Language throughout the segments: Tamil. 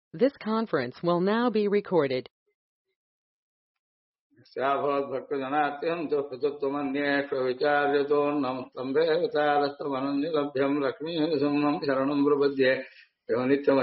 This conference will now be recorded. विचार्यतोन्नमस्तम्भेवतारस्तमनन्यलभ्यं लक्ष्मीसुम्नं शरणं प्रपद्ये यो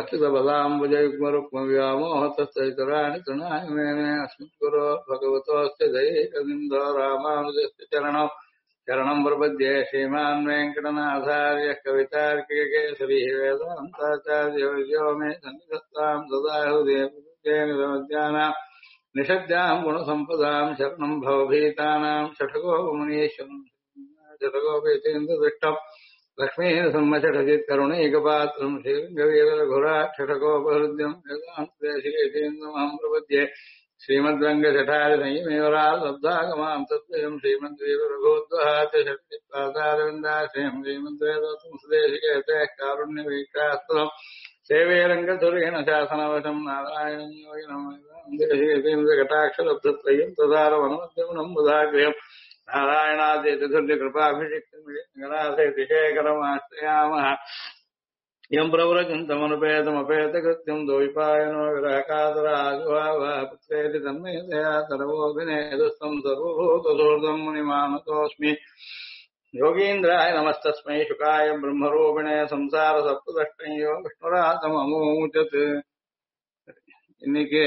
नित्यमच्युतपदाम्बुजयुग्मरुक्मव्यामोहतस्तैतराणि तृणाय मेने अस्मिन् गुरो भगवतोऽस्य दैकनिन्दो रामानुजस्य चरणौ शरणं प्रपद्ये श्रीमान् वेङ्कटनाथार्य कवितार्किकेसरी वेदान्ताचार्यवर्यो मे सन्निधत्तां सदा हृदये निषद्याम् गुणसम्पदाम् शरणम् भवभीतानाम् षठकोपमुनीश्वरम् षठकोपेतेन्द्रदृष्टम् लक्ष्मीः सम्मषठजित् करुणैकपात्रम् श्रीरङ्गवीरघुराक्षठकोपहृद्यम् वेदान्तदेशिकेन्द्रमहम् प्रपद्ये श्रीमद्रङ्गजठारिसंयमेवरालब्धागमाम् तद्वयम् श्रीमद्वीरघोद्वहात् षट्पादारविन्दाश्रयम् श्रीमद्वेदोत्तम् सुदेशिकेतेः कारुण्यवीक्षास्तुलम् सेवे रङ्गधुरेण शासनवशम् नारायणम् योगिनम् कटाक्षलब्धत्रयम् तदारवनमध्यमनम् बुधाग्र्यम् नारायणाद्यतिशेखरमाश्रयामः यम् प्रव्रजन्तमनुपेतमपेतकृत्यम् द्वैपायनो विरहकातराजुहावपुत्रेति तन्मयतया तरवोऽभिनेदुस्तम् सर्वभूतसोऽर्धम् मुनिमानतोऽस्मि योगीन्द्राय नमस्तस्मै शुकाय ब्रह्मरूपिणे संसारसप्तदष्टयो विष्णुरातममूचत् இன்னைக்கு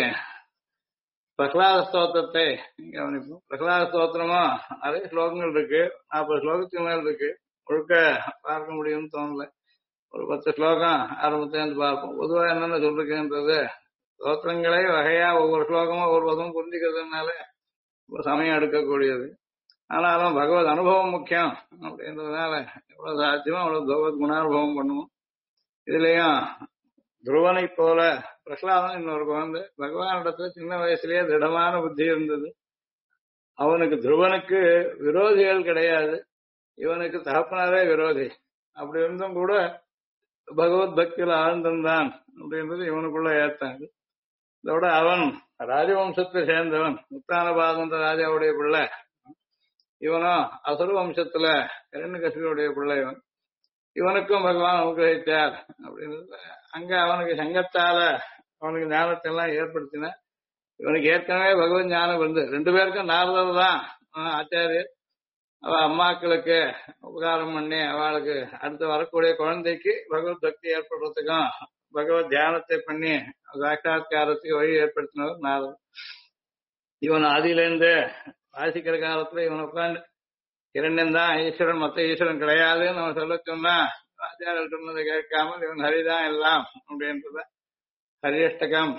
பிரகலாத ஸ்தோத்திரத்தை கவனிப்போம். பிரகலாத ஸ்தோத்திரமா நிறைய ஸ்லோகங்கள் இருக்கு, 40 ஸ்லோகத்துக்கு மேல் இருக்கு. முழுக்க பார்க்க முடியும்னு தோணல. ஒரு 10 ஸ்லோகம் ஆரம்பத்திலேருந்து பார்ப்போம். பொதுவா என்னென்ன சொல்லிருக்குன்றது ஸ்தோத்திரங்களே வகையா ஒவ்வொரு ஸ்லோகமும் ஒவ்வொரு பதமும் புரிஞ்சுக்கிறதுனால சமயம் எடுக்கக்கூடியது. ஆனாலும் பகவத் அனுபவம் முக்கியம் அப்படின்றதுனால எவ்வளவு சாத்தியமோ அவ்வளவு பகவத் குணானுபவம் பண்ணுவோம். இதுலயும் துருவனை போல பிரகலாதன் இன்னொரு குழந்தை பகவானிடத்துல சின்ன வயசுலயே திடமான புத்தி இருந்தது. அவனுக்கு துருவனுக்கு விரோதிகள் கிடையாது, இவனுக்கு தகப்பனாரே விரோதி. அப்படி இருந்தும் கூட பகவத் பக்தியில ஆழ்ந்தான் அப்படின்றது இவனுக்குள்ள ஏத்தாங்க. இதோட அவன் ராஜவம்சத்தை சேர்ந்தவன், உத்தானபாதன்ற ராஜாவுடைய பிள்ளை. இவனும் அசுர வம்சத்துல இரண்யகசிபுடைய பிள்ளை. இவனுக்கும் பகவான் அனுகிரகித்தார் அப்படின்றது. அங்க அவனுக்கு சங்கத்தால அவனுக்கு ஞானத்தை எல்லாம் ஏற்படுத்தின. இவனுக்கு ஏற்கனவே பகவத் ஞானம் வந்து 2 பேருக்கும் நாரதர் தான் ஆச்சாரியர். அவ அம்மாக்களுக்கு உபகாரம் பண்ணி அவளுக்கு அடுத்து வரக்கூடிய குழந்தைக்கு பகவத் பக்தி ஏற்படுறதுக்கும் பகவத் தியானத்தை பண்ணி சாட்சா்காரத்துக்கு வழி ஏற்படுத்தினவர் நாரதர். இவன் ஆதியிலேருந்து வாசிக்கிற காலத்துல இவன் உட்காந்து இரண்யம் தான் ஈஸ்வரன், மத்த ஈஸ்வரன் கிடையாதுன்னு அவன் சொல்ல சொன்னா ஆச்சாரியர் சொன்னதை கேட்காமல் இவன் ஹரிதான் எல்லாம் அப்படின்றத ஹரியஷ்டகம்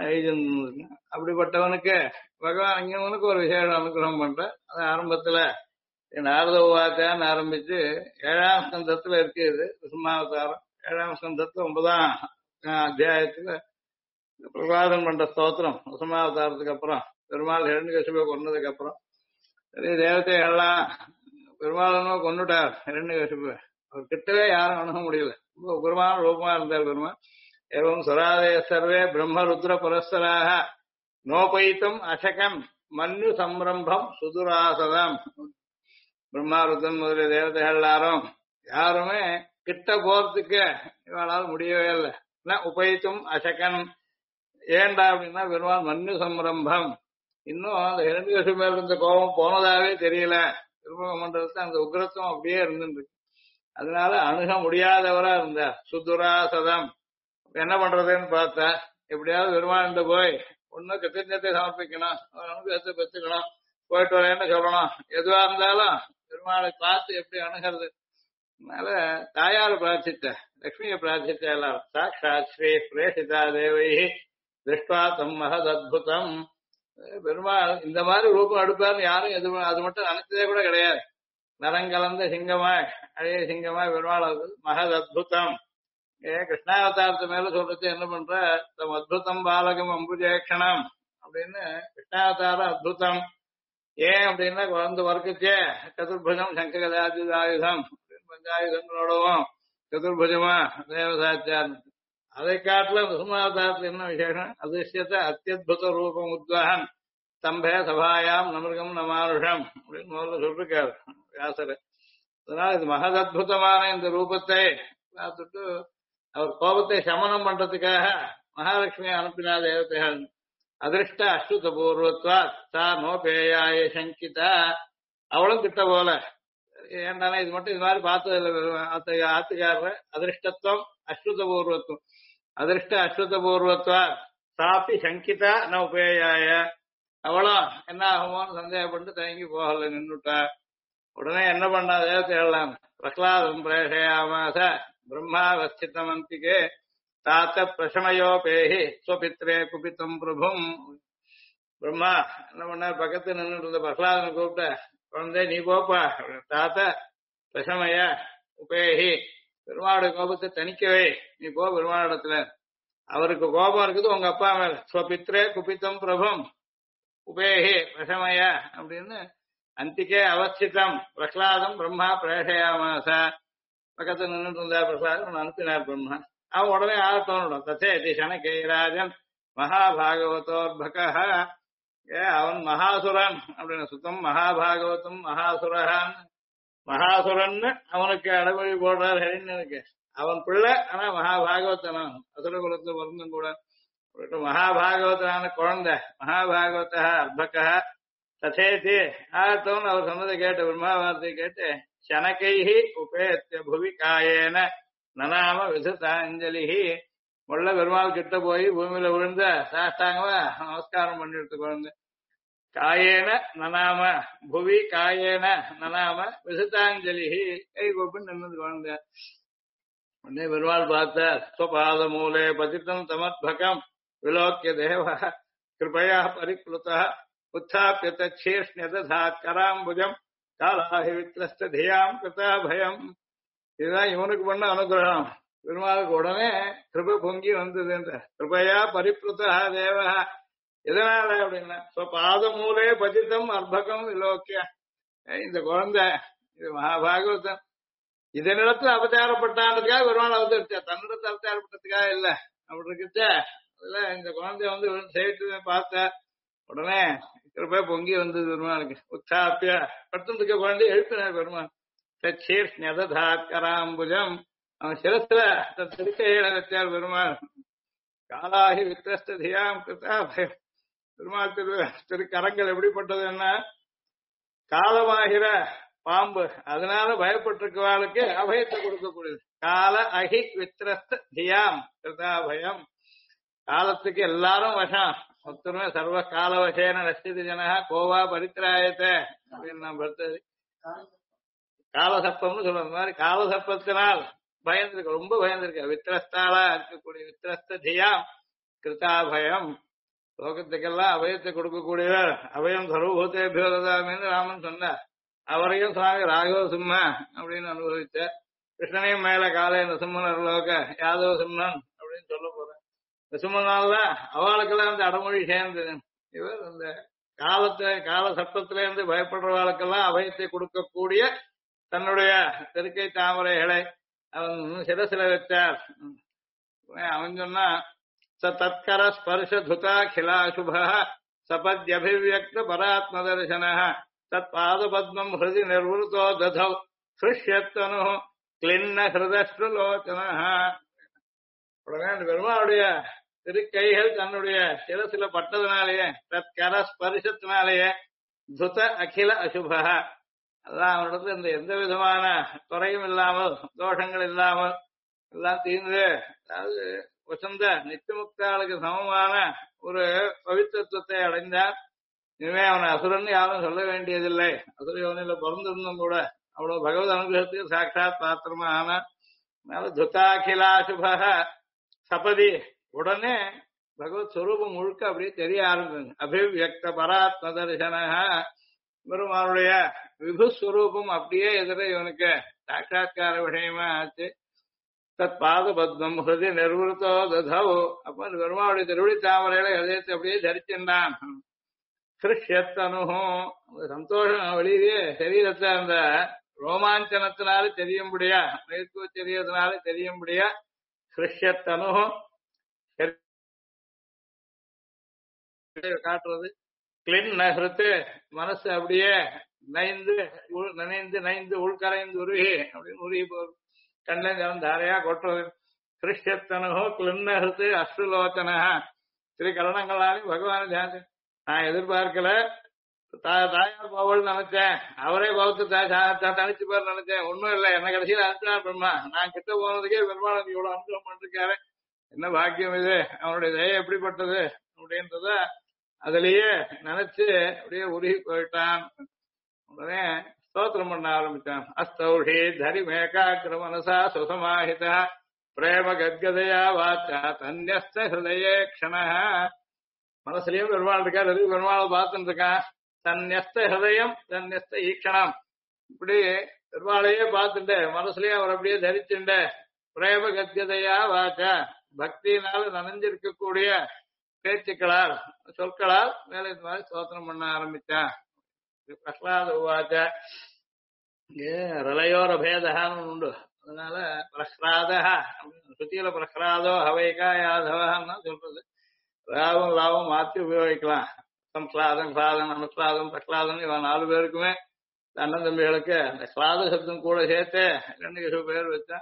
அப்படிப்பட்டவனுக்கு பகவான் இங்கவனுக்கு ஒரு விசேஷம் அனுகிரகம் பண்ற. அது ஆரம்பத்துல நாரத உவாச்சான்னு ஆரம்பிச்சு 7ஆம் ஸ்கந்தத்துல இருக்குது குசுமாவதாரம். 7ஆம் ஸ்கந்தத்துல 9ஆம் அத்தியாயத்துல பிரபாதம் பண்ற ஸ்தோத்திரம் குசுமாவதாரத்துக்கு அப்புறம் பெருமாள் இரண்யகசிபை கொன்னதுக்கு அப்புறம் சரி தேவதைகள்லாம் பெருமாள் கொண்டுட்டார் இரண்யகசிபு. அவர் கிட்டவே யாரும் அணுக முடியல. ரொம்ப உபரமான ரூபமா இருந்தார் பெருமாள். ஏவம் சுராதய சர்வே பிரம்ம ருத்ர புரஸ்தராக நோபயித்தும் அசகம் மன்னு சம்பிரம்பம் சுதுராசதம். பிரம்மா ருத்ரன் முதலிய தேவதைகள் யாருமே கிட்ட போறதுக்கு இவளால் முடியவே இல்லை. உபயித்தும் அசகன் ஏண்டா அப்படின்னா பெருமாள் மன்னு சம்பிரம்பம். இன்னும் அந்த இரண்யகசிபு மேல இருந்த கோபம் போனதாவே தெரியல. திருமுக மண்டலத்தை அந்த உக்ரத்துவம் அப்படியே இருந்துருக்கு. அதனால அணுக முடியாதவரா இருந்தார். சுதுராசதம். என்ன பண்றதுன்னு பார்த்தா எப்படியாவது பெருமாள் போய் ஒண்ணு கிருத்தஜத்தை சமர்ப்பிக்கணும், அனுகிரகத்தை பெற்றுக்கணும், போயிட்டு வரேன்னு சொல்லணும். எதுவா இருந்தாலும் பெருமாளை பார்த்து எப்படி அணுகிறது. அதனால தாயார் பிரார்த்தித்த லட்சுமியை பிரார்த்தித்த எல்லாரும் சாட்சாத் ஸ்ரீ பிரேஷிதா தேவை திருஷ்டா தம் மகத் அத்புதம். பெருமாள் இந்த மாதிரி ரூபம் எடுப்பார்னு யாரும் அது மட்டும் நினைச்சதே கூட கிடையாது. நரங்கலந்த சிங்கமாய் அழகிய சிங்கமாய் பெருமாள் மகத் அத்புதம். கிருஷ்ணாவதாரத்து மேல சொல்றது என்ன பண்ற, தம் அத்புதம் பாலகம் அம்புஜேக்ஷணம் அப்படின்னு கிருஷ்ணாவதாரம் அத்புதம். ஏன் அப்படின்னா குழந்தை வர்க்கச்சே சதுர்புஜம் சங்ககதாயுதம் பஞ்சாயுதங்களோடவும் சதுர்புஜமா தேவசாச்சார். அதை காட்டுல குசுமாவதாரத்துல என்ன விசேஷம், அதிர்ஷ்யத்தை அத்தியுத ரூபம் உத்வகன் ஸ்தம்பே சபாயாம் நமிருகம் நமானுஷம் அப்படின்னு முதல்ல சொல்லிருக்காரு வியாசர். அதனால இது மகத் அத்புதமான இந்த ரூபத்தை பார்த்துட்டு அவர் கோபத்தை சமனம் பண்றதுக்காக மகாலட்சுமியை அனுப்பினா தேவதைகள் அதிருஷ்ட அஸ்ருத பூர்வத்வா சா நோபேயாய சங்கிதா அவளும் கிட்ட போல ஏன்டானா இது மட்டும் இது மாதிரி பார்த்தது இல்லை ஆத்துக்காரர் அதிருஷ்டத்துவம் அஸ்ருத பூர்வத்துவம் அதிருஷ்ட அஸ்ருத பூர்வத்வா சாப்பி சங்கிதா ந உபேயாய அவளும் என்ன ஆகுமோன்னு சந்தேகப்பட்டு தயங்கி போகல நின்றுட்டா உடனே என்ன பண்ணா தேவதைகள்லாம் பிரகலாதம் பிரேஷயாமாச பிரம்மாவஸ்திதமந்திகே தாத்த பிரசமயோபேஹி ஸ்வபித்ரே குபித்தம் பிரபும் பிரம்மா என்ன பண்ணார் பக்கத்து நின்றுட்டு இருந்த பிரகலாதனை கூப்பிட்ட குழந்தை நீ போப்பா தாத்த பிரசமய உபேஹி பெருமாளுடைய கோபத்தை தணிக்கவே நீ போ பெருமாளிடத்துல அவருக்கு கோபம் இருக்குது உங்க அப்பா மேல ஸ்வபித்ரே குபித்தம் பிரபும் உபேஹி பிரசமய அப்படின்னு அந்திக்கே அவஸ்திதம் பிரகலாதம் பிரம்மா பிரேஷயாமாச பக்கத்துல நின்றுட்டு இருந்தா பிரகலாதம் அனுப்பினார் பிரம்மா அவன் உடனே ஆகத்தோன்னுடும் தசேதி சனகைராஜன் மகாபாகவதோர்பக அவன் மகாசுரன் அப்படின்னு சுத்தம் மகாபாகவதம் மகாசுரன் மகாசுரன் அவனுக்கு அடமொழி போடுறார் ஹரிணனுக்கு அவன் பிள்ளை ஆனா மகாபாகவத்தன் அசுரகுலத்துல பிறந்தும் கூட மகாபாகவதனான குழந்தை மகாபாகவத அர்பக ததேதி ஆகத்தோன்னு அவர் சொன்னதை கேட்டு பிரம்மா வார்த்தை கேட்டு சனகைஹி உபேத்திய புவி காயேன நனாம விசுதாஞ்சலி முள்ள பெருமாள் கிட்ட போய் பூமியில விழுந்த சாஷ்டாங்கமா நமஸ்காரம் பண்ணிட்டு குழந்தை காயேன நனாம புவி காயேன நனாம விசுதாஞ்சலி கை கோப்பின்னு நின்னது குழந்தை உடனே பெருமாள் பார்த்தார் ஸ்வபாத மூலே பதித்தம் தமத்பகம் விலோக்கிய தேவ கிருபயா பரிப்ளுதா உத்தாப்பிய தீர்ஷ்ணியதாத் கராம்புஜம் காலாஹி வித்ரஸ்த தியாம் கிருதா பயம் இதுதான் இவனுக்கு பண்ண அனுகிரகம் பெருமாளுக்கு உடனே கிருப பொங்கி வந்தது என்ற கிருபையா பரிப்ளுதா தேவ எதனால அப்படின்னா பாத மூலே பதித்தம் அர்ப்பகம் விலோக்கிய இந்த குழந்தை இது மகாபாகவதன் இதனிடத்துல அவதாரப்பட்டான்றதுக்காக பெருமாள் அவதரிச்சா தன்னிடத்துல அவதாரப்பட்டதுக்காக இல்ல அப்படி இருக்குச்ச அதுல இந்த குழந்தைய வந்து சேர்த்து பார்த்த உடனே கிருபை பொங்கி வந்தது பெருமாளுக்கு உத்தாப்பிய படுத்துருக்க குழந்தைய எழுப்பினார் பெருமாள் தீர்ஷ்ணியதாத் கராம்புஜம் அவன் சிரத்துல திருக்கையில வச்சார் பெருமாள் காலாகி வித்திரஸ்த தியாம் கிருதா பயம் பெருமாள் திருக்கரங்கள் எப்படிப்பட்டதுன்னா காலமாகிற பாம்பு அதனால பயப்பட்டிருக்கவாளுக்கு அபயத்தை கொடுக்கக்கூடியது கால அகி வித்திரஸ்த தியாம் கிருதா பயம் காலத்துக்கு எல்லாரும் வசம் ஒத்துமே சர்வ கால வசேன ரஷ்டித ஜனக கோவா பரித்திராயத்தை அப்படின்னு நான் பார்த்தது காலசர்ப்பம்னு சொல்ற மாதிரி காலசர்ப்பத்தினால் பயந்திருக்க ரொம்ப பயந்திருக்க வித்திரஸ்தாலா இருக்கக்கூடிய வித்திரஸ்த தியாம் கிருதா பயம் லோகத்துக்கெல்லாம் அபயத்தை கொடுக்கக்கூடியவர் அபயம் சர்வபூதேபியோ ததாமின்னு ராமன் சொன்னார் அவரையும் சுவாமி ராகவ சிம்ம அப்படின்னு அனுபவித்தார் கிருஷ்ணனையும் மேல காலை நரசிம்மன் லோக யாதவ சிம்மன் அப்படின்னு சொல்ல போறேன் நரசிம்மனால்தான் அவளுக்கெல்லாம் அந்த அடமொழி சேர்ந்தது இவர் அந்த கால சட்டத்தில இருந்து பயப்படுறவாளுக்கெல்லாம் அபயத்தை கொடுக்கக்கூடிய தன்னுடைய திருக்கை தாமரைகளை அவன் சிரசில வச்சார் அவன் சொன்னா தத்கர ஸ்பர்ஷ துதாகிலா சுப சபத்யபிவியக்த பராத்ம தர்சன தத் பாத பத்மம் ஹிருதி நிர்வருத்தோ ததௌ ஹிருஷ்யத்தனு கிளின்ன ஹிருதஸ்ருலோச்சன உடனே பெருமாளுடைய திருக்கைகள் தன்னுடைய சிரசில பட்டதுனாலேயே தத்கர ஸ்பர்ஷத்தினாலேயே துத அகில அசுபா அதான் அவனிடத்துல இந்த எந்த விதமான குறையும் இல்லாமல் தோஷங்கள் இல்லாமல் எல்லாம் தீர்ந்து அதாவது வசந்த நித்தியமுக்தாளுக்கு சமமான ஒரு பவித்திரத்துவத்தை அடைந்தான் இனிமே அவனை அசுரன் யாரும் சொல்ல வேண்டியதில்லை அசுர யோனில பிறந்திருந்தும் கூட அவ்வளவு பகவத் அனுகிரகத்துக்கு சாட்சாத் பாத்திரமா ஆனால துதாகிலாசுப சபதி உடனே பகவத் ஸ்வரூபம் முழுக்க அப்படியே தெரிய ஆரம்பிச்சு அபிவியக்த பராத்ம தரிசன பெருமானுடைய விபுஸ்வரூபம் அப்படியே எதிர இவனுக்கு சாட்சா்கார விஷயமா ஆச்சு தத் பாத பத்மம் ஹிருதி நிர்வருத்தோ ததௌ அப்ப பெருமாவுடைய திருவடி தாமரையில ஹதயத்தை அப்படியே தரிச்சின்றான் ஹிருஷ்யத்தனு சந்தோஷம் வெளியே சரீரத்தை அந்த ரோமாஞ்சனத்தினால தெரியும்படியா மேற்கு தெரியறதுனால தெரியும்படியா ஹிருஷ்யத்தனு காட்டுறது கிளின் நகரத்து மனசு அப்படியே நனைந்து உள்கரைந்து உருகி அப்படின்னு உருகி போகுது கண்ணில் ஜலம் தாரையா கொட்டுறது கிருஷ்யத்தனோ கிளின்னஹத்து அஸ்ருலோச்சன திருக்கரணங்களாலே பகவான் தியானம் நான் எதிர்பார்க்கல தாயார் போவல் நினைச்சேன் அவரே பௌத்த தனிச்சு பேர் நினைச்சேன் ஒன்னும் இல்லை என்ன கடைசியில் அனுப்பினார் பிரம்மா நான் கிட்ட போனதுக்கே பெருமாள் இவ்வளவு அனுகிரகம் பண்ணிருக்காரு என்ன பாக்கியம் இது அவனுடைய தயை எப்படிப்பட்டது அப்படின்றத அதுலயே நினைச்சு அப்படியே உருகி போயிட்டான் உடனே ஸ்தோத்திரம் பண்ண ஆரம்பிச்சான் அஸ்தௌஷி தரி மேகாக்கிர மனசா சுசமாஹிதா பிரேம கத்கதையா வாச்சா தன்யஸ்த ஹிருதயே க்ஷண மனசுலயும் பெருமாள் இருக்கார் எதுக்கு பெருமாளை பார்த்துட்டு இருக்கான் தன்யஸ்த ஹிருதயம் தன்யஸ்த ஈக்ஷணம் இப்படி பெருமாளையே பார்த்துட்டு மனசுலயே அவர் அப்படியே தரிச்சுண்டு பிரேம கத்கதையா வாச்சா பக்தியினால நனைஞ்சிருக்கக்கூடிய பேச்சுக்களால் சொற்களால் மேலே இந்த மாதிரி ஸ்தோத்திரம் பண்ண ஆரம்பிச்சான் பிரஹ்லாத உவாச்ச ரலயோர பேதான்னு உண்டு அதனால பிரஹ்லாத சுத்தியில பிரஹ்லாதோ ஹவைகா யாதவன்னு சொல்றது ராவும் லாவும் மாற்றி உபயோகிக்கலாம் சம்ஸ்லாதம் கிளாதம் அனுஸ்லாதம் பிரஹ்லாதம் இவன் 4 பேருக்குமே அண்ணன் தம்பிகளுக்கு அந்த கிளாத சப்தம் கூட சேர்த்து 2 பேர் வச்சான்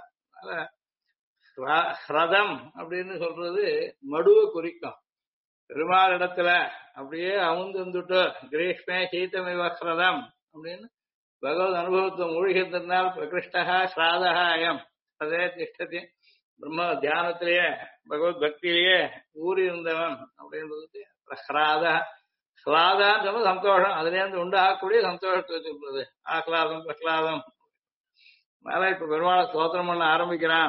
ஹ்ரதம் அப்படின்னு சொல்றது மடுவை குறிக்கும் பெருமாள் இடத்துல அப்படியே அமுந்து வந்துட்டு கிரீஷ்மே சீத்தமிவ ஹ்ரதம் அப்படின்னு பகவத் அனுபவத்தை மூழ்கிருந்தால் பிரகிருஷ்டா ஸ்ராதா அயம் அதே திஷ்டத்தி பிரம்ம தியானத்திலேயே பகவத் பக்தியிலேயே ஊறி இருந்தவன் அப்படின்றது ஹ்ராத ஸ்லாதான்னு சொன்ன சந்தோஷம் அதுல இருந்து உண்டாகக்கூடிய சந்தோஷத்தை சொல்றது ஆஹ்லாதம் பிரஹ்லாதம் அதனால இப்ப பெருமாளை ஸ்தோத்திரம் பண்ண ஆரம்பிக்கிறான்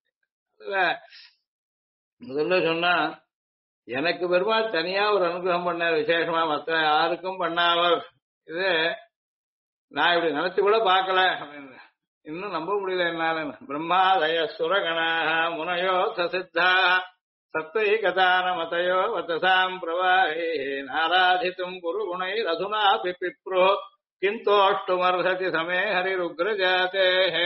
முதல்ல சொன்னா எனக்கு பெருமாள் தனியா ஒரு அனுகிரகம் பண்ண விசேஷமா மற்ற யாருக்கும் பண்ணாமல் இது நான் இப்படி நினைச்சு கூட பார்க்கல அப்படின்னு இன்னும் நம்ப முடியல என்னால பிரம்மாதய சுரகணாக முனையோ சசித்தா சத்தை கதான மதையோ வதசாம் பிரவாஹே நாராதித்தும் குரு குணை ரதுனா பிப்ரோ கிந்தோஷ்டுமர்ஹதி சமே ஹரிருக்ரஜாதே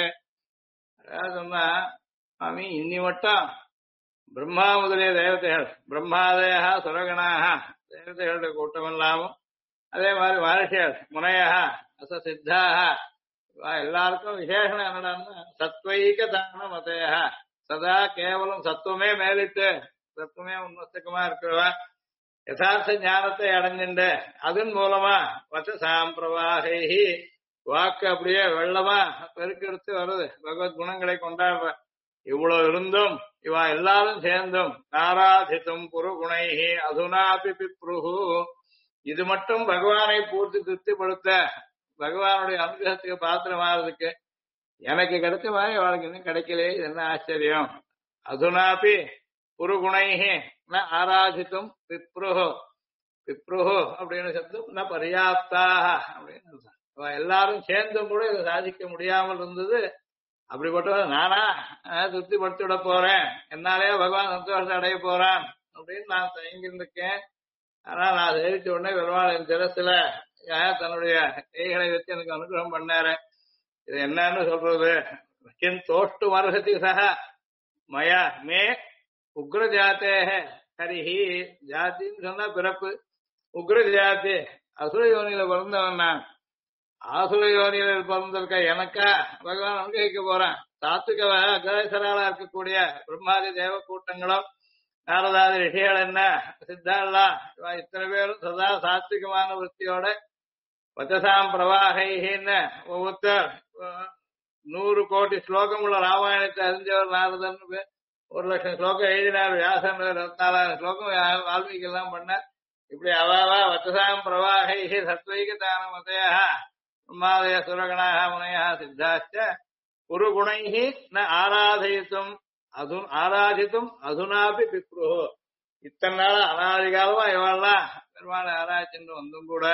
சொன்னா சுவாமி இன்னி மட்டும் பிரம்மா முதலிய தேவதைகள் பிரம்மாதய சுரகணாக தேவதைகளுடைய கூட்டம் இல்லாமல் அதே மாதிரி மகர்ஷிகள் முனையா அசசித்தாக எல்லாருக்கும் விசேஷம் என்னடான்னா சத்வைக தான மதைய சதா கேவலம் சத்துவமே மேலிட்டு சத்துவமே உன்மஸ்தகமா இருக்கிறவா யதார்த்த ஞானத்தை அடைஞ்சுண்டு அதன் மூலமா வச்சசாம் பிரவாகை வாக்கு அப்படியே வெள்ளமா பெருக்கெடுத்து வருது பகவத் குணங்களை கொண்டாடுற இவ்வளவு இருந்தும் இவா எல்லாரும் சேர்ந்தும் நாராதித்தும் புரு குணை அதுனாபி பிப்ருஹு இது மட்டும் பகவானை பூர்த்தி திருப்திப்படுத்த பகவானுடைய அனுகிரகத்துக்கு பாத்திரமாறதுக்கு எனக்கு கிடைச்ச மாதிரி அவளுக்கு இன்னும் கிடைக்கலையே இது என்ன ஆச்சரியம் அதுனாபி புருகுணைஹி ந ஆராதித்தும் பிப்ருஹு பிப்ருஹு அப்படின்னு சப்தம் ந பர்யாப்தாக அப்படின்னு எல்லாரும் சேர்ந்தும் கூட இதை சாதிக்க முடியாமல் இருந்தது அப்படிப்பட்ட நானா திருப்திப்படுத்தி விட போறேன் என்னாலே பகவான் சந்தோஷத்தை அடைய போறான் அப்படின்னு நான் தயங்கிருக்கேன் ஆனா நான் தெரிவிச்ச உடனே பெருமாள் என் சிரசுல தன்னுடைய கைகளை வச்சு எனக்கு அனுகிரகம் பண்ணாரு இது என்னன்னு சொல்றது கிம் தோஷ்டு மருகதி சக மயா மே உக்ர ஜாத்தே ஹரிஹி ஜாத்தின்னு சொன்னா பிறப்பு உக்ர ஜாத்தி அசுர யோனியில பிறந்தவன் நான் ஆசுர யோனியில பிறந்திருக்க எனக்கா பகவான் அனுகிரகிக்க போறான் சாத்துக்க அகரேசராளா இருக்கக்கூடிய பிரம்மாதி தேவ கூட்டங்களும் நாரதாதி ரிஷிகள் என்ன சித்தாள்லாம் இத்தனை பேரும் சதா சாத்விகமான விற்த்தியோட வச்சசாம் பிரவாகைன்னு ஒவ்வொருத்தர் 100 கோடி ஸ்லோகம் உள்ள ராமாயணத்தை அறிஞ்சவர் நாரதன் 1,00,000 ஸ்லோகம் எழுதினார் வியாசன் 24,000 ஸ்லோகம் வால்மீகி எல்லாம் பண்ணார் இப்படி அவாவா வச்சசாம் பிரவாகை சத்வைக தான மதையா பிரம்மாதய சுரகணாக முனையா சித்தாச்ச குரு குணைஹி ந ஆராதயித்தும் ஆராதித்தும் அதுனாபி பிப்ரு இத்தனை நாள் அனாதிகாலமா இவெல்லாம் பெருமாளை ஆராய்ச்சின்னு வந்தும் கூட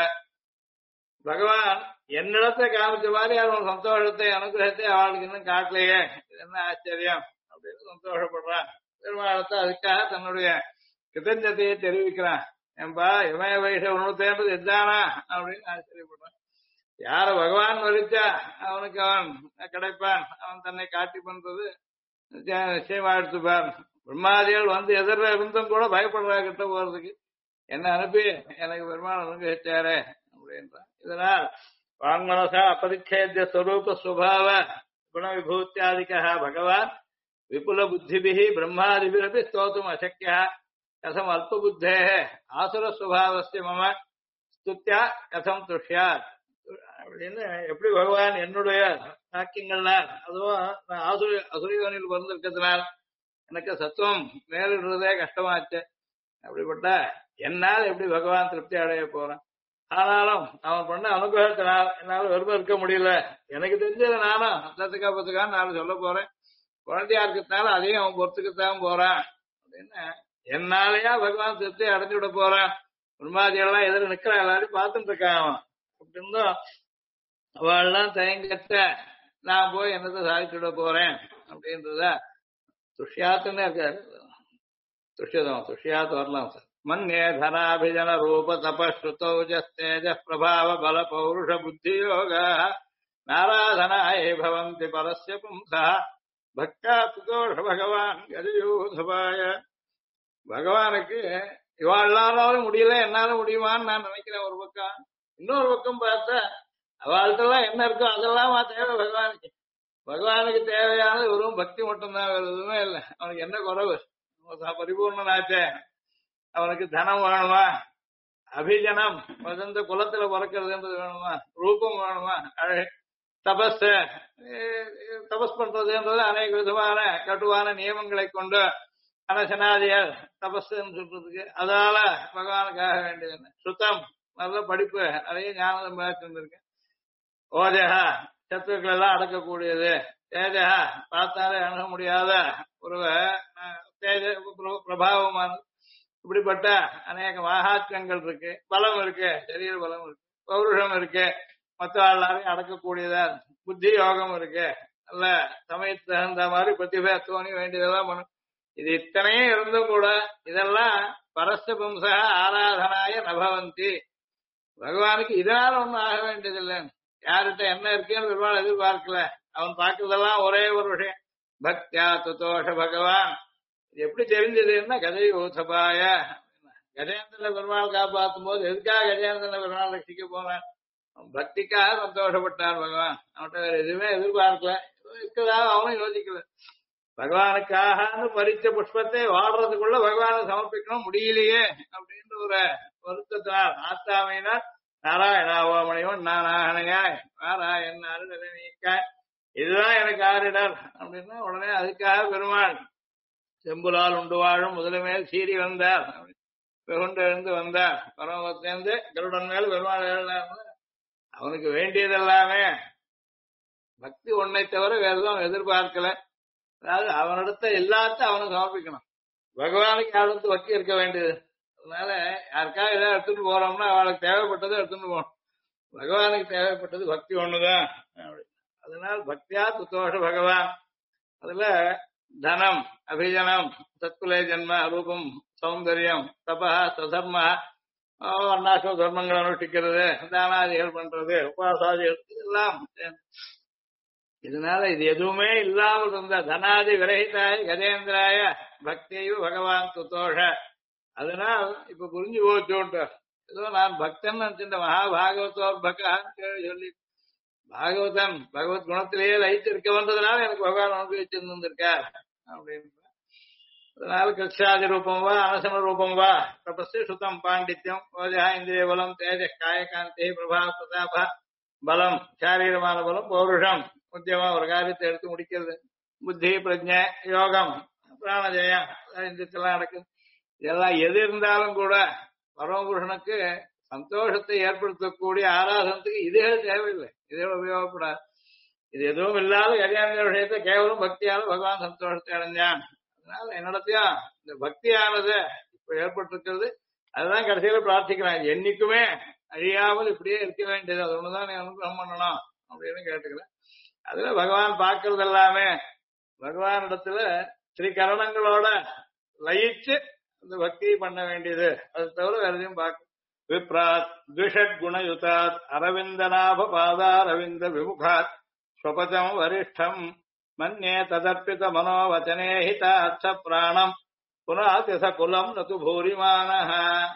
பகவான் என்னிடத்தை காமிச்ச மாதிரி அவன் சந்தோஷத்தை அனுகிரகத்தை அவளுக்கு இன்னும் காட்டலையே இது என்ன ஆச்சரியம் அப்படின்னு சந்தோஷப்படுறான் பெருமாளத்தை அதுக்காக தன்னுடைய கிருத்தஞ்சத்தையை தெரிவிக்கிறான் என்பா இமய வயச உணர்த்தேன்றது இதுதானா அப்படின்னு ஆச்சரியப்படுறான் யார பகவான் வரிச்சா அவனுக்கு அவன் கிடைப்பான் அவன் தன்னை காட்டி பண்றது நிச்சயமா எடுத்துப்பார் பிரம்மாதிகள் வந்து எதிர இருந்தும் கூட பயப்படுறா கிட்ட போறதுக்கு என்ன அனுப்பி எனக்கு பெருமாள் அனுகிரகிச்சாரு அப்படின்றான் இதனால் வாங்மனசா அபரிச்சேத்திய ஸ்வரூப சுபாவ குண விபூத்தியாதிகா பகவான் விபுல புத்திபிஹி பிரம்மாதிபிரபி ஸ்தோத்தும் அசக்கியா கதம் அல்ப புத்தேஹ ஆசுர சுபாவஸ்ய மம ஸ்துத்யா கதம் துஷ்யாத் அப்படின்னு எப்படி பகவான் என்னுடைய வாக்கியங்கள்லாம் அதுவும் நான் அசுரியோனில் பிறந்திருக்கிறதுனால் எனக்கு சத்துவம் மேலிடுறதே கஷ்டமாச்சு. அப்படிப்பட்ட என்னால் எப்படி பகவான் திருப்தி அடைய போறேன்? ஆனாலும் அவன் பண்ண அனுகிரகத்தினால் என்னால வெறுமை இருக்க முடியல. எனக்கு தெரிஞ்சது நானும் அத்தத்துக்காப்பத்துக்கான்னு நான் சொல்ல போறேன். குழந்தையா இருக்கிறதுனால அதையும் அவன் பொறுத்துக்கத்தான் போறான் அப்படின்னு என்னாலயா பகவான் திருப்தி அடைஞ்சு விட போறான். பிரம்மாதிகள்லாம் எதிர நிக்கிறான், எல்லாரையும் பார்த்துட்டு இருக்கான் அவன். அப்படின்னு அவள்லாம் தயங்கத்த நான் போய் என்னத்தை சாதிச்சு விட போறேன் அப்படின்றத துஷ்யாத்துன்னு இருக்காரு. துஷ்யாத்து வரலாம் சார். மன்யே தனாபிஜன ரூப தபஸ்ருதௌஜஸ்தேஜ பிரபாவ பல பௌருஷ புத்தி யோக நாராதனாய பவந்தி பரஸ்ய பும்சா பக்தா சுதோஷ பகவான் கலியூதபாய. பகவானுக்கு இவாளாலும் முடியல, என்னால முடியுமான்னு நான் நினைக்கிறேன் ஒரு பக்கம். இன்னொரு பக்கம் பார்த்தா அவள்கிட்டலாம் என்ன இருக்கோ அதெல்லாம் தேவை பகவானுக்கு. பகவானுக்கு தேவையானது வெறும் பக்தி மட்டும்தான், வேற எதுவுமே இல்லை. அவனுக்கு என்ன குறைவு? பரிபூர்ணனாச்சே. அவனுக்கு தனம் வேணுமா, அபிஜனம் வசந்த குலத்துல பிறக்கிறதுன்றது வேணுமா, ரூபம் வேணுமா, அழகு, தபஸ் தபஸ் பண்றதுன்றது அநேக விதமான கட்டுவான நியமங்களை கொண்டு அனசனாதியர் தபஸ்ன்னு சொல்றதுக்கு அதால பகவானுக்காக வேண்டியது என்ன? சுத்தம் நல்ல படிப்பு, நிறைய ஞானம் மேற்கொண்டிருக்கேன். ஓஜகா சத்துக்கள் எல்லாம் அடக்கக்கூடியது. தேஜகா பார்த்தாலே அணுக முடியாத ஒரு தேஜ பிரபாவமானது. இப்படிப்பட்ட அநேக மகாத்மங்கள் இருக்கு. பலம் இருக்கு, சரீர பலம் இருக்கு, பௌருஷம் இருக்கு, மற்ற எல்லாரையும் அடக்கக்கூடியதா. புத்தி யோகம் இருக்கு, நல்ல சமயத்து தகுந்த மாதிரி பிரதிபா தோணி வேண்டியதெல்லாம் பண்ணும். இது இத்தனையும் இருந்தும் கூட இதெல்லாம் பரஸ்ய பும்ச ஆராதனாய நபவந்தி. பகவானுக்கு இதனால ஒண்ணும் ஆக வேண்டியதில்லை. யார்கிட்ட என்ன இருக்குன்னு பெருமாள் எதிர்பார்க்கல. அவன் பார்க்கறதெல்லாம் ஒரே ஒரு விஷயம், பக்தியா துதோஷ பகவான். இது எப்படி தெரிஞ்சதுன்னா கதை ஊசபாய. கஜேந்திரனை பெருமாள் காப்பாற்றும் போது எதுக்காக கஜேந்திரனை பெருமாள் ரட்சிக்க போனான்? பக்திக்காக சந்தோஷப்பட்டார் பகவான். அவன்கிட்ட வேற எதுவுமே எதிர்பார்க்கல, இருக்கதாக அவனும் யோசிக்கல. பகவானுக்காக பறிச்ச புஷ்பத்தை வாடுறதுக்குள்ள பகவானை சமர்ப்பிக்கணும், முடியலையே அப்படின்ற ஒரு வருத்தத்தினால் ஆத்தாமையினால் நாராயணாவோமணியும் நாராயணையாய் நாராயண் நீக்காய் இதுதான் எனக்கு ஆறிடர் அப்படின்னா உடனே அதுக்காக பெருமாள் செம்புலால் உண்டு வாழும் முதலமேல் சீறி வந்தார், வெகுண்டு எழுந்து வந்தார். பரமத்திலிருந்து கருடன் மேல் பெருமாள் எழுந்தார். அவனுக்கு வேண்டியதெல்லாமே பக்தி ஒன்னை தவிர வேற எதுவும் எதிர்பார்க்கல. அதாவது அவனிடத்த எல்லாத்தையும் அவனுக்கு சமர்ப்பிக்கணும். பகவானுக்கு யாருக்கு பக்தி இருக்க வேண்டியது. அதனால யாருக்காக ஏதாவது எடுத்துட்டு போறோம்னா அவளுக்கு தேவைப்பட்டதை எடுத்துட்டு போகணும். பகவானுக்கு தேவைப்பட்டது பக்தி ஒண்ணுதான். அதனால பக்தியா துத்தோஷ பகவான். அதுல தனம், அபிஜனம், சத்குலே ஜன்ம, ரூபம், சௌந்தரியம், தபா, சதர்ம, வர்ணாசிரம தர்மங்கள் அனுஷ்டிக்கிறது, தானாதிகள் பண்றது, உபாசாதிகள் இதெல்லாம். இதனால இது எதுவுமே இல்லாமல் இருந்த தனாதி விரகிதாய கஜேந்திராய பக்தியு பகவான் துத்தோஷ. அதனால் இப்ப புரிஞ்சு போச்சுட்டு ஏதோ நான் பக்தன் நினைச்சிருந்த மகாபாகவத்தோர் பக்கான்னு சொல்லி பாகவதன் பகவத் குணத்திலேயே லயித்து இருக்க வந்ததுனால எனக்கு பகவான் அனுபவிச்சிருந்திருக்கார் அப்படின்னு. அதனால கிருஷ்ணாதி ரூபம் வா அனசன ரூபம் வா தபஸ் சுத்தம் பாண்டித்யம் ஓஜா இந்திரிய பலம் தேஜ காயகாந்தி பிரபா பிரதாப பலம் சாரீரமான பலம் பௌருஷம் முக்கியமா ஒரு காரியத்தை எடுத்து முடிக்கிறது, புத்தி பிரஜ யோகம் பிராணஜயம் இதெல்லாம் நடக்குது. இதெல்லாம் எது இருந்தாலும் கூட பரமபுருஷனுக்கு சந்தோஷத்தை ஏற்படுத்தக்கூடிய ஆராதனத்துக்கு இதே தேவையில்லை, இதே உபயோகப்படாது. இது எதுவும் இல்லாத கல்யாண விஷயத்தை கேவலம் பக்தியால பகவான் சந்தோஷத்தை அடைஞ்சான். அதனால என்னிடத்தையும் இந்த பக்தியானது இப்ப ஏற்பட்டிருக்கிறது. அதுதான் கடைசியில பிரார்த்திக்கிறான், என்னைக்குமே அழியாமல் இப்படியே இருக்க வேண்டியது, அது ஒண்ணுதான் நீ அனுகிரகம் பண்ணணும் அப்படின்னு கேட்டுக்கிறேன். அதுல பகவான் பார்க்கறது எல்லாமே பகவானிடத்துல ஸ்ரீகரணங்களோட லயிச்சு அந்த பக்தியை பண்ண வேண்டியது. அது தவிர வேற எதையும் பார்க்க விப்ராத் துஷட் குணயுதாத் அரவிந்தநாப பாதாரவிந்த விமுகாத் ஸ்வபதம் வரிஷ்டம் மன்யே ததர்ப்பித மனோவச்சனே ஹிதாச்ச பிராணம் புனாதிச குலம் நது பூரிமானஹ.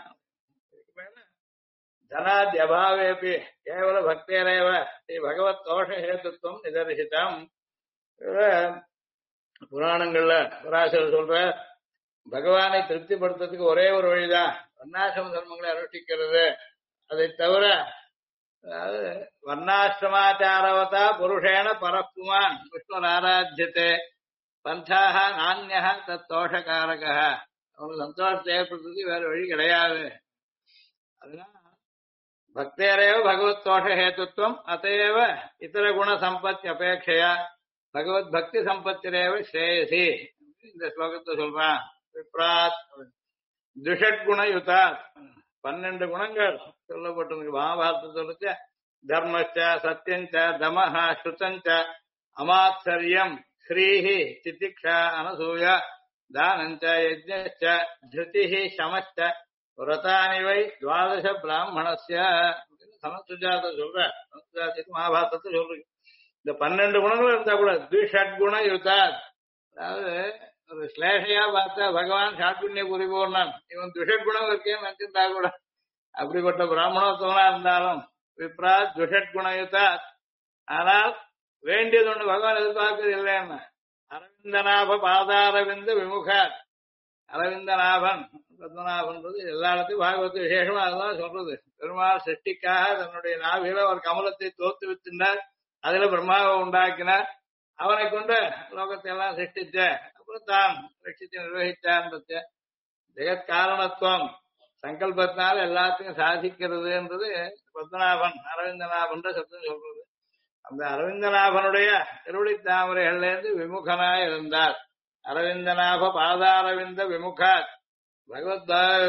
தனாத்யபாவேபி கேவல பக்தேரேவ ஸ்ரீ பகவத் தோஷ ஹேதுத்வம் நிதர்சிதம். புராணங்கள்ல பராசரர் சொல்ற பகவானை திருப்திப்படுத்துறதுக்கு ஒரே ஒரு வழிதான் வர்ணாசிரம தர்மங்களை அனுஷ்டிக்கிறது. அதை தவிர அதாவது வர்ணாசிரமாச்சாரவதா புருஷேன பரப்புமான் விஷ்ணு ஆராத்தியத்தை பந்தாக நானியா தத் தோஷகாரக. அவனுக்கு சந்தோஷத்தை ஏற்படுத்துறதுக்கு வேற வழி கிடையாது. அதனால பக்தேரேவ பகவத் தோஷ ஹேத்துவம் அத்தையவ இதர குண சம்பத்தி அபேட்சையா பகவத் பக்தி சம்பத்திரேவ ஸ்ரேயசி. இந்த ஸ்லோகத்தை சொல்றான். விப்ராத் துஷட் யுதா 12 குணங்கள் சொல்லப்பட்டிருக்கு மகாபாரதத்தை. தர்மச்ச சத்யஞ்ச தமஹ ஸ்ருதஞ்ச அமாத்சரியம் ஸ்ரீஹி திதிக்ஷா அனசூய தானஞ்ச யஜ்ஞச்ச திருதிஹி சமச்ச விரதானி வை துவாதச பிராமணஸ்ய. சமசுஜாத சொல்ற சமசுஜாத்துக்கு மகாபாரதத்தை சொல்றீங்க. இந்த 12 குணங்கள் இருந்தா கூட துஷட்குண யுதா, அதாவது ஒரு ஸ்லேஷையா பார்த்தா பகவான் சாட்புண்ணிய பரிபூர்ணன், இவன் துஷட்குணம் இருக்கேன்னு நினைச்சிருந்தா கூட அப்படிப்பட்ட பிராமணோத்தவனா இருந்தாலும் விப்ரா துஷட்குணயுதா. ஆனால் வேண்டியது ஒண்ணு பகவான் எதிர்பார்க்கறது இல்லைன்னு. அரவிந்தநாப பாதாரவிந்த விமுகா. அரவிந்தநாபன் பத்மநாபன்றது எல்லா இடத்தையும் பாகவத்து விசேஷமா அதுதான் சொல்றது. பெருமாள் சிருஷ்டிக்காக தன்னுடைய நாவில ஒரு கமலத்தை தோத்து வித்தினார், அதுல பிரம்மாவை உண்டாக்கினார், அவனை கொண்டு லோகத்தை எல்லாம் சிருஷ்டிச்ச, அப்புறம் தான் ரட்சித்து நிர்வகிச்சான். ஜெகத் காரணத்துவம் சங்கல்பத்தினால எல்லாத்தையும் சாதிக்கிறதுன்றது பத்மநாபன் அரவிந்தநாபன் சத்தம் சொல்றது. அந்த அரவிந்தநாபனுடைய திருவடி தாமரைகள்ல இருந்து விமுகனாய் இருந்தார். அரவிந்தநாப பாதாரவிந்த விமுகா. பகவத்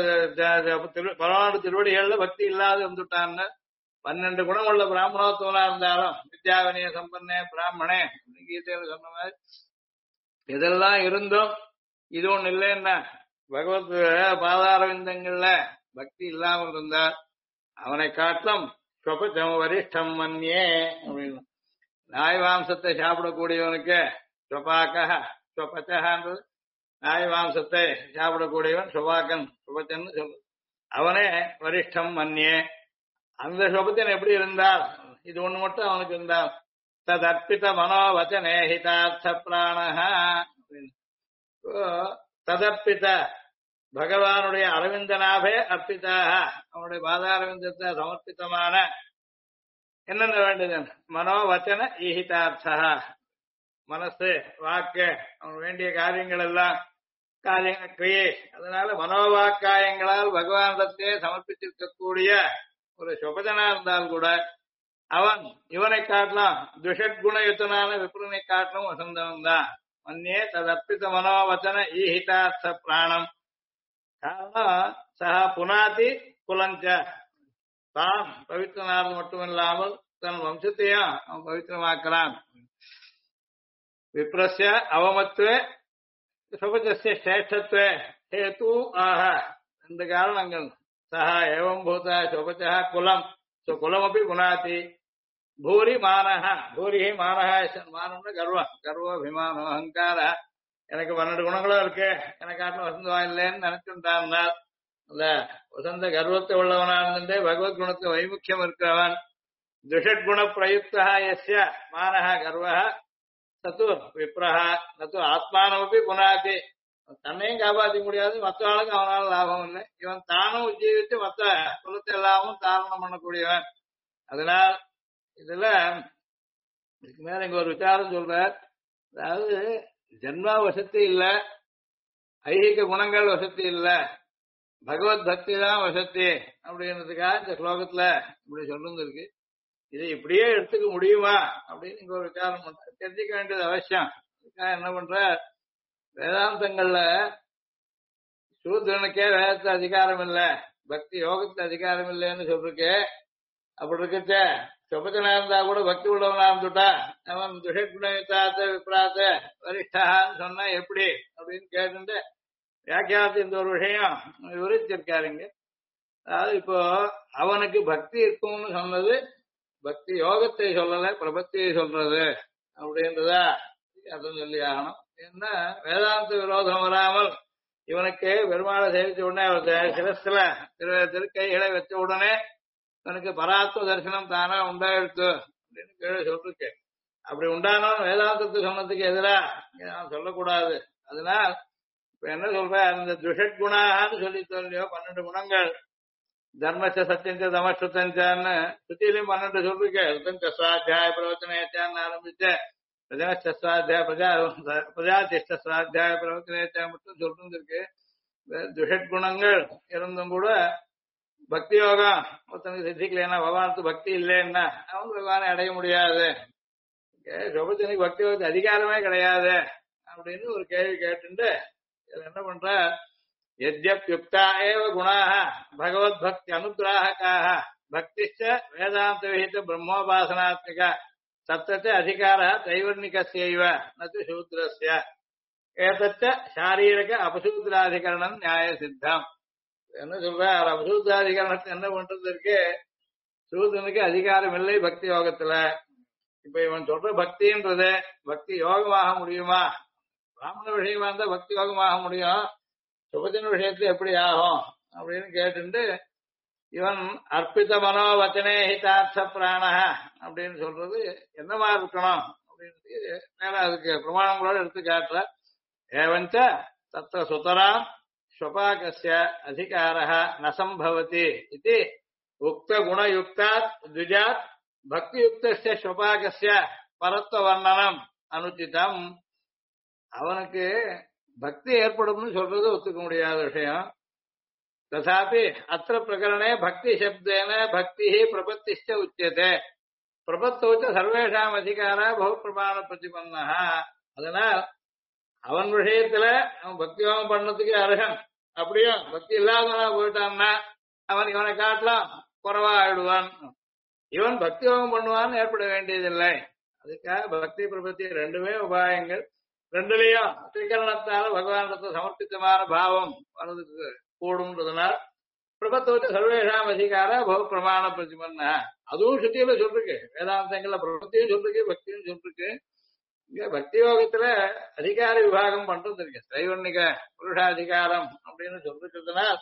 பரவாடு திருவடிகள்ல பக்தி இல்லாத வந்துட்டான்னு 12 குணம் உள்ள பிராமணோத்தவனா இருந்தாலும் வித்யாவனிய சம்பன்னே பிராமணே கீதையில சொன்ன மாதிரி இதெல்லாம் இருந்தும் இது ஒண்ணு இல்லைன்னா பகவத் பாதாரவிந்தங்கள்ல பக்தி இல்லாமல் இருந்தார். அவனை காட்டும் சொபச்சம் வரிஷ்டம் மன்னியே அப்படின்னு. நாய் மாம்சத்தை சாப்பிடக்கூடியவனுக்கு சொபாக்கா சொபச்சன்றது நாய் மாம்சத்தை சாப்பிடக்கூடியவன் சொபாக்கன் சொபச்சன்னு சொல்லு. அவனே வரிஷ்டம் மன்னியே. அந்த சொபத்தன் எப்படி இருந்தால் இது ஒண்ணு மட்டும் அவனுக்கு இருந்தால் தத் அர்ப்பித மனோவச்சனே ஹிதார்த்த பிராணஹா. ததர்ப்பித பகவானுடைய அரவிந்தனாபே அர்ப்பிதாக அவனுடைய பாதாரவிந்தத்தை சமர்ப்பித்தமான என்னென்ன வேண்டியது மனோவச்சன ஈஹிதார்த்தா. மனசு வாக்கு அவன் வேண்டிய காரியங்கள் எல்லாம் காரிய கிரியை. அதனால மனோவாக்காயங்களால் பகவானிடத்தே சமர்ப்பித்திருக்கக்கூடிய ஒரு சொபஜனா இருந்தால் கூட அவன் இவனை காட்டலாம் துஷட்குணயுத்தனான விப்ரனை காட்டலும் வசந்தவன் தான். மன்னியே ததர்ப்பித மனோவச்சன ஈஹிதார்த்த பிராணம். காரணம் சஹா புனாதி குலஞ்ச. தான் பவித்திரனாக மட்டுமில்லாமல் தன் வம்சத்தையும் அவன் பவித்திரமாக்கிறான். விப்ரஸ்ய அவமத்துவே சுபஜஸ்ய சேஷ்டத்துவே ஹேது ஆக. 2 காரணங்கள். சஹா ஏவம் பூத சுபஜ குலம். குலமப்பி புனாதி. பூரி மானஹ. பூரி மானஹ. மானம்னா கர்வம். கர்வாபிமானம் அகங்கார. எனக்கு 12 குணங்களும் இருக்கு, எனக்கு ஆத்ம வசந்தவா இல்லைன்னு நினைச்சுட்டான். அந்த வசந்த கர்வத்தை உள்ளவனா இருந்தே பகவத் குணத்தை வைமுக்கியம் இருக்கிறவன். துஷட்குண பிரயுக்தா யஸ்ய மானஹ கர்வஹ சத்து விப்ரஹ நத்து ஆத்மானமப்பி புனாதி. தன்னையும் காப்பாற்ற முடியாது, மற்றவர்களுக்கு அவனால லாபம் இல்லை. இவன் தானும் உஜீவித்து மற்ற குலத்தை எல்லாமும் தாரணம் பண்ணக்கூடியவன். அதனால் இதுல இதுக்கு மேல இங்க ஒரு விசாரம் சொல்றார். அதாவது ஜென்மா வசதி இல்ல, ஐகிக குணங்கள் வசதி இல்ல, பகவத் பக்தி தான் வசதி அப்படின்றதுக்காக இந்த ஸ்லோகத்துல இப்படி சொல்லிருக்கு. இதை இப்படியே எடுத்துக்க முடியுமா அப்படின்னு இங்க ஒரு விசாரம் பண்ற. தெரிஞ்சுக்க வேண்டியது அவசியம். அதுக்காக என்ன பண்ற, வேதாந்தங்கள்ல சூத்ரனுக்கே வேதத்தை அதிகாரம் இல்ல, பக்தி யோகத்துல அதிகாரம் இல்லைன்னு சொல்லிருக்கு. அப்படி இருக்கச்ச சொபச்சனா இருந்தா கூட பக்தி உள்ளவனா இருந்துட்டா அவன் துஷகுணாத்த விப்ராத்த வரிஷ்டான்னு சொன்னா எப்படி அப்படின்னு கேட்டு வியாக்கியானத்து இந்த ஒரு விஷயம் விவரிச்சிருக்காருங்க. அதாவது இப்போ அவனுக்கு பக்தி இருக்கும்னு சொன்னது பக்தி யோகத்தை சொல்லல, பிரபத்தியை சொல்றது அப்படின்றதா அதுவும் சொல்லி ஆகணும். ஏன்னா வேதாந்த விரோதம் வராமல் இவனுக்கு பெருமாளை சேவிச்ச உடனே அவர் சிரஸ்ல திருக்கைகளை வச்ச உடனே இவனுக்கு பராத்ம தரிசனம் தானா உண்டாயிடுத்து அப்படின்னு கீழே சொல்லிருக்கு. அப்படி உண்டானவன் வேதாந்தத்தை சொன்னதுக்கு எதிரா இங்க நான் சொல்லக்கூடாது. அதனால் இப்ப என்ன சொல்ற, அந்த துஷட் குணான்னு சொல்லி சொல்லியோ 12 குணங்கள், தர்மச்ச சத்தியஞ்ச தமசுத்தஞ்சான்னு சுத்திலையும் 12 சொல்லிருக்க. சுவாத்தியாய பிரவச்சனேச்சான்னு ஆரம்பிச்ச பிரஜாஸ்வாத்தியாய பிரஜாதிஷ்ட சுவாத்தியாய பிரவச்சனேச்சா மட்டும் சொல்றது இருக்கு. துஷட் குணங்கள் இருந்தும் கூட பக்தி யோகம் ஒருத்தனுக்கு சித்திக்கலைன்னா, பகவானுக்கு பக்தி இல்லைன்னா அவன் பகவானை அடைய முடியாது. சொபத்தனுக்கு பக்தி யோகத்துக்கு அதிகாரமே கிடையாது அப்படின்னு ஒரு கேள்வி கேட்டுட்டு இதுல என்ன பண்ற, யத்யப்யுக்தா ஏவ குணாஹ பகவத் பக்தி அனுகிராஹகாஹ பக்திச்ச வேதாந்த விஹித பிரம்மோபாசனாத்மிக சப்தச்ச அதிகாரः தைவர்ணிகஸ்யைவ நது சூத்ரஸ்ய ஏதச்ச சாரீரக அபசூத்ராதிகரணம் நியாய சித்தம். என்ன சொல்ற, அபசூத்ராதிகரணத்தை என்ன பண்றது இருக்கு, சூத்ரனுக்கு அதிகாரம் இல்லை பக்தி யோகத்துல. இப்ப இவன் சொல்ற பக்தின்றது பக்தி யோகமாக முடியுமா? பிராமண விஷயமா இருந்தா பக்தி யோகமாக முடியும், சுபஜன விஷயத்துல எப்படி ஆகும் அப்படின்னு கேட்டு இவன் அர்ப்பித மனோவச்சனே ஹிதார்த்த பிராணஹ அப்படின்னு சொல்றது என்னமா இருக்கணும் அப்படின்னு மேல அதுக்கு பிரமாணங்களோட எடுத்து காட்டுற. ஏவஞ்ச தத்த சுதராம் ஸ்வபாகஸ்ய அதிகாரः ந சம்பவதி இதி உக்த குணயுக்தாத் த்விஜாத் பக்தியுக்தஸ்ய ஸ்வபாகஸ்ய பரத்வ வர்ணனம் அனுச்சிதம். அவனுக்கு பக்தி ஏற்படும்னு சொல்றது ஒத்துக்க முடியாத விஷயம். ததாபி அத்திர பிரகரணே பக்தி சப்தேன பக்தி பிரபத்திஷ்ட உச்சியதே பிரபத்தோச்ச சர்வேஷாம் அதிகார பகு பிரமாண பிரதிபன்னா. அதனால் அவன் விஷயத்துல அவன் பக்தி யோகம் பண்ணதுக்கு அர்ஹன். அப்படியும் பக்தி இல்லாதவனா போயிட்டான்னா அவன் இவனை காட்டலாம் குறைவா ஆயிடுவான். இவன் பக்தி யோகம் பண்ணுவான்னு ஏற்பட வேண்டியதில்லை. அதுக்காக பக்தி பிரபத்தி ரெண்டுமே உபாயங்கள். ரெண்டுலயும் திரிகரணத்தால பகவானிடத்தை சமர்ப்பித்தமான பாவம் வர்றதுக்கு கூடும்ன்றதுனால் பிரபத்தோச்ச சர்வேஷாம் அதிகார பகு பிரமாண பிரதிபன்னா. அதுவும் சுத்தியில சொல்லிருக்கு, வேதாந்தங்கள்ல பிரபத்தியும் சொல்லிருக்கு பக்தியும் சொல்லிருக்கு. இங்க பக்தி யோகத்துல அதிகார விபாகம் பண்றது இருக்கு, தைவர்ணிக புருஷாதிகாரம் அப்படின்னு சொல்லிருக்கிறதுனால்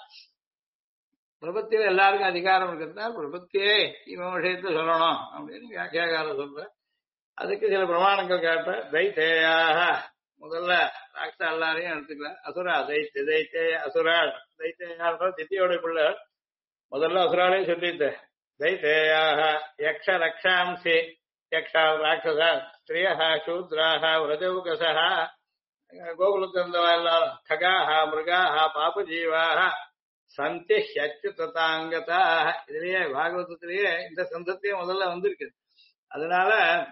பிரபத்தியில எல்லாருக்கும் அதிகாரம் இருக்கிறதுனால பிரபத்தியே இவன் விஷயத்துல சொல்லணும் அப்படின்னு வியாக்கியாகாரம் சொல்ற. அதுக்கு சில பிரமாணங்கள் காட்ட. தைத்தேயாக முதல்ல ராட்சா எல்லாரையும் எடுத்துக்கல, அசுரா தைத்திய தைத்தே அசுராள் தைத்தேயான்ற தித்தியோட பிள்ளை முதல்ல அசுராலே சொல்லிட்டு தைத்தேயாக யக்ஷ ரக்ஷாம்சி யக்ஷா ராட்சசா ஸ்திரியா சூத்ராக விரஜௌகசா கோகுலத்தில் இருந்தவா எல்லாரும் ககாஹ மிருகாஹ பாபஜீவாக சந்தி அச்சுதாங்கதா. இதுலயே பாகவதத்திலேயே இந்த சந்தத்தையே முதல்ல வந்திருக்கு. அதனால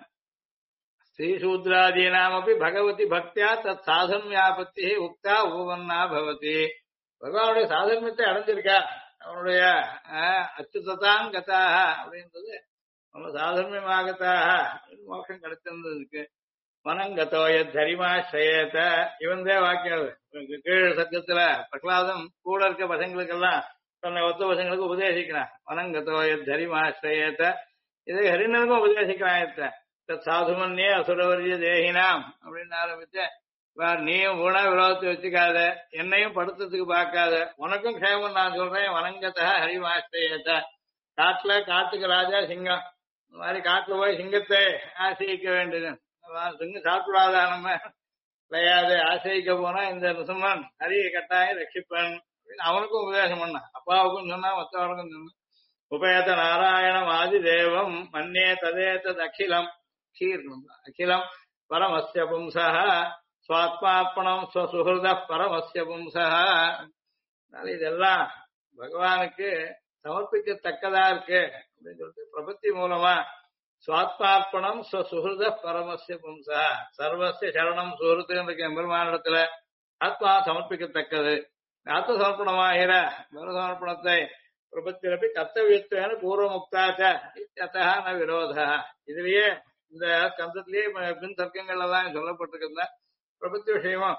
ஸ்ரீசூத்ராதீனாமப்பி பகவதி பக்தியா தத் சாதன்யாபத்தி உக்தா உபவன்னா பவதி. பகவானுடைய சாதன்யத்தை அடைஞ்சிருக்கா, அவனுடைய அச்சுதாங்கதாக அப்படின்றது அவன் சாதன்யமாகத்தாக மோட்சம் கிடைச்சிருந்ததுக்கு. மனங்கத்தோய தரிமாஸ்ரயத்த இவன்தே வாக்கியம். கீழ் சர்க்கத்துல பிரகலாதம் கூட இருக்க பசங்களுக்கெல்லாம் தன்னை ஒத்த பசங்களுக்கு உபதேசிக்கிறான். மனங்கத்தோய தரிமாஸ்ரயத்த இதை ஹரிணனுக்கும் உபதேசிக்கிறான். சாதுமன்யே அசுரவரிய தேகினாம் அப்படின்னு ஆரம்பிச்ச, நீயும் ஊன விரோதத்தை வச்சுக்காத, என்னையும் படுத்ததுக்கு பார்க்காத, உனக்கும் க்ஷேமம் நான் சொல்றேன். வனங்கத்தா ஹரிமாஸ்ரயத்த. காட்டுக்கு ராஜா சிங்கம், இந்த மாதிரி காட்டுல போய் சிங்கத்தை ஆசிரிக்க வேண்டியது. சிங்கம் சாப்பிடாதா நம்ம விளையாது, ஆசிரிக்க போனா இந்த நிசுமன் ஹரியை கட்டாயம் ரட்சிப்பன் அப்படின்னு அவனுக்கும் உபதேசம் பண்ணான். அப்பாவுக்கும் சொன்னா மற்றவனுக்கும் சொன்னான். உபயத நாராயணம் ஆதி தேவம் மன்னே ததேதத் அகிலம் அகிலம் பரமஸ்ய பும்சா ஸ்வாத்மார்ப்பணம் ஸ்வசுஹிருத பரமஸ்ய பும்சா. இதெல்லாம் பகவானுக்கு சமர்ப்பிக்கத்தக்கதா இருக்கு அப்படின்னு சொல்லிட்டு பிரபத்தி மூலமா ஸ்வாத்மார்ப்பணம் ஸ்வசுஹிருத பரமஸ்ய பும்சா சர்வஸ்ய சரணம் சுஹൃத்துன்னு இருக்க எம்பெருமானிடத்துல ஆத்மா சமர்ப்பிக்கத்தக்கது. ஆத்ம சமர்ப்பணமாகிற சமர்ப்பணத்தை பிரபத்திரப்பி கர்த்தவியத்துவன பூர்வமுக்தாச்ச இத்யதஹ ந விரோதா. இதுலயே இந்த ஸ்கந்தத்திலேயே பின் தர்க்கங்கள் எல்லாம் சொல்லப்பட்டிருக்கிறதா பிரபத்தி விஷயமா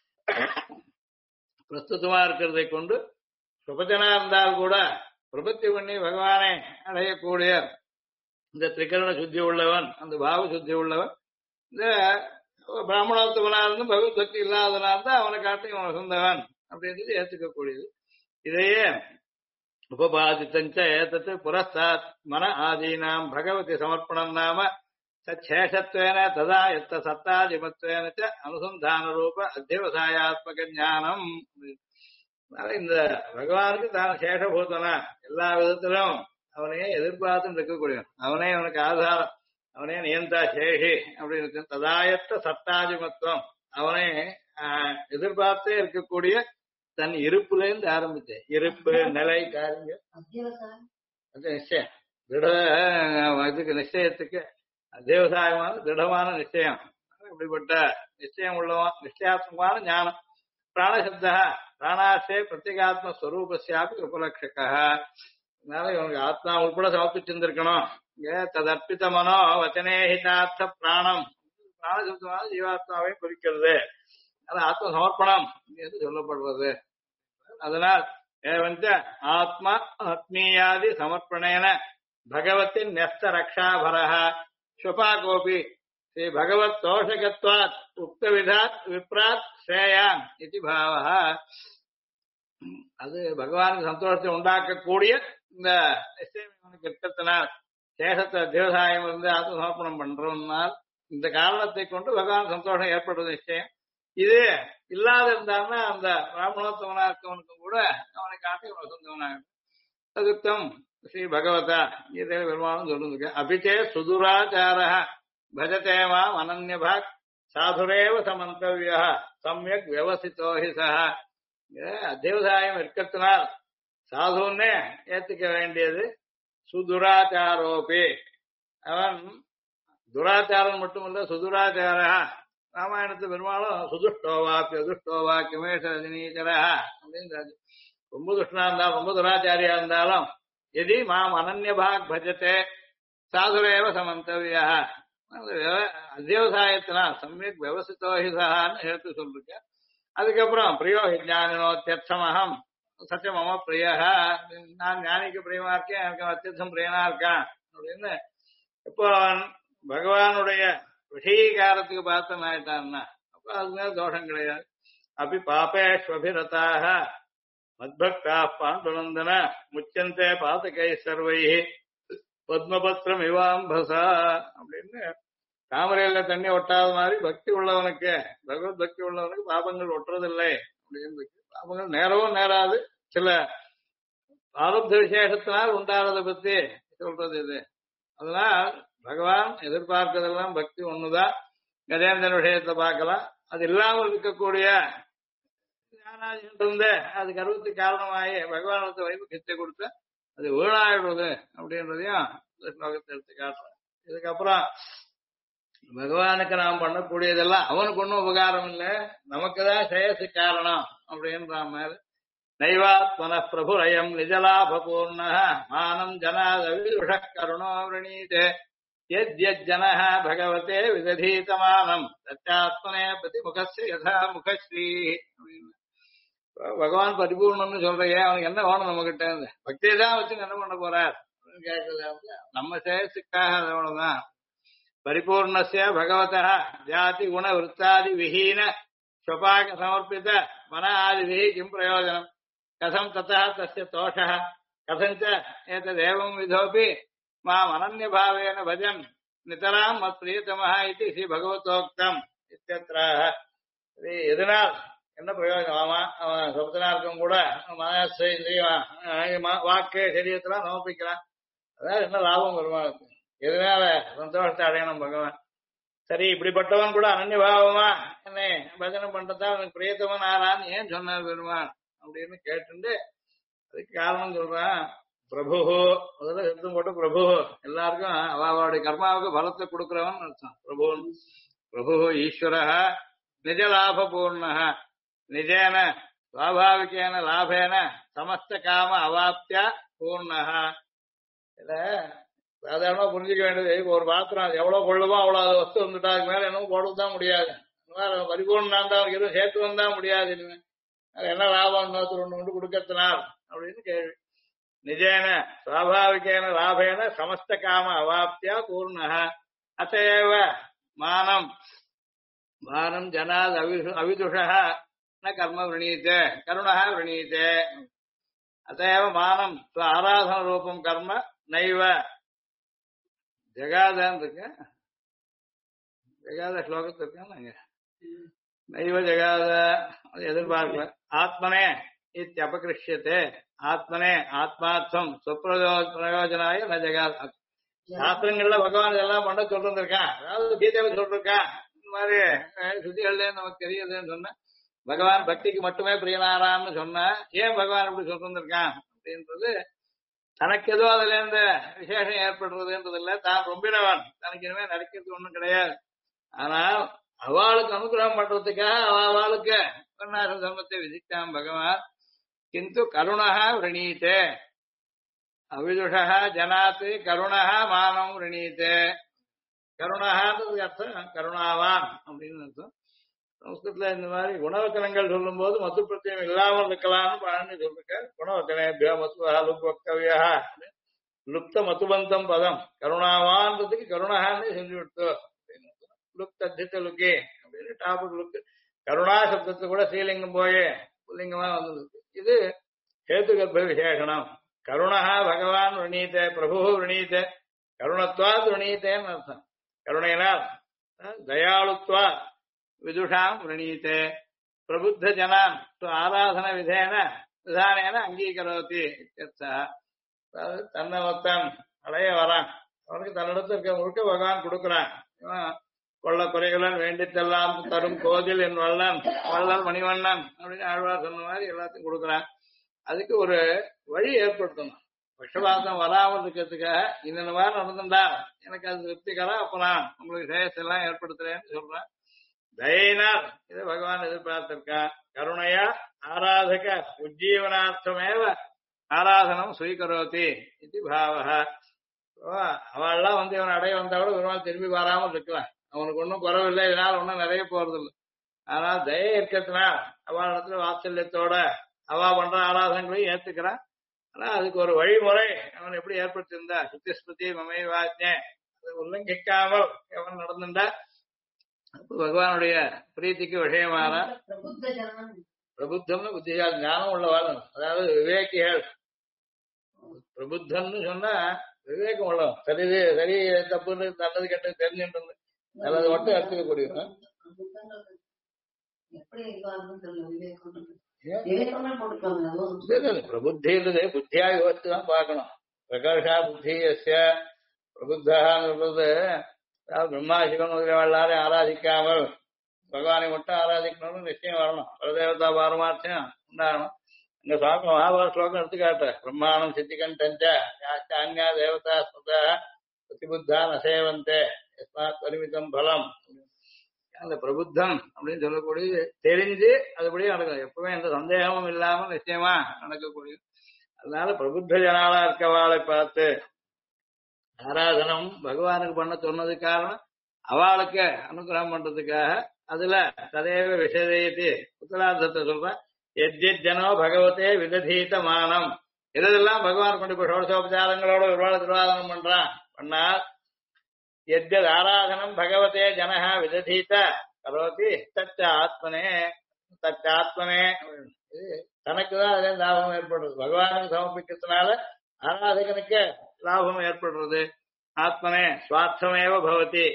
பிரஸ்துதமா இருக்கிறதை கொண்டு பிரபஞ்சனா இருந்தால் கூட பிரபத்தி பண்ணி பகவானை அடையக்கூடிய இந்த திரிகரண சுத்தி உள்ளவன், அந்த பாவ சுத்தி உள்ளவன், இந்த பிராமணத்துவனா இருந்து பகவத் பக்தி இல்லாதவனா இருந்தா அவனை காட்டி அவனை சொந்தவன் அப்படின்றது ஏத்துக்கக்கூடியது. இதையே உபபாதித்தஞ்ச ஏதத்து புரஸ்தாத் மன ஆதீனாம் பகவதி சமர்ப்பணம் நாம சேஷத்வேன ததா எத்த சத்தாதிபத்வேன ச அனுசந்தான ரூப அத்தியவசாயாத்மக ஞானம். அதனால இந்த பகவானுக்கு தான் சேஷபூதனா எல்லா விதத்திலும் அவனையே எதிர்பார்த்து இருக்கக்கூடிய அவனே அவனுக்கு ஆதாரம், அவனே நியந்தா சேஷி அப்படின்னு ததாயத்த சத்தாதிமத்துவம் அவனே எதிர்பார்த்தே இருக்கக்கூடிய தன் இருப்புல இருந்து ஆரம்பிச்சு இருப்பு நிலை காரியங்கள் அது நிச்சயம் திட இதுக்கு நிச்சயத்துக்கு அத்தியவசாயமான திடமான நிச்சயம். இப்படிப்பட்ட நிச்சயம் உள்ளவன் நிச்சயாத்மகமான ஞானம். பிராணசப்த பிராணாசே பிரத்யேகாத்மஸ்வரூபஸ்யாபி உபலட்சக. அதனால இவனுக்கு ஆத்மா உட்பட சமர்ப்பிச்சிருந்திருக்கணும். ததர்ப்பித மனோ வச்சனே ஹிதார்த்த பிராணம். பிராணசப்தமான ஜீவாத்மாவையும் குறிக்கிறது. அது ஆத்ம சமர்ப்பணம் என்று சொல்லப்படுறது. அதனால் ஏவஞ்ச ஆத்மா ஆத்மீயாதி சமர்ப்பணேன பகவத்தின் நெஸ்த ரக்ஷாபரஹ ஸ்வபாகோபி ஸ்ரீ பகவத் தோஷகத்வாத் உக்தவிதாத் விப்ராத் ஸ்ரேயான் இது பாவः. அது பகவானுக்கு சந்தோஷத்தை உண்டாக்கக்கூடிய இந்த நிச்சயம் இருக்கிறதுனால் சேஷத்தை தேவசாயம் இருந்து ஆத்ம சமர்ப்பணம் பண்றோம்னால் இந்த காரணத்தை கொண்டு பகவான் சந்தோஷம் ஏற்படுறது நிச்சயம். இது இல்லாத இருந்தான்னா அந்த பிராமணோத்தமனா இருக்கவனுக்கும் கூட அவனை காட்டி அவனை சொந்தவனாக அதுக்தம் ஸ்ரீ பகவதா கீதையில பெருமானும் சொல்லுங்க. அபிச்சே சுதுராச்சார பஜதேவா அனன்யபாக் சாதுரேவ சமந்தவிய சமயக் வியவசித்தோஹி சஹ. தேவதாயம் இருக்கிறதுனால் சாதுன்னே ஏத்துக்க வேண்டியது. சுதுராச்சாரோபி அவன் துராச்சாரம் மட்டுமல்ல சுதுராச்சார. ராமாயணத்து பெருமாளும் சுதுஷ்டோவாப்பி அதுஷ்டோவா கிமேஷ ரஜினீச்சரா அப்படின்னு ரொம்ப துஷ்டனா இருந்தாலும் ரொம்ப துராச்சாரியா இருந்தாலும் எதி மாம் அனன்யபாக் பஜத்தே சாதுரேவ சமந்தவிய அத்தியவசாயத்தினால் சமயக் வியவசித்தோஹிசான்னு எடுத்து சொல்லிருக்க. அதுக்கப்புறம் பிரியோ ஜானினோத்தியர்த்தமகம் சத்திய மம பிரிய. நான் ஞானிக்கு பிரியமா இருக்கேன், எனக்கு அத்தியர்த்தம் பிரியனா இருக்கான் அப்படின்னு இப்போ பகவானுடைய விஷயீகாரத்துக்கு பார்த்தம் ஆயிட்டான்னா அப்ப அது மேல தோஷம் கிடையாது. அப்படி பாபேஷ்வபிரதாக மத்பக்தா பாண்டுநந்தன முச்சந்தே பாதகை சர்வை பத்மபத்ரம் இவாம்பசா அப்படின்னு தாமரையில தண்ணி ஒட்டாத மாதிரி பக்தி உள்ளவனுக்கு பகவத் பக்தி உள்ளவனுக்கு பாபங்கள் ஒட்டுறதில்லை அப்படின்னு. பாபங்கள் நேரவும் நேராது சில ஆரம்ப விசேஷத்தினால் உண்டானதை பத்தி சொல்றது இது. அதனால் பகவான் எதிர்பார்க்கறதெல்லாம் பக்தி ஒண்ணுதான். கஜேந்திரன் விஷயத்தை பார்க்கலாம். அது இல்லாமல் இருக்கக்கூடிய இருந்து அது கருவத்துக்கு காரணமாகி பகவானுக்கு வைப்பு கிச்சை கொடுத்து அது வீணாயிடுவது அப்படின்றதையும் ஸ்லோகத்தை எடுத்து காட்டுறேன். இதுக்கப்புறம் பகவானுக்கு நாம் பண்ணக்கூடியதெல்லாம் அவனுக்கு ஒன்றும் உபகாரம் இல்லை, நமக்குதான் சேயசு காரணம் அப்படின்ற மாதிரி. நைவாத்மன பிரபுரயம் நிஜலாபூர்ண மானம் ஜனாதவிஷ கருணோ விரணீதே யஜ்ஜன பகவதே விததீதமானம் தச்சாத்மனே பிரதிமுகஸ்ய யதா முகஸ்ரீ. பகவான் பரிபூர்ணம்னு சொல்றையே, அவனுக்கு என்ன வேணும் நம்ம கிட்ட இருந்து? பக்தியை தான் வச்சு என்ன பண்ண போறார் கேட்கறது. நம்ம சேயசுக்காக அவ்வளவுதான். பரிபூர்ணஸ்ய பகவதா ஜாதி குண விற்த்தாதி விஹீன ஸ்வபாக சமர்ப்பித மன ஆதிபிஹ கிம் பிரயோஜனம் கதம் ததா தஸ்ய தோஷः கதஞ்ச ஏததேவம் விதோபி மாம் அனன்யபாவேன பஜன் நிதராம் மத் பிரியதமः இதி ஸ்ரீ பகவதோக்தம் இத்யத்ராஹ. எதனால் என்ன பிரயோஜனம்? அவன் சொப்தனா இருக்கும் கூட மனசு இந்திரியம் வாக்கு சரீரத்தெல்லாம் நோப்பிக்கிறான். அதாவது என்ன லாபம் பெருமாளுக்கு? எதனால சந்தோஷத்தை அடையணும் பகவான்? சரி, இப்படிப்பட்டவன் கூட அனன்யபாவமா என்ன பஜனை பண்றதா அவனுக்கு பிரியத்தவன் ஆறான்னு ஏன் சொன்னார் பெருமான் அப்படின்னு கேட்டுண்டு அதுக்கு காரணம் சொல்றான். பிரபு முதல்ல சத்தம் போட்டு பிரபு எல்லாருக்கும் அவளுடைய கர்மாவுக்கு பலத்தை கொடுக்கிறவன் அர்த்தம். பிரபு ஈஸ்வர நிஜ லாபபூர்ண நிஜேன சுவாபாவிகேன லாபேன சமஸ்த காம அவாப்தியா பூர்ண. இத சாதாரணமா புரிஞ்சுக்க வேண்டியது. ஒரு பாத்திரம் அது எவ்வளவு கொள்ளுமோ அவ்வளவு அது வஸ்து வந்துட்டா அதுக்கு மேல என்னவும் போடுதான் முடியாது. பரிபூர்ணம் தான் அவனுக்கு எதுவும் சேர்த்து வந்தா முடியாது. இனிமே அது என்ன லாபம் இன்னொருத்தர் ஒண்ணு கொண்டு கொடுக்கறதுனால் அப்படின்னு கேள்வி. நிஜேன சுவாபாவிகேன லாபேன சமஸ்த காம அவாப்தியா பூர்ண. அத்தேவ மானம் மானம் ஜனாத் அவிதுஷ ந கர்ம விரணீதே கருணா விரணீதே. அத்தேவ மானம் ஆராதன ரூபம் கர்ம நைவ ஜகாதான் இருக்கு. ஜெகாத ஸ்லோகத்தில் இருக்கா நாங்க நைவ ஜெகாத அது எதிர்பார்க்கல. ஆத்மனே இத்தியபகிருஷ்யத்தே ஆத்மனே ஆத்மார்த்தம் பிரயோஜனாய ந ஜெகாத். சாஸ்திரங்கள்ல பகவான் இதெல்லாம் பண்ண சொல்லிருக்கான், அதாவது கீதையில சொல்லிருக்கான். இந்த மாதிரி சுத்திகள்ல நமக்கு தெரியுதுன்னு சொன்ன பகவான் பக்திக்கு மட்டுமே பிரியனாரான்னு சொன்ன ஏன் பகவான் இப்படி சொல்லிருக்கான் அப்படின்றது தனக்கு ஏதோ அதுல இருந்து விசேஷம் ஏற்படுறதுன்றது இல்ல. தான் ரொம்பினவன், தனக்கு இனிமே நடக்கிறது ஒண்ணும் கிடையாது. ஆனால் அவளுக்கு அனுகிரகம் பண்றதுக்காக அவளுக்கு தர்மத்தை விதித்தான் பகவான். கிந்து கருணா விரணீத்தே அவிதுஷா ஜனாத்து கருணா மானம் விரணீத்தே. கருணான்றது அர்த்தம் கருணாவான் அப்படின்னு அர்த்தம். சம்ஸ்கிருத்ல இந்த மாதிரி குணவச்சனங்கள் சொல்லும் போது மத்து பிரத்தியம் இல்லாமல் இருக்கலாம்னு பழனி சொல்லிருக்க. குணவச்சனேபியா மத்துவா லுப்வக்தவியா லுப்த மத்துபந்தம் பதம் கருணாவான்றதுக்கு கருணான்னு சொல்லி விட்டோம். லுப்தித்த லுக்கே அப்படின்னு டாபிக் லுக்கு. கருணா சப்தத்தை கூட ஸ்ரீலிங்கம் போயே புல்லிங்கமா வந்தது. இது ஹேத்து கர்ப்ப விசேஷனம். கருணா பகவான் விரணீத்த பிரபு விரணீத்த கருணத்வாத் விரணீத்தேன்னு அர்த்தம். கருணையினால் தயாளுத்வா விதுஷாம் விரணீத்தே பிரபுத்த ஜனான் ஆராதன விதானேன அங்கீகரோதி. அதாவது தன்னை ஒருத்தன் அடைய வரான், அவனுக்கு தன்னிடத்துல இருக்க முழுக்க பகவான் கொடுக்குறான். கொள்ள குறைகளும் வேண்டித்தெல்லாம் தரும் கோதில் என் வல்லன் வள்ளல் மணிவண்ணன் அப்படின்னு ஆழ்வார் சொன்ன மாதிரி எல்லாத்தையும் கொடுக்குறான். அதுக்கு ஒரு வழி ஏற்படுத்தணும். பட்சபாதம் வராமல் இருக்கிறதுக்காக இந்த மாதிரி நடந்துட்டா எனக்கு அது திருப்திகரம், அப்ப நான் உங்களுக்கு சேயத்தெல்லாம் ஏற்படுத்துறேன்னு சொல்றேன். தயினார் இதை பகவான் எதிர்பார்த்திருக்கான். கருணையா ஆராதக உஜ்ஜீவனார்த்தமேவ ஆராதனம் சுயகரோதி இது பாவக. அவள்லாம் வந்து இவன் அடைய வந்தா கூட ஒரு நாள் திரும்பி வராமல் இருக்கலாம். அவனுக்கு ஒன்றும் குறவில்லை, இதனால் ஒன்றும் நிறைய போறது இல்லை. ஆனால் தயை இருக்கிறதுனால் அவள் இடத்துல வாத்சல்யத்தோட அவா பண்ற ஆராதனைகளையும் ஏத்துக்கிறான். ஆனா அதுக்கு ஒரு வழிமுறை அவன் எப்படி ஏற்படுத்தியிருந்தா சுத்திஸ்மிருதி மமை வாஜ்ஞை அதை உல்லங்கிக்காமல் அவன் நடந்துட்டா பகவானுடைய பிரீத்திக்கு விஷயமான பிரபுத்தம்னு புத்திசாலி ஞானம் உள்ளவாள். அதாவது விவேகிகள். பிரபுத்தம்னு சொன்னா விவேகம் உள்ளவன். சரி சரி தப்புன்னு நல்லது கெட்டது தெரிஞ்சுட்டு நல்லது மட்டும் எடுத்துக்கக்கூடிய பிரபுத்தின்றது புத்தியா யோசிச்சுதான் பார்க்கணும். பிரகர்ஷா புத்தி பிரபுத்தான்றது பிரம்மா சிவன் முதலியவர்களாரையும் ஆராதிக்காமல் பகவானை மட்டும் ஆராதிக்கணும்னு நிச்சயம் வரணும். பரதேவதா பாரமார்த்தியம் உண்டாகணும். இங்க சுவாமி மகாபாரத ஸ்லோகம் எடுத்துக்காட்டு. பிரம்மாணம் சித்திகண்டஞ்ச யாச்சான்யா தேவதா ஸ்முதா பிரதிபுத்தா நசேவந்தே எஸ்மாத் பரிமிதம் பலம். அந்த பிரபுத்தம் அப்படின்னு சொல்லக்கூடிய தெரிஞ்சு அதுபடியே நடக்கும். எப்பவுமே எந்த சந்தேகமும் இல்லாம நிச்சயமா நடக்கக்கூடிய. அதனால பிரபுத்த ஜனாலா இருக்கவாளை பார்த்து ஆராதனம் பகவானுக்கு பண்ண சொன்னது காரணம் அவளுக்கு அனுகிரகம் பண்றதுக்காக. அதுல ததேவ விஷயத்தை உத்தரார்த்தத்தை சொல்றேன். எஜ்ஜித் ஜனோ பகவத்தே விததீத மானம். இதெல்லாம் பகவான் கொண்டு போய் ஷோடசோபச்சாரங்களோட ஒருவாள் திருவாதனம் பண்றான். பண்ணால் எஜ்ஜத் ஆராதனம் பகவத்தே ஜனஹ விததீத கரோதி தச்ச ஆத்மனே தச்ச ஆத்மனே. தனக்குதான் அதே லாபம் ஏற்படுறது. பகவானுக்கு சமர்ப்பிக்கிறதுனால ஆராதகனுக்கு லாபம் ஏற்படுறது. ஆத்மனே சுவார்த்தமேவ பவதி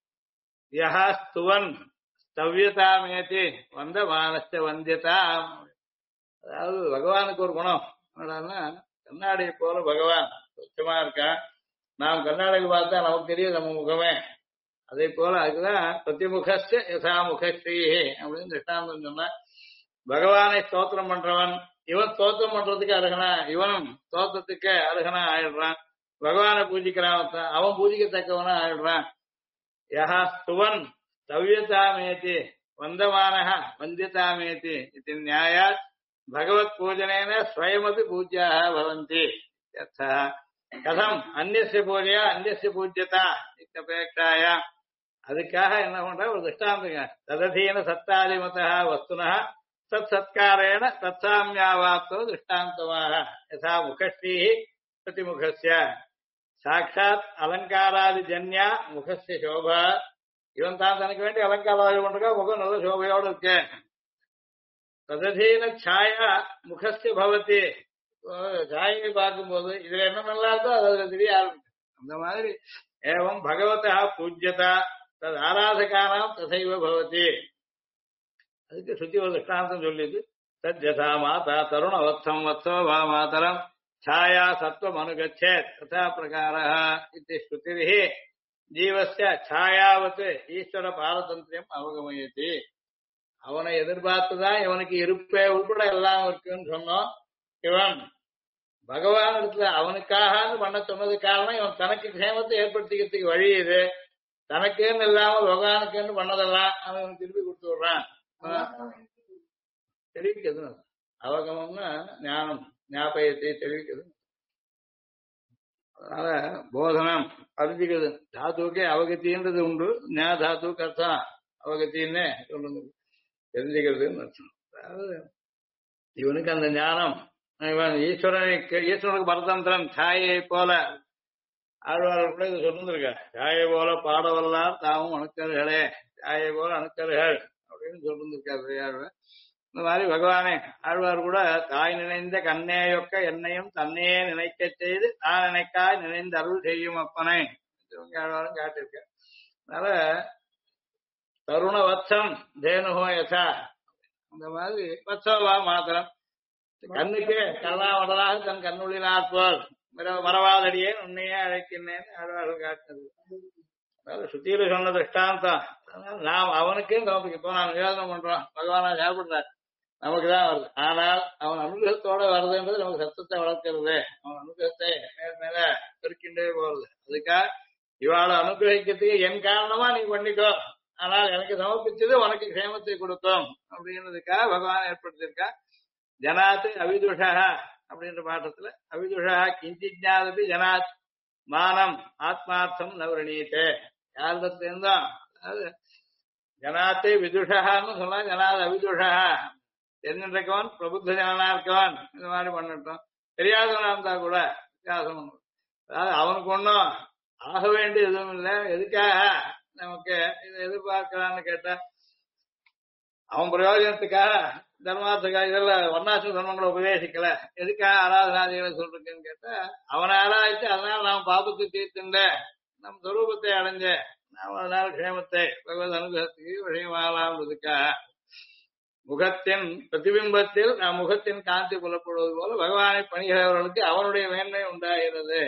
யஹ ஸ்துவன் ஸ்தவ்யதாமேதி வந்த மானஸ்த வந்தியதா. அதாவது பகவானுக்கு ஒரு குணம் என்னடான்னா கண்ணாடியை போல பகவான் சுத்தமா இருக்கான். நாம் கண்ணாடியில் பார்த்தா நமக்கு தெரியும் நம்ம முகமே. அதே போல அதுக்குதான் பிரதிமுகஸ்ய யசா முகஸ்ரீ அப்படின்னு திஷ்டாந்தம் சொன்னா. பகவானை ஸ்தோத்திரம் பண்றவன் இவன் ஸ்தோத்திரம் பண்றதுக்கு அருகனா, இவனும் ஸ்தோத்திரத்துக்கு அருகனா ஆயிடுறான். பகவானை பூஜிக்கிறான் அவன் பூஜிக்கத்தக்கவனா ஆயிடுறான். யஹா ஸ்துவன் ஸ்தவ்யதாமேதி வந்தமானஹ வந்தியதாமேதி இது நியாயாத் பகவத் பூஜனேன ஸ்வயமபி பூஜ்யாः பவந்தி. கதம் அந்நிய பூஜையா அந்நிய பூஜ்யதா இத்தபேட்சாய. அதுக்காக என்ன பண்ற ஒரு திருஷ்டாந்தங்க. தததீன சத்தாதிமத வஸ்துனா தத் சத்காரேன தத்சாமியாவாப்தோ திருஷ்டாந்தமாக யதா முகஸ்ரீ பிரதிமுகஸ்ய சாட்சாத் அலங்காராதி ஜன்யா முகஸ்ய சோபா. இவன் தான் தனக்கு வேண்டி அலங்காரம் பண்றா, முகம் நல்ல சோபையோடு இருக்கு. தததீன சாயா முகஸ்ய பவதி. சாயை பார்க்கும்போது இதுல என்ன நல்லா இருக்கோ அதுல தெரிய ஆரம்பிக்கும். அந்த மாதிரி ஏவம் பகவதா பூஜ்யதா தது ஆராதகானாம் தசைவ பவதி. அதுக்கு சுத்தி ஒரு திருஷ்டாந்தம் சொல்லிது. தத் யதா மாதா தருணவத்சம் வத்சோ வா மாதரம் छाया सत्वम अनुगच्छेत् तथा प्रकारः इति श्रुतिभिः जीवस्य छायावत् ईश्वर பாரதந்திரியம் அவகமயதி. அவனை எதிர்பார்த்துதான் இவனுக்கு இருப்பே உள்பட எல்லாம் இருக்குன்னு சொன்னோம். இவன் பகவான் இடத்துல அவனுக்காக பண்ண சொன்னது காரணம் இவன் தனக்கு க்ஷேமத்தை ஏற்படுத்திக்கிறதுக்கு வழி இது. தனக்குன்னு இல்லாம பகவானுக்குன்னு பண்ணதெல்லாம் அவன் திருப்பி கொடுத்து விடுறான். தெரிவிக்கிறது அவகமம்னா ஞானம், ஞாபகத்தை தெரிவிக்கிறது. அதனால போதனம் அறிஞ்சிக்கிறது. தாத்துக்கே அவகத்தின்றது உண்டு. ஞா தாத்துக்கு அர்த்தம் அவகத்தின்னு சொல்றது தெரிஞ்சுக்கிறதுன்னு அர்த்தம். அதாவது இவனுக்கு அந்த ஞானம், இவன் ஈஸ்வரனுக்கு பரதந்திரம் சாயை போல ஆழ்வார்கள் கூட இது சொல்லிருக்க. சாயை போல பாடவல்லார் தாமும் அணுக்கர்களே, சாயை போல அணுக்கர்கள் அப்படின்னு சொல்லிருக்காரு. இந்த மாதிரி பகவானே ஆழ்வார் கூட தாய் நினைந்த கண்ணேயொக்க என்னையும் தன்னையே நினைக்க செய்து நான் நினைக்காய் நினைந்து அருள் செய்யும் அப்பனை ஆழ்வாரும் காட்டிருக்க. அதனால தருண வத்சம் தேனுகோ யசா, அந்த மாதிரி வத்சவா மாத்திரம் கண்ணுக்கு கருணாவடலாக தன் கண்ணுள்ளினார் போல் மரவாதடியே உன்னையே அழைக்கின்றேன் ஆழ்வார்கள் காட்டினது. அதாவது சுத்தியில சொன்ன திருஷ்டாந்தம். நாம் அவனுக்கே நோக்கி இப்போ நான் நிவேதனம் பண்றோம், பகவானா சாப்பிடுறார், நமக்குதான் வருது. ஆனால் அவன் அனுகிரகத்தோட வருதுன்றது நமக்கு சத்தத்தை வளர்க்கிறது. அவன் அனுகிரகத்தை மேல் மேல பெருக்கின்றே போறது. அதுக்காக இவாளை அனுகிரகிக்கிறதுக்கு என் காரணமா நீ பண்ணிக்கோ, ஆனால் எனக்கு சமர்ப்பிச்சது உனக்கு க்ஷேமத்தை கொடுத்தோம் அப்படின்றதுக்காக பகவான் ஏற்படுத்தியிருக்கா. ஜனாத் அவிதுஷா அப்படின்ற பாட்டத்துல அவிதுஷா கிஞ்சிஜாதபி ஜனாத் மானம் ஆத்மார்த்தம் நவரணீத்தே. யாரிடத்துல இருந்தோம், அதாவது ஜனாத்தை விதுஷான்னு சொன்னா ஜனாத் அவிதுஷா, தெரிஞ்சிருக்கவன் பிரபுத்த ஜனனா இருக்கவன் இந்த மாதிரி பண்ணட்டும். தெரியாதவனா இருந்தா கூட வித்தியாசம். அதாவது அவனுக்கு ஒன்றும் ஆக வேண்டிய எதுவும் இல்லை. எதுக்காக நமக்கு இதை எதிர்பார்க்கலான்னு கேட்டா அவன் பிரயோஜனத்துக்காக தர்மாத்துக்காக இதெல்லாம் வர்ணாசிரம தர்மங்களை உபதேசிக்கல. எதுக்காக ஆராதனாதிகளை சொல்றேன்னு கேட்டா அவனை ஆராய்ச்சி அதனால நாம் பாபத்தை தீர்த்துண்ட நம் சொரூபத்தை அடைஞ்ச நாம் அதனால க்ஷேமத்தை பகவத் அனுகிரகத்துக்கு விஷயமாகலாம்ன்றதுக்காக முகத்தின் பிரதிபிம்பத்தில் முகத்தின் காந்தி புலப்படுவது போல பகவானை பணிகிறவர்களுக்கு அவனுடைய மேன்மை உண்டாகிறது.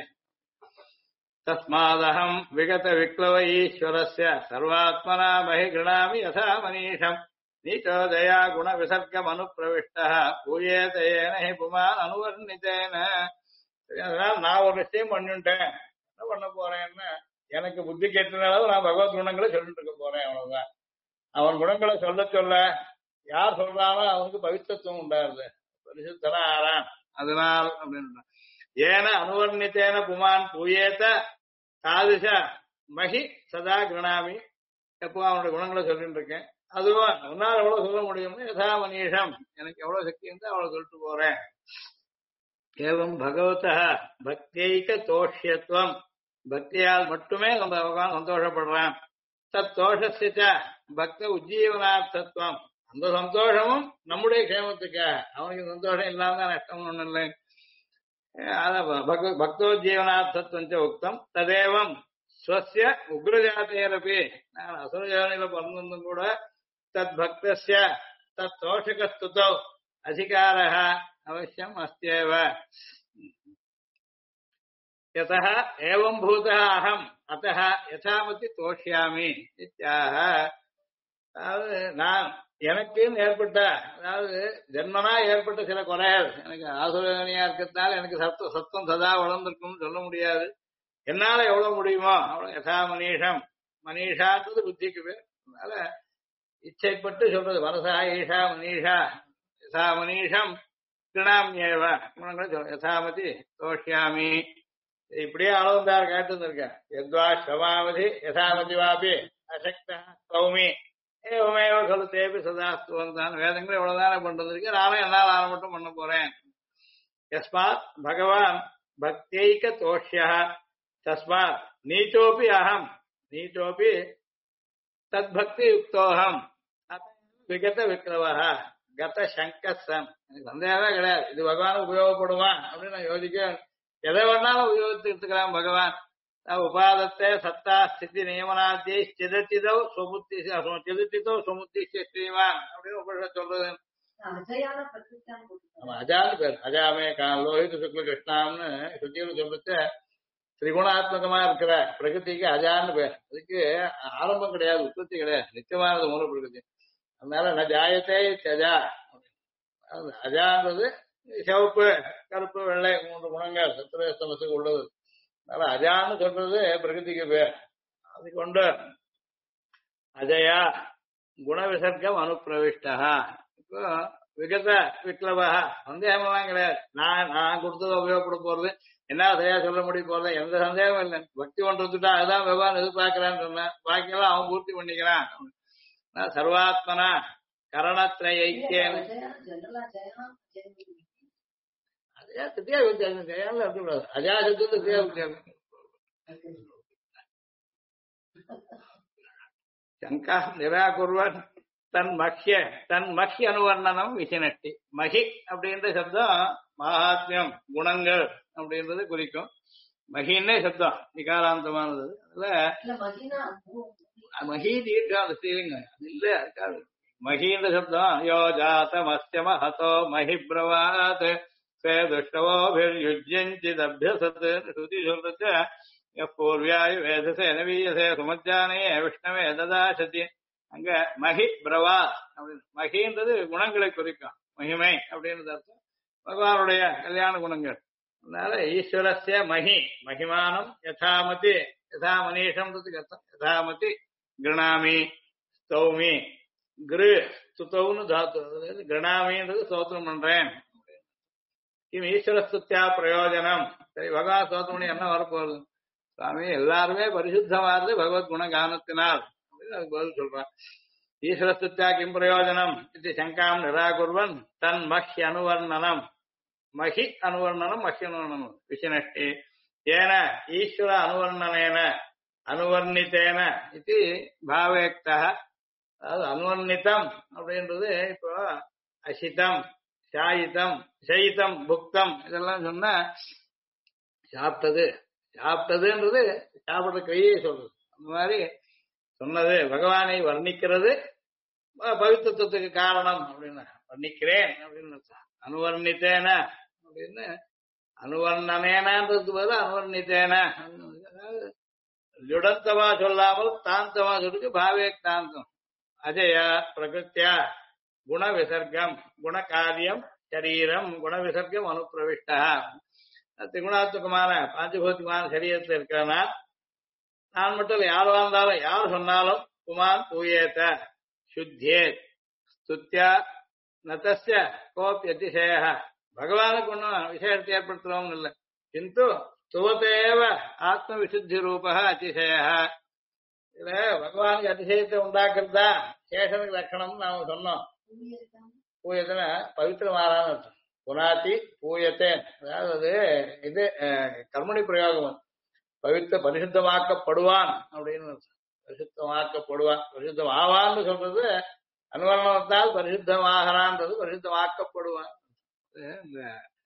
தஸ்மாதகம் விகத விக்ளவ ஈஸ்வரஸ்ய சர்வாத்மனா மஹி கிருணாமி யதா மனீஷம் நீச்சோதயா குண விசர்க்கம் அனுப்பிரவிஷ்ட பூயேதேன ஹி புமான் அனுவர்ணித்தேன. அதனால நான் ஒரு விஷயம் பண்ணிட்டேன், என்ன பண்ண போறேன்னா எனக்கு புத்தி கேட்ட அளவு நான் பகவத் குணங்களை சொல்லிட்டு இருக்க போறேன், அவ்வளவுதான். அவன் குணங்களை சொல்ல சொல்ல யார் சொல்றானோ அவனுக்கு பவித்திரத்துவம் உண்டாருது, பரிசுத்தனா ஆறான். அதனால் அப்படின்னு ஏன அனுவர்ணித்தேன புமான் பூயேத்த தாதிஷ மகி சதா கிருணாமி. எப்போ அவனுடைய குணங்களை சொல்லிட்டு இருக்கேன், அதுவும் உன்னால் எவ்வளவு சொல்ல முடியும்னு யதா மனீஷம் எனக்கு எவ்வளவு சக்தி இருந்தா அவ்வளவு சொல்லிட்டு போறேன். ஏவம் பகவத பக்தியைக தோஷ்யத்துவம், பக்தியால் மட்டுமே நம்ம பகவான் சந்தோஷப்படுறான். தத் தோஷசிச்ச பக்த உஜ்ஜீவனார்த்தத்துவம், அந்த சந்தோஷமும் நம்முடைய க்ஷேமத்துக்காக. அவனுக்கு சந்தோஷம் இல்லாம நஷ்டம் ஒண்ணு இல்லை. பக்தோஜீவனார்த்தத்துவம் உக்தம் ததேவம் ஸ்வஸ்ய உக்ரஜாத்தையரப்பி, நான் அசுரஜானில பிறந்திருந்தும் கூட தத் பக்தஸ்ய தத் தோஷகஸ்துதோ அதிகாரः அவசியம் அஸ்தியேவ. யதः ஏவம் பூதः அகம் அத்தः யதாமதி தோஷ்யாமி இத்யாஹ. அதாவது நான் எனக்குன்னு ஏற்பட்ட, அதாவது ஜென்மனா ஏற்பட்ட சில குறைகள், எனக்கு ஆசுரனியா இருக்கிறதுனால எனக்கு சத்தம் சதா வளர்ந்துருக்கும்னு சொல்ல முடியாது. என்னால எவ்வளவு முடியுமோ அவ்வளவு யதா மனீஷம், மனீஷான்றது புத்திக்கு பேர். அதனால இச்சைப்பட்டு சொல்றது மனசா ஈஷா மனீஷா யதா மனீஷம் கிருணாமியேவ குணங்களை சொல்ல யதாமதி தோஷ்யாமி. இப்படியே அளவுந்தார் கேட்டுருக்கேன். எத்வா ஸ்வமாவதி யதாமதி வாபி அசக்தா கௌமி ஏவமேவ கலு தேபி சதாஸ்துவம் தான். வேதங்களை எவ்வளவுதானே பண்றது இருக்கு, நானும் என்னால் ஆன மட்டும் பண்ண போறேன். யஸ்மாத் பகவான் பக்தியைக தோஷ்யா தஸ்மாத் நீச்சோபி அகம் நீச்சோபி தத் பக்தி யுக்தோகம் விகத விக்ரவஹ கத சங்கசன். எனக்கு சந்தேகமே கிடையாது, இது பகவான் உபயோகப்படுமா அப்படின்னு நான் யோசிக்க. எதை வேணாலும் உபயோகித்துக்கலாம் பகவான். உபாதத்தை சத்தா ஸ்திதி நியமனாத்தியை சிதத்திதோ சொமுத்தி சிதத்திதோ சொமுத்தி ஸ்ரீவான் அப்படின்னு உபனிஷத் சொல்றது. அஜயான பிரகிருத்தியான்னு போட்டுருக்காங்க. ஆமா, அஜான்னு பேர். அஜாமே லோஹித சுக்ல கிருஷ்ணான்னு சுத்தியில சொல்லிட்டு திரிகுணாத்மகமா இருக்கிற பிரகிருதிக்கு அஜான்னு பேர். அதுக்கு ஆரம்பம் கிடையாது, உற்பத்தி கிடையாது, நிச்சயமானது மூல பிரகிருதி. அதனால நான் ஜாயத்தே அஜா. அஜான்றது சிவப்பு கருப்பு வெள்ளை 3 குணங்கள் சத்துரஸ்தமசுக்கு உள்ளது. அதனால அஜான்னு சொல்றது பிரகிருதிக்கு பேர். அது கொண்டு அஜயா குண விசர்க்கம் அனுப்பிரவிஷ்டா. இப்போ விகத விக்லவா சந்தேகமெல்லாம் கிடையாது. நான் கொடுத்ததை உபயோகப்பட போறது என்ன சரியா சொல்ல முடிய போறது எந்த சந்தேகமும் இல்லை. பக்தி ஒன்று வந்துட்டா அதுதான் விவகாரம் எதிர்பார்க்கிறான்னு சொன்னேன். பாக்கியெல்லாம் அவன் பூர்த்தி பண்ணிக்கிறான். சர்வாத்மனா கரணத்திரை ஐக்கியம் ஜெனரலா ஜெயம் ஜெயம் அதையா தித்தியா வித்தியாசம் கையால இருக்கக்கூடாது. அஜாசத்து தித்தியா வித்தியாசம். சங்கா நிராகுர்வன் தன் மஹ்ய அனுவர்ணனம் விசினட்டி. மகி அப்படின்ற சப்தம் மகாத்மியம் குணங்கள் அப்படின்றது குறிக்கும். மகின்னே சப்தம் விகாராந்தமானது. அதுல இல்ல மகினா மகி தீர்க்காது ஸ்ரீலிங்க அது இல்ல இருக்காது. மகின்ற சப்தம் யோ ஜாத்தமஸ்ய மஹதோ மஹி பிரவாத் சே துஷ்டவோபிர்யுஜ்யஞ்சிதப்யசத் ஸ்ருதி சொல்றது பூர்வியாய வேதசே நவீயசே சுமஜானே விஷ்ணவே ததாசதி. அங்க மகி பிரவா அப்படின்னு மகின்றது குணங்களை குறிக்கும். மகிமை அப்படின்றது அர்த்தம் பகவானுடைய கல்யாண குணங்கள். அதனால ஈஸ்வரஸ்ய மகி மகிமானம் யதாமதி யதா மனிஷம்ன்றதுக்கு அர்த்தம். யதாமதி கிருணாமி ஸ்தௌமி கிரு ஸ்துதௌன்னு தாத்து. கிருணாமின்றது ஸ்தோத்திரம் பண்றேன். கிம் ஈஸ்வர ஸ்துத்யா பிரயோஜனம். சரி பகவான் ஸ்தோத்திரம் பண்ணி என்ன வரப்போகுது? சுவாமி எல்லாருமே பரிசுத்தமானது பகவத் குண கானத்தினால் அப்படின்னு அதுக்கு பதில் சொல்றான். ஈஸ்வர ஸ்துத்யா கிம் பிரயோஜனம் இது சங்காம் நிராகுர்வன் தன் மஹ்ய அனுவர்ணனம். மஹி அனுவர்ணனம் மஹ்ய அனுவர்ணனம் விசினஷ்டி ஏன ஈஸ்வர அனுவர்ணனேன அனுவர்ணித்தேன இது பாவேக்தா. அதாவது அனுவர்ணித்தம் அப்படின்றது இப்போ அசிதம் சாயிதம் சயிதம் புக்தம் இதெல்லாம் சொன்னா சாப்பிட்டதுன்றது சாப்பிடுற கையை சொல்றது. அந்த மாதிரி சொன்னது பகவானை வர்ணிக்கிறது பவித்திரத்துவத்துக்கு காரணம் அப்படின்னு வர்ணிக்கிறேன் அப்படின்னு அனுவர்ணித்தேன அப்படின்னு அனுவர்ணனேனன்றது பதில் அனுவர்ணித்தேன. அதாவது லுடந்தமா சொல்லாமல் தாந்தமா சொல்லிட்டு பாவேக் தாந்தம். அஜயா பிரகிருத்தியா குண விசர்க்கம் குண காரியம் சரீரம் குண விசர்க்கம் அனுப்பிரவிஷ்டா. திகுணாத்மகமான பாஞ்சபௌத்திகமான சரீரத்தில் இருக்கிறனா நான் மட்டும் இல்லை, யார் வாழ்ந்தாலும் யார் சொன்னாலும் குமான் பூயேத்த சுத்தியே ஸ்துத்யா நதஸ்ய கோப்பி அதிசய. பகவானுக்கு ஒன்றும் விசேஷத்தை ஏற்படுத்துறவங்க இல்லை. கிந்து துவத்தேவ ஆத்ம விசுத்தி ரூப அதிசய. இதுல பகவானுக்கு அதிசயத்தை உண்டாக்குறதா சேஷனுக்கு லட்சணம்னு நாம சொன்னோம். பூயத்தன பவித்திரமாறான்னு அர்த்தம். புனாத்தி பூயத்தேன் அதாவது இது கர்மணி பிரயோகம். பரிசுத்தமாக்கப்படுவான் அப்படின்னு பரிசுத்தமாக்கப்படுவான். பரிசுத்தம் ஆவான்னு சொல்றது அனுவரணத்தால் பரிசுத்தமாகறான்றது பரிசுத்தமாக்கப்படுவான். இந்த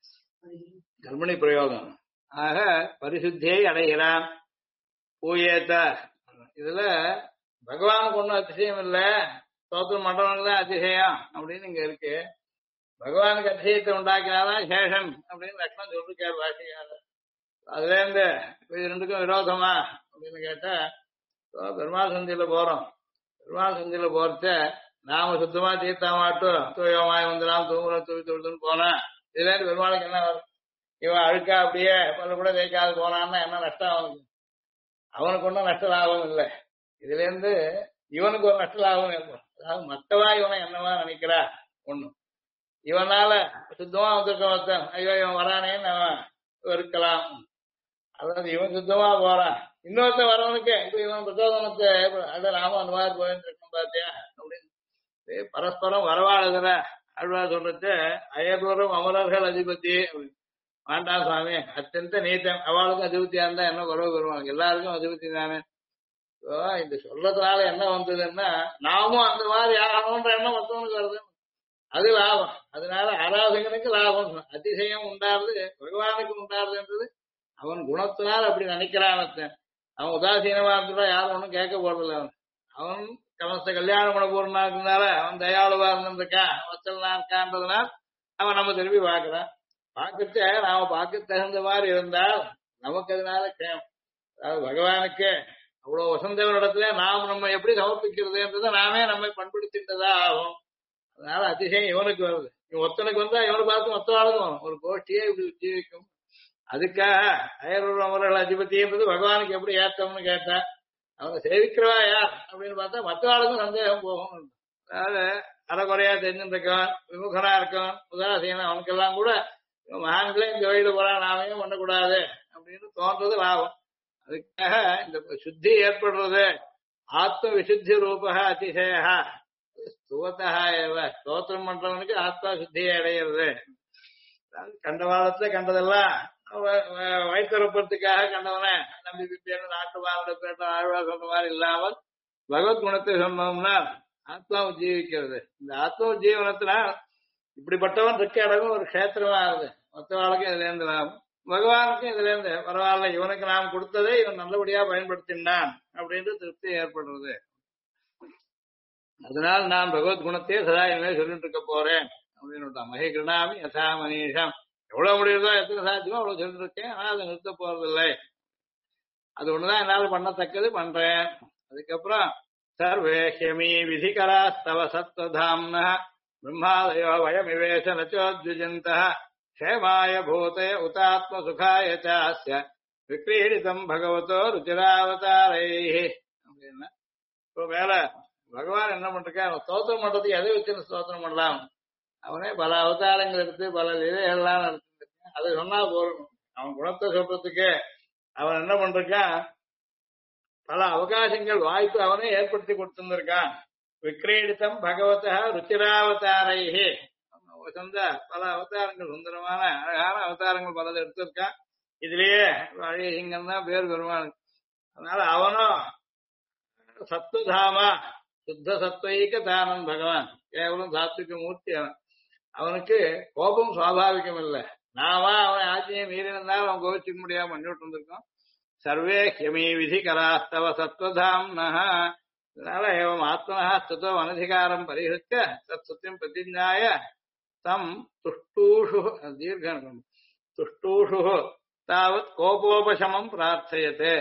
கர்மணி பிரயோகம். ஆக பரிசுத்தியை அடைகிறான். பூயேத்த இதுல பகவானுக்கு ஒன்றும் அதிசயம் இல்லை, ஸ்தோத்திரம் பண்றவனுக்கு தான் அதிசயம் அப்படின்னு இங்க இருக்கு. பகவானுக்கு அதிசயத்தை உண்டாக்கினாதான் சேஷன் அப்படின்னு லட்சணம் சொல்லிருக்காரு வாசிக்காரு. அதுல இருந்து இது ரெண்டுக்கும் விரோதமா அப்படின்னு கேட்டா பெருமாள் சந்தியில போறோம். பெருமாள் சந்தியில போறச்ச நாம சுத்தமா தீர்த்தாமாட்டும் தூயமாய் வந்துடாம தூங்குற தூவி தொழுதுன்னு போனா இதுல இருந்து பெருமாளுக்கு என்ன வரும்? இவன் அழுக்கா அப்படியே பல கூட தேய்க்காது போனான்னா என்ன நஷ்டம் அவனுக்கு? அவனுக்கு ஒன்றும் நஷ்ட லாபம் இல்லை. இதுல இருந்து இவனுக்கு ஒரு நஷ்ட லாபம் ஏற்படும். அதாவது மற்றவா இவனை என்னவா நினைக்கிறா ஒண்ணு. இவனால சுத்தமா வந்திருக்க ஒருத்தன் ஐயோ இவன் வரானேன்னு அவன் இருக்கலாம். அதாவது இவன் சுத்தமா போறான், இன்னொருத்தன் வரவனுக்கு இப்ப இவன் பிரச்சோதனத்தை அட நாம அந்த மாதிரி போயிட்டு இருக்கோம் பாத்தியா அப்படின்னு பரஸ்பரம் வரவாளுகிற அழ்வார் சொல்றது அயர்வரும் அமரர்கள் அதிபதி வேண்டாம் சுவாமி அத்தியந்த நீத்தம். அவளுக்கும் அதிபதியா இருந்தா என்ன குறவு வருவாங்க, எல்லாருக்கும் அதிபதி தானே. இந்த சொல்றதுனால என்ன வந்ததுன்னா நாமும் அந்த மாதிரி ஆகணும்ன்ற எண்ணம் மற்றவனுக்கு வருது, அது லாபம். அதனால ஆராதகனுக்கு லாபம். அதிசயம் உண்டாருது பகவானுக்கு உண்டாருதுன்றது அவன் குணத்தினால் அப்படி நினைக்கிறான். அவன் உதாசீனமா இருந்துட்டா யாரும் ஒன்றும் கேட்க போறதில்ல. அவன் கமச கல்யாண குணபூர்ணா இருந்தால அவன் தயாளுவா இருந்திருக்கான், வச்சலனா இருக்கான்றதுனால அவன் நம்ம திரும்பி பார்க்கறான். பார்க்கச்ச நாம பார்க்க தகுந்த மாதிரி இருந்தால் நமக்கு அதனால கேம். அதாவது பகவானுக்கு அவ்வளவு வசந்தவன் இடத்துல நாம் நம்ம எப்படி சமர்ப்பிக்கிறதுன்றதை நாமே நம்மை பண்படுத்திட்டதா ஆகும். அதனால அதிசயம் இவனுக்கு வருது. இவன் ஒத்தனுக்கு வந்தா இவனை பார்த்து மொத்த ஆளுக்கும் வரும். ஒரு கோஷ்டியே இப்படி ஜீவிக்கும். அதுக்காக அயரூர் அமர்கள் அதிபதின்றது பகவானுக்கு எப்படி ஏத்தம்னு கேட்டா அவங்க சேவிக்கிறவா யார் அப்படின்னு பார்த்தா மற்ற ஆளுக்கும் சந்தேகம் போகும். அதாவது அறகுறையா தெரிஞ்சுட்டு இருக்கவன், விமுகனா இருக்கவன், உதாசீனம், அவனுக்கெல்லாம் கூட மகான்களே இந்த வழியில போறான், நாமையும் பண்ணக்கூடாது அப்படின்னு தோன்றது லாபம். அதுக்காக இந்த சுத்தி ஏற்படுறது ஆத்ம விசுத்தி ரூபா அதிசயா ஸ்துவத்தா ஏவ. ஸ்தோத்திரம் பண்றவனுக்கு ஆத்மா சுத்தியை அடையிறது. கண்டவாதத்துல கண்டதெல்லாம் வயிற்றுறப்பத்துக்காக கண்டவன நம்பி பிப்பேன்னு நாட்டு வாழ்ந்த பேட்ட ஆழ்வா சொல்ற மாதிரி இல்லாமல் பகவத் குணத்தை சொன்னோம்னா ஆத்மாவை ஜீவிக்கிறது. இந்த ஆத்ம ஜீவனத்துல இப்படிப்பட்டவன் இருக்க இடமும் ஒரு கஷேத்திரமா ஆகுது. மற்றவாளுக்கும் இதுல இருந்து லாபம், பகவானுக்கும் இதுல இருந்து பரவாயில்ல, இவனுக்கு நாம் கொடுத்ததை இவன் நல்லபடியா பயன்படுத்தினான் அப்படின்ட்டு திருப்தி ஏற்படுறது. அதனால நான் பகவத் குணத்தையே சதா இனிமேல் சொல்லிட்டு இருக்க போறேன் அப்படின்னு மகே கிருணாமி யசா மனிஷம். எவ்வளவு முடியுதோ எத்தனை சாத்தியமோ அவ்வளவு சொல்லிட்டு இருக்கேன். ஆனா அதை நிறுத்த போறதில்லை. அது ஒண்ணுதான் என்னால் பண்ணத்தக்கது பண்றேன். அதுக்கப்புறம் சர்வே ஹ்யமி விதிகராஸ்தவ சத்வதாம்ன பிரம்மாதயோ வயமிவேஷ நச்சோத்விஜந்த க்ஷேமாய பூதய உதாத்ம சுகாய சாஸ்ய விக்ரீடிதம் பகவதோ ருச்சிராவதாரை அப்படின்னா இப்போ மேல பகவான் என்ன பண்றான், ஸ்தோத்திரம் பண்றதுக்கு எதை வச்சு ஸ்தோத்திரம் பண்ணலாம். அவனே பல அவதாரங்கள் எடுத்து பல லீலைகள்லாம் நடத்திருக்கான். அதை சொன்னா போறோம். அவன் குணத்தை சொல்றதுக்கு அவன் என்ன பண்றான், பல அவகாசங்கள் வாய்ப்பு அவனே ஏற்படுத்தி கொடுத்திருக்கான். விக்ரீடித்தம் பகவத ருச்சிராவதாரைஹி. சொந்த பல அவதாரங்கள், சுந்தரமான அழகான அவதாரங்கள் பல எடுத்திருக்கான். இதுலயே அழகிங்கன்னு தான் பேர் பெருமாள். அதனால அவனும் சத்துவதாமா சுத்த சத்வீக தானன் பகவான், கேவலம் சாத்விக மூர்த்தி அவன். அவனுக்கு கோபம் சுவாபாவிகம் இல்லை. நாம அவன் ஆட்சியை மீறினாலும் அவன் கோபிச்சுக்க முடியாம பண்ணிட்டு இருந்திருக்கோம். சர்வே ஹ்யமி விதிகராஸ்தவ சத்வதாம்னஹ. அதனால ஏவம் ஆத்மனஹ ஸ்துதோ அனதிகாரம் பரிஹிருத்ய தத் சத்தியம் பிரதிஜ்ஞாய தம் துஷ்டூஷு தீர்க்கம் துஷ்டூஷு தாவத் கோபோபசமம் பிரார்த்தயதே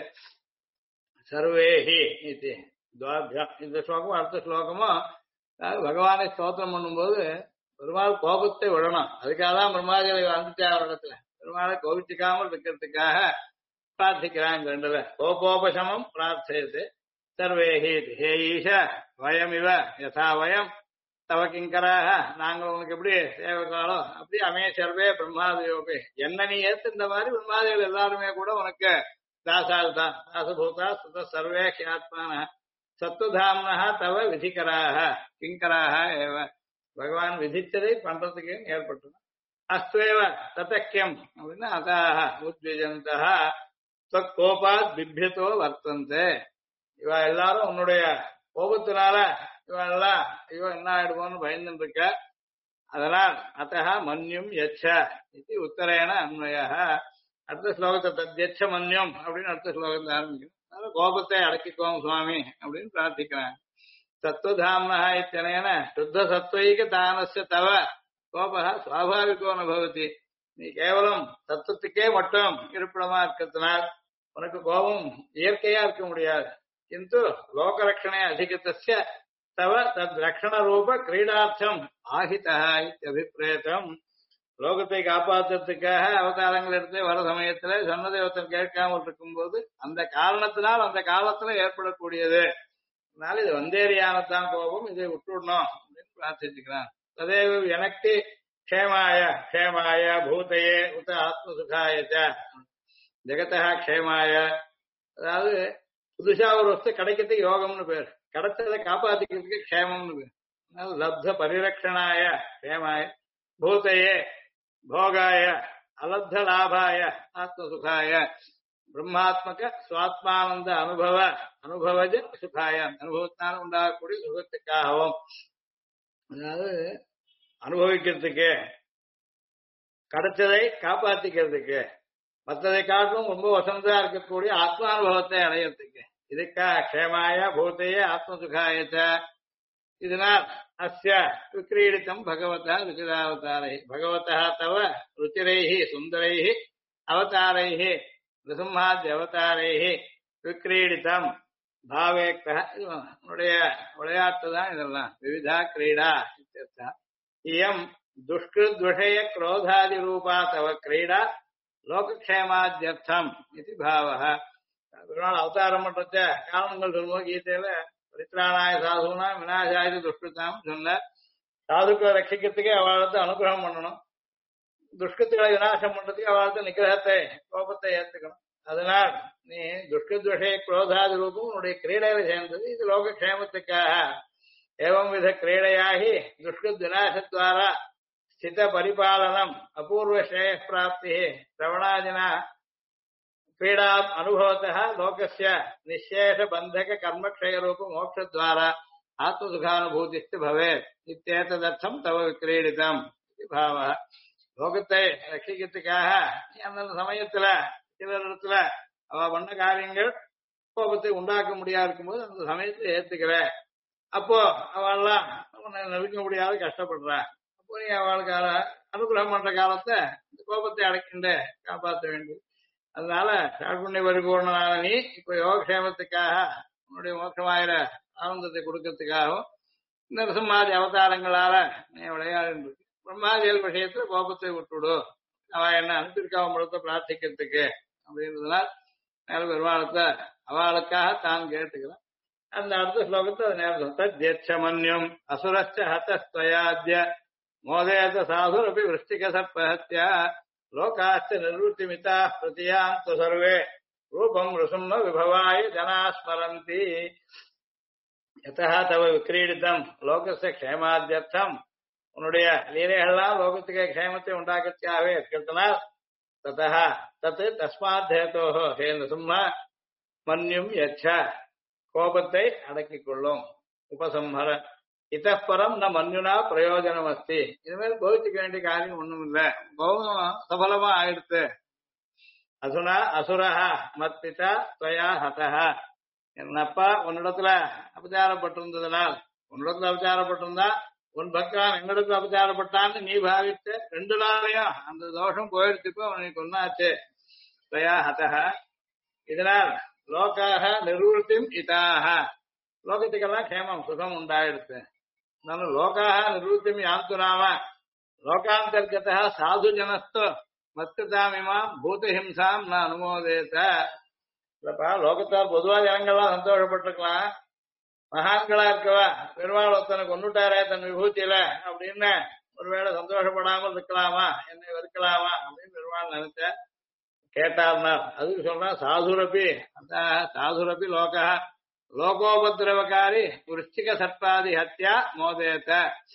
சர்வேஹி இது துவாபியா. இந்த ஸ்லோகமும் அடுத்த ஸ்லோகமும் பகவானை ஸ்தோத்திரம் பண்ணும்போது பெருமாள் கோபத்தை விடணும். அதுக்காக தான் பிரம்மாஜலை வந்துட்டா இடத்துல பெருமாளை கோபிச்சுக்காமல் இருக்கிறதுக்காக பிரார்த்திக்கிறான். இந்த ரெண்டுல கோபோபசமம் பிரார்த்தயது சர்வேஹி. ஹே ஈஷ வயம் இவ யதா வயம் தவ கிங்கராக, நாங்கள் உனக்கு எப்படி சேவகாலோ அப்படி அமே சர்வே பிரம்மாதயோபே. என்ன நீ ஏத்து இந்த மாதிரி பிரம்மாதிகள் எல்லாருமே கூட உனக்கு தாசால் தான். தாசபூதா சுத சர்வே ஹியாத்மான சத்துவதாம்னா தவ விதிகராக கிங்கராக ஏவ. பகவான் விதித்ததை பண்றதுக்கு ஏற்பட்டது. அஸ்வேவ ததக்கியம் அப்படின்னா அதாக உத்விஜந்தா கோபாத் பிபியத்தோ வர்த்தந்தே. இவ எல்லாரும் உன்னுடைய கோபத்தினால இவெல்லாம் ஐயோ என்ன ஆயிடுவோன்னு பயந்துட்டு இருக்க. அதனால் அத்தக மன்யும் யச்ச இது உத்தரேன அன்வய. அடுத்த ஸ்லோகத்தை தத்யச்ச மன்யம் அப்படின்னு அடுத்த ஸ்லோகத்தை ஆரம்பிக்கும். அதனால கோபத்தை அடக்கிக்கோங்க சுவாமி அப்படின்னு பிரார்த்திக்கிறேன். சத்வதாம்னா இத்தனையன சுத்த சத்வைக தானஸ்ய தவ கோப சுவாபாவிகோ ந பவதி. நீ கேவலம் தத்துவத்துக்கே மட்டும் இருப்பிடமா இருக்கிறதுனால் உனக்கு கோபம் இயற்கையா இருக்க முடியாது. கிந்து லோகரக்ஷணே அதிகத்தஸ்ய தவ தத் ரக்ஷண ரூப கிரீடார்த்தம் ஆஹிதா இத்தியபிப்ரேதம். லோகத்தை காப்பாற்றுறதுக்காக அவதாரங்கள் எடுத்து வர சமயத்துல சொன்னதை ஒருத்தன் கேட்காமல் இருக்கும்போது அந்த காரணத்தினால் அந்த காலத்துல ஏற்படக்கூடியது. அதனால இது வந்தேரியானத்தான் கோபம், இதை விட்டுடணும் அப்படின்னு பிரார்த்திச்சுக்கிறான். ததேவ எனக்கு க்ஷேமாய க்ஷேமாய பூதையே உத ஆத்மசுகாய ஜெகதா க்ஷேமாய. அதாவது புதுசா ஒரு வஸ்து கிடைக்கிறதுக்கு யோகம்னு பேர், கிடைச்சதை காப்பாத்திக்கிறதுக்கு க்ஷேமம்னு பேர். அதனால லப்த பரிரக்ஷணாய க்ஷேமாய பூதையே போகாய அலப்த லாபாய ஆத்மசுகாய பிரம்மாத்மக சுவாத்மானந்த அனுபவஜ சுகாய. அனுபவத்தினால உண்டாகக்கூடிய சுகத்துக்காகவும், அதாவது அனுபவிக்கிறதுக்கு கிடைச்சதை காப்பாத்திக்கிறதுக்கு மற்றதை காட்டிலும் ரொம்ப வசந்தா இருக்கக்கூடிய ஆத்மானுபவத்தை அடையறதுக்கு இதுக்கா க்ஷேமாய பூத்தையே ஆத்ம சுகாயச்ச இதனால் அஸ்ய விக்ரீடித்தம் பகவதா ருச்சிராவதாரை பகவதா தவ ருச்சிரைஹி சுந்தரைஹி அவதாரைஹி நிருசிம்ஹாத்ய அவதாரைஹி விக்ரீடித்தம் பாவேக்தா இது உன்னுடைய விளையாட்டு தான் இதெல்லாம் விவிதா கிரீடா இत्यर्थः. இயம் துஷ்கிருத்விஷய क्रोधादि ரூபா தவ கிரீடா லோகக்ஷேமாத்யர்த்தம் இது பாவः. பெருமாள் அவதாரம் பண்றச்ச காரணங்கள் சொல்லுவோம் கீதையில பரித்ராணாய சாதுனா விநாசாய துஷ்கிருத்தாம் சொன்ன சாதுக்களை ரட்சிக்கிறதுக்கே அவளுக்கு அனுகிரகம் பண்ணணும், துஷ்கிருத்துகளை விநாசம் பண்றதுக்கு அவளுக்கு நிகிரகத்தை கோபத்தை ஏத்துக்கணும். அதனால் நீ துஷ்கிருத்விஷய क्रोधादि ரூபம் உன்னுடைய கிரீடையில சேர்ந்தது, இது லோகக்ஷேமத்துக்காக. ஏவம் வித கிரீடையாகி துஷ்கிருத் விநாசத்வாரா ஸ்தித பரிபாலனம் அபூர்வ ஸ்ரேய பிராப்தி சிரவணாதினா क्रीडा अनुभवतः लोकस्य निःशेष बंधक कर्मक्षय रूप मोक्ष द्वारा आत्मसुखानुभूतिश्च भवेत् इत्येतदर्थं तव विक्रीडितम् इति भावः. லோகத்தை ரட்சிக்கிறதுக்காக அந்த சமயத்துல சிலரிடத்துல அவ பண்ண காரியங்கள் கோபத்தை உண்டாக்க முடியாது இருக்கும்போது அந்த சமயத்தை ஏத்துக்கிற, அப்போ அவெல்லாம் உன்னை நெருங்க முடியாத கஷ்டப்படுறா, அப்போ நீ அவளுக்கு அனுகிரகம் பண்ற காலத்தை இந்த கோபத்தை அடைக்கின்ற காப்பாற்ற வேண்டும். அதனால சாட்புண்ணிய பரிபூர்ணனான நீ இப்ப யோகக்ஷேமத்துக்காக உன்னுடைய மோட்சமாயிர ஆனந்தத்தை கொடுக்கறதுக்காகவும் இந்த நிருசிம்மாதி அவதாரங்களால நீ விளையாடு. பிரம்மாதிகள் விஷயத்துல கோபத்தை விட்டுடு, அவ என்ன அனுப்பியிருக்காவ முழுக்க பிரார்த்திக்கிறதுக்கு அப்படின்றதுனால் மேல பெருமாளத்தை அவளுக்காக தான் கேட்டுக்கிறான். அந்த அடுத்த ஸ்லோகத்தை அது நேரம் தத்யட்சமன்யம் அசுரச்ச ஹதஸ்தயாத்ய மோதேத சாதுரபி விருஷ்டிக சர்ப்பஹத்யா லோகாச்ச நிர்வృతిமிதா பிரதியாந்த சர்வே ரூபம் ருசும்ன விபவாய ஜனா ஸ்மரந்தி யதா தவ விக்ரீடிதம் லோகஸ்ய க்ஷேமாத்யர்த்தம் உன்னுடைய லீலைகள்லாம் லோகத்துக்கு க்ஷேமத்தை உண்டாக்கத்தியாகவே இருக்கிறதுனால் ததா தத் தஸ்மாத் ஹேதோஹோ ஹே நிருசிம்ம மன்யும் யச்ச கோபத்தை அடக்கிக் கொள்ளும் உபசம்ஹர இத்தப்பரம் ந மன்யுனா பிரயோஜனம் அஸ்தி. இனிமேல் கோவிச்சுக்க வேண்டிய காரியம் ஒண்ணும் இல்ல, கோபம் சபலமா ஆயிடுத்து. அசுனா அசுரஹா மத்பிதா துவயா ஹதஹா, என்னப்பா உன்னிடத்துல அபச்சாரப்பட்டிருந்ததுனால், உன்னிடத்துல அபச்சாரப்பட்டிருந்தா உன் பக்தான் எங்களிடத்துல அபச்சாரப்பட்டான்னு நீ பாவித்த ரெண்டு நாளையும் அந்த தோஷம் போயிடுச்சுப்போ உனக்கு ஒன்னாச்சு துவயா ஹதஹா. இதனால் லோகாக நிர்வృతిம் இதாக லோகத்துக்கெல்லாம் க்ஷேமம் சுகம் உண்டாயிடுத்து. ನಾನು ಲೋಕಾಹ ನಿವೃತ್ತಿಂ ಯಾಂತು ನಾಮ ಲೋಕಾಂತರ್ಗತಃ ಸಾಧು ಜನಸ್ತು மத்துதாமிமாம் பூதஹிம்சாம் நான் அனுமோதேத. இல்லப்பா லோகத்தால் பொதுவா ஜனங்கள்லாம் சந்தோஷப்பட்டிருக்கலாம், மகான்களா இருக்கவா பெருமாள் ஒருத்தனை கொண்டுட்டாரே தன் விபூத்தியில அப்படின்னு ஒருவேளை சந்தோஷப்படாமல் இருக்கலாமா, என்னை வெறுக்கலாமா அப்படின்னு பெருமாள் நினைச்ச கேட்டார்னா அதுக்கு சொல்றா சாதுரபி அந்த சாதுரபி லோகா லோகோபதிரவகாரி விருஷ்டிக சர்ப்பாதி ஹத்யா மோதேத்த.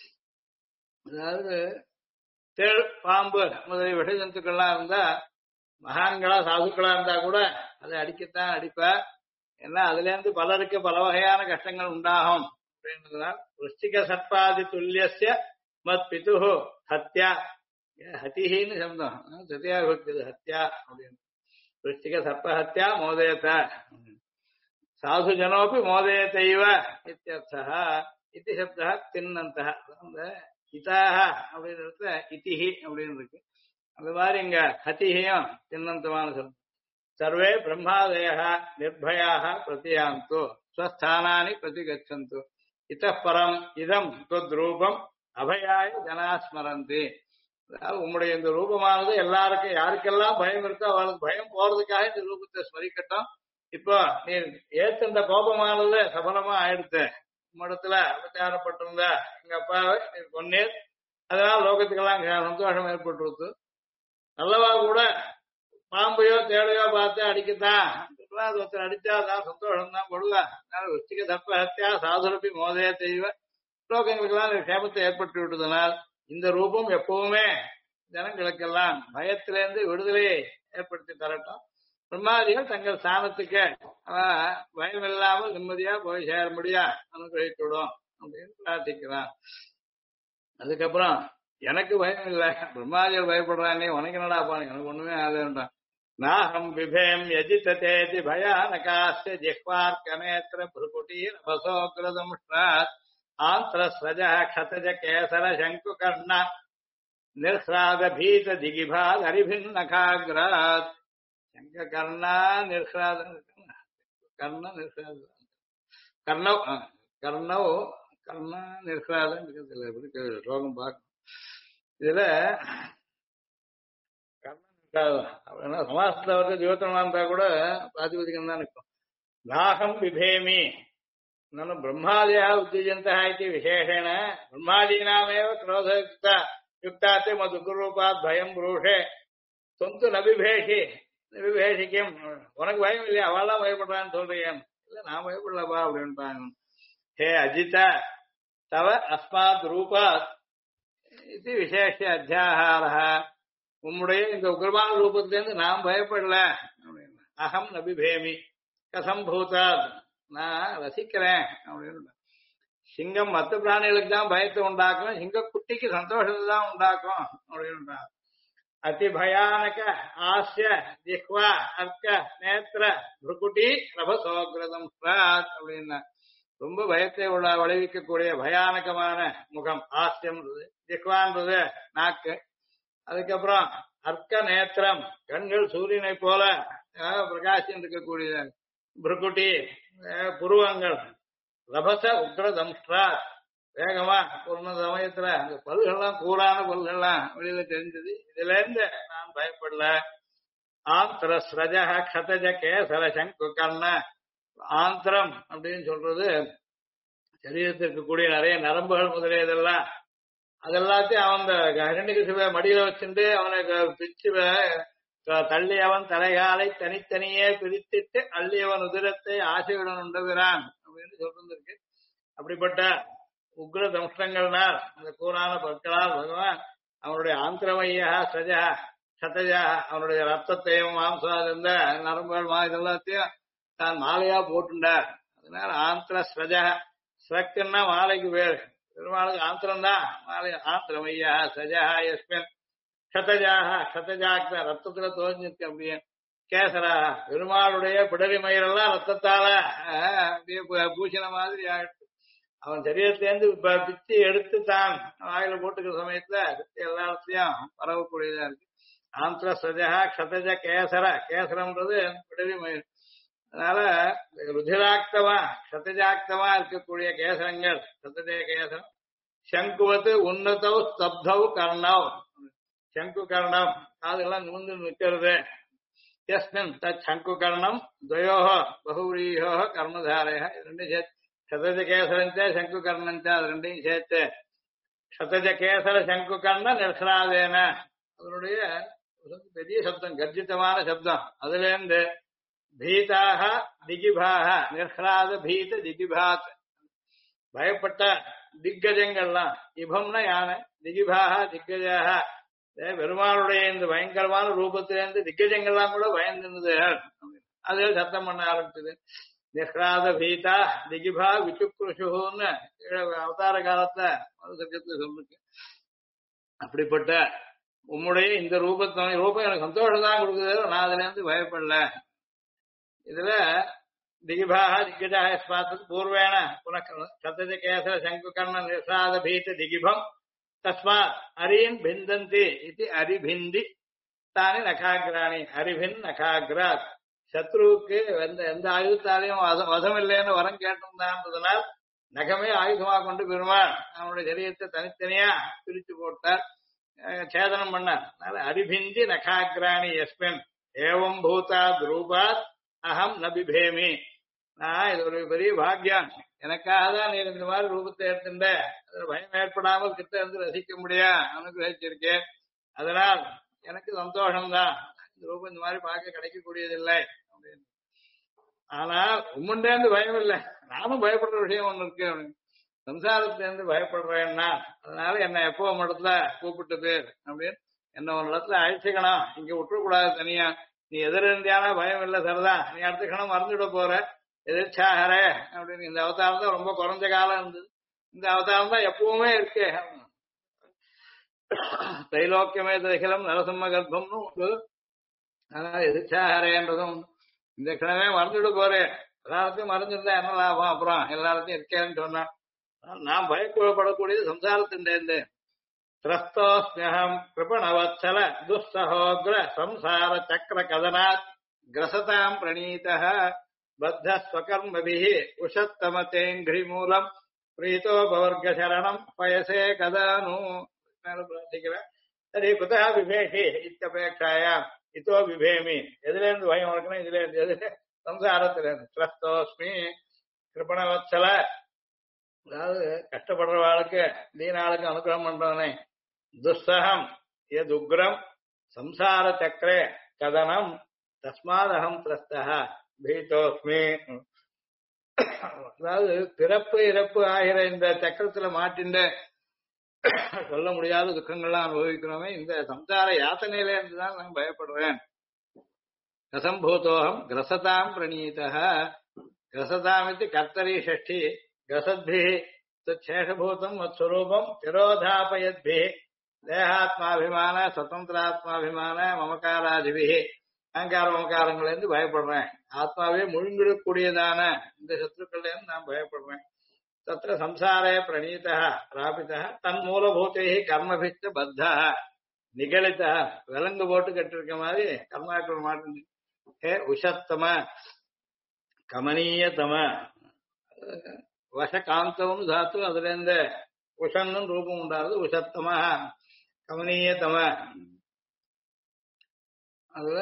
அதாவது தேள் பாம்பு முதலிய விஷ ஜந்துக்கள்லாம் இருந்தா மகான்களா சாதுக்களா இருந்தா கூட அதை அடிக்கத்தான் அடிப்ப, ஏன்னா அதுல இருந்து பலருக்கு பல வகையான கஷ்டங்கள் உண்டாகும் அப்படின்றதுனால் விருஷ்டிக சர்ப்பாதி துல்லியஸ்ய மத் பிதுஹு ஹத்யா ஹதிஹின்னு சப்தம் சத்தியா விபக்தி ஹத்யா அப்படின்னு விருஷ்டிக சர்ப்ப ஹத்யா மோதேத்த சாது ஜனோபி மோதேதைவ இத்தியர்த்தः இதி சப்தः தின்னந்தः. அந்த இதாக அப்படின்றது இதிஹி அப்படின்னு இருக்கு, அந்த மாதிரி இங்க ஹதிஹியும் தின்னந்தமான சப்தம். சர்வே பிரம்மாதயः நிர்பயாः பிரதியாந்து ஸ்வஸ்தானானி பிரதிகச்சந்து இतः பரம் இதம் त्वद्रूपம் அபயாய ஜனா ஸ்மரந்தி. அதாவது உம்முடைய இந்த ரூபமானது எல்லாருக்கும் யாருக்கெல்லாம் பயம் இருக்கோ அவளுக்கு பயம் போறதுக்காக இந்த ரூபத்தை ஸ்மரிக்கட்டும். இப்போ நீ ஏத்த கோபமானது சபலமா ஆயிடுத்து, உம்மிடத்துல அபச்சாரப்பட்டிருந்த எங்க அப்பாவை நீ கொன்னீர், அதனால லோகத்துக்கெல்லாம் சந்தோஷம் ஏற்பட்டுருது. நல்லவா கூட பாம்பையோ தேடையோ பார்த்து அடிக்கத்தான் அது ஒருத்தர் அடிச்சாதான் சந்தோஷம் தான் படுவா. அதனால விருஷ்டிக சர்ப்ப ஹத்யா சாதுரபி மோதய தெய்வ லோகங்களுக்கெல்லாம் க்ஷேமத்தை ஏற்பட்டு விட்டதனால் இந்த ரூபம் எப்பவுமே ஜனங்களுக்கெல்லாம் பயத்திலிருந்து விடுதலையை ஏற்படுத்தி தரட்டும். பிரம்மாதிகள் தங்கள் ஸ்தானத்துக்கு பயம் இல்லாமல் நிம்மதியா போய் சேர முடியா அனுகிரகித்துடும் அப்படின்னு பிரார்த்திக்கிறான். அதுக்கப்புறம் எனக்கு பயம் இல்லை, பிரம்மாதிகள் பயப்படுறானே உனக்கு என்னடா பாருங்க எனக்கு ஒண்ணுமே ஆகுதுன்றான். நாஹம் பிபேம் யஜிததேதி பயானகாஸ்ய ஜிஹ்வார்க்கநேத்ர புருகுடீரபசோக்ரதமுஷ்டாத் ஆந்திரஸ்ரஜः க்ஷதஜ கேசர சங்குகர்ண நிர்ஹ்ராத பீத திகிபாத் அரிபின்னகாக்ராத் சங்ககர்ணா நிர்ஹ்ராத கர்ண நிர்ஹ்ராத கர்ணவ் கர்ணவ் கர்ணா நிர்ஹ்ராதம் இருக்கிறது ஸ்லோகம் பார்க்கணும். இதுல கர்ணன் சமாசத்துல வந்து ஜீவத்தமாந்தா கூட பிராதிபதிகம் தான் இருக்கும். நாகம் பிபேமி ननु ब्रह्मादयः उद्युजन्तः इति विशेषेण ब्रह्मादीनामेव क्रोधयुक्ता युक्ताते मधुकुरूपात् भयं ब्रूषे त्वं तु न बिभेषि விபேஷி கிம் உனக்கு பயம் இல்லையா அவள்லாம் பயப்படுறான்னு சொல்றீங்க இல்ல நான் பயப்படலப்பா அப்படின்ட்டாங்க. ஹே அஜிதா தவ அஸ்மாத் ரூபாத் இது விசேஷ அத்தியாகாரா உம்முடைய இந்த உக்ரமான ரூபத்திலேருந்து நான் பயப்படல அப்படின்னு. அகம் நபிபேமி கசம்பூதாத் நான் ரசிக்கிறேன் அப்படின்னு. சிங்கம் மற்ற பிராணிகளுக்கு தான் பயத்தை உண்டாக்கும், சிங்க குட்டிக்கு சந்தோஷத்தை தான் உண்டாக்கும் அப்படின்னு. அதி பயானக ஆசிய ஜிஹ்வா அர்க்க நேத்திர புருகுட்டி ரபசோகிரதம் அப்படின்னா ரொம்ப பயத்தை விளைவிக்கக்கூடிய பயானகமான முகம் ஆசியம்ன்றது, ஜிஹ்வான்றது நாக்கு, அதுக்கப்புறம் அர்க்க நேத்திரம் கண்கள் சூரியனை போல பிரகாசம் இருக்கக்கூடிய புருகுட்டி புருவங்கள், ரபச உக்ரதம்ஸ்ட்ரா வேகமா ஒரு சமயத்துல அந்த பல்கள்லாம் கூறான பல்கள்லாம் வெளியில தெரிஞ்சது. இதுல இருந்து நான் பயப்படல. ஆந்திர ஸ்ரஜ கதஜ கேசர சங்கு கர்ண ஆந்திரம் அப்படின்னு சொல்றது சரீரத்தில் இருக்கக்கூடிய நிறைய நரம்புகள் முதலியதெல்லாம் அதெல்லாத்தையும் அவன் ஹிரண்யகிருஷ்ண மடியில வச்சுட்டு அவனை பிச்சு தள்ளி அவன் தலைகாலை தனித்தனியே பிரித்திட்டு அள்ளியவன் உதிரத்தை ஆசையுடன் உண்டுகிறான் அப்படின்னு சொல்லிருக்கு. அப்படிப்பட்ட உக்ர தம்ஷ்டங்கள்னால் அந்த கூறான பற்களால் பகவான் அவனுடைய ஆந்திரமையா சஜா சதஜா அவனுடைய ரத்தத்தையும் மாம்சம் இருந்த நரம்புகள் இதெல்லாத்தையும் தான் மாலையா போட்டுண்டார். அதனால ஆந்திர ஸ்ரஜா ஸ்ரக்குன்னா மாலைக்கு பேர், பெருமாளுக்கு ஆந்திரம் தான் மாலை. ஆந்திரமையா சஜா எஸ்மின் சதஜாக சதஜாக்க ரத்தத்துல தோஞ்சிருக்கு அப்படியே. கேசரா பெருமாளுடைய பிடரி மயிரெல்லாம் ரத்தத்தால அப்படியே பூஷண மாதிரி ஆயிடுச்சு. அவன் சரீரத்திலேருந்து பிச்சு எடுத்து தான் வாயில போட்டுக்கிற சமயத்துல எல்லா இடத்துலயும் பரவக்கூடியதா இருக்கு. ஆந்திர சஜா கதஜ கேசர கேசரம்ன்றது பிடரி மயில். அதனால ருதிராக்தமா சதஜாக்தமா இருக்கக்கூடிய கேசரங்கள் சதஜ கேசரம். சங்குவத்து உன்னதவ் ஸ்தப்தவ் கர்ணவ் சங்கு கர்ணம் அதெல்லாம் நிமிர்ந்து நிற்கிறது. யஸ்மின் தத் சங்கு கர்ணம் துவயோஹ பகுவீயோ கர்மதாரய ரெண்டு சேர்த்து சதஜ கேசரஞ்ச சங்கு கர்ணஞ்ச அது ரெண்டையும் சேர்த்து சதஜ கேசர சங்கு கர்ண நிர்சனாதேன அதனுடைய பெரிய சப்தம் கர்ஜிதமான சப்தம். அதுல இருந்து பீதாக திகிபாக நிர்ஹ்ராத பீத திகிபாத் பயப்பட்ட திக்கஜங்கள்லாம் இபம்னா யானை திகிபாக திக்கஜாக பெருமாளுடைய இந்த பயங்கரமான ரூபத்திலிருந்து திக்கஜங்கள்லாம் கூட பயந்துருந்தது. அது சத்தம் பண்ண ஆரம்பிச்சது. நிஹ்ராத பீதா திகிபா விசுக்ருஷுன்னு அவதார காலத்துல மனுசக்கத்துல சொல்லிருக்கு. அப்படிப்பட்ட உம்முடைய இந்த ரூபம் எனக்கு சந்தோஷம் தான் கொடுக்குது, நான் அதுல இருந்து பயப்படல. இதுல திகிபாக திகஜாக ஸ்மாத்து பூர்வேண புனக் சத்தஜ கேசர சங்கு கர்ண நிஹ்ராத பீத திகிபம் தஸ்மாத் அரியன் பிந்தந்தி இது அரிபிந்தி தானே நகாகிராணி அரிபின் நகாகிராத் சத்ருவுக்கு எந்த ஆயுதத்தாலையும் வதம் இல்லைன்னு வரம் கேட்டிருந்தான்றதுனால் நகமே ஆயுதமாக கொண்டு பெருமாள் அவனுடைய சரீரத்தை தனித்தனியா பிரித்து போட்டார், சேதனம் பண்ணார். அதனால அரிபிந்தி நகாகிராணி எஸ்மின் ஏவம் பூதாத் ரூபாத் அகம் நபிபேமி. நான் இது ஒரு பெரிய பாக்கியம், எனக்காக தான் நீ இந்த மாதிரி ரூபத்தை எடுத்துட்ட, அதுல பயம் ஏற்படாமல் கிட்ட இருந்து ரசிக்க முடியா அனுகிரகிச்சிருக்கேன். அதனால் எனக்கு சந்தோஷம்தான். இந்த ரூபம் இந்த மாதிரி பார்க்க கிடைக்கக்கூடியதில்லை அப்படின்னு. ஆனால் உம்முண்டேந்து பயம் இல்லை, நானும் பயப்படுற விஷயம் ஒண்ணு இருக்கு அப்படின்னு. சம்சாரத்திலேருந்து பயப்படுறேன்னா அதனால என்னை எப்போ இடத்துல கூப்பிட்டு பேர் அப்படின்னு என்ன ஒரு இடத்துல அழிச்சுக்கணும், இங்க விட்டுறக்கூடாது தனியா. நீ எதிர்ந்தியானா பயம் இல்லை சரிதான், நீ அடுத்த கணம் மறந்துவிட போற எதிர்ச்சாகரே அப்படின்னு. இந்த அவதாரம் தான் ரொம்ப குறைஞ்ச காலம் இருந்தது, இந்த அவதாரம் தான் எப்பவுமே இருக்கு. தைலோக்கியமே தகிலம் நரசிம்ம கர்ப்பம்னு ஒரு அதனால எதிர்ச்சாகரேன்றதும் இந்த கிழமே மறந்துட்டு போறேன், எல்லாத்தையும் மறந்துருந்தா என்ன லாபம், அப்புறம் எல்லாத்தையும் இருக்கேன்னு சொன்னான். நான் பயப்படக்கூடியது சம்சாரத்தின் திரஸ்தோஸ்மியம் கிருபணவத்சல துஸ்ஸஹோக்ர சம்சார சக்கர கதனாத் கிரசதாம் பிரணீதः பத்த ஸ்வகர்மபிஹி உஷத்தமதேங்கிரி மூலம் பிரீதோ பவர்க சரணம் பயசே கதானு. பிரார்த்திக்கிறேன். சரி, குதா விபேஷி இத்தபேட்சாயாம் இதோ விபேமி. எதுல இருந்து பயம் இருக்கணும்? இதுல இருந்து எது? சம்சாரத்துல இருந்து. திரஸ்தோஸ்மி கிருபணவத்சல, அதாவது கஷ்டப்படுறவாளுக்கு தீனாளுக்கு அனுகிரகம் பண்றவனே. துஸ்ஸகம் எது உக்ரம் சம்சார சக்கரே கதனம் தஸ்மாதகம் திரஸ்தः பீதோஸ்மி. அதாவது பிறப்பு இறப்பு ஆகிற இந்த சக்கரத்துல மாட்டின்ற சொல்ல முடியாத துக்கங்கள்லாம் அனுபவிக்கிறோமே, இந்த சம்சார யாத்தனையில இருந்துதான் நான் பயப்படுறேன். கசம்பூதோகம் கிரசதாம் பிரணீதः. கிரசதாமித்து கர்த்தரி ஷஷ்டி கிரசத்பிஹி சேஷபூதம் மத்ஸ்வரூபம் திரோதாபயத்பிஹி தேகாத்மாபிமான சுதந்திராத்மாபிமான மமகாராதிபிஹி. அகங்கார மமகாரங்கள்ல இருந்து பயப்படுறேன். ஆத்மாவே முழுங்கிடக்கூடியதான இந்த சத்ருக்கள்ல இருந்து நான் பயப்படுறேன். தத்திர சம்சாரே பிரணீதா பிராபிதா தன் மூலபூத்தை கர்மபிச்ச பத்தா நிகழித்தா. விலங்கு போட்டு கட்டிருக்க மாதிரி கர்மாக்கள் மாட்டு. ஹே உஷத்தம கமனீயதம, வசகாந்தம்னு தாத்து, அதுல இருந்து உஷன்னு ரூபம் உண்டாது. உஷத்தம கமனீயதம, அதுல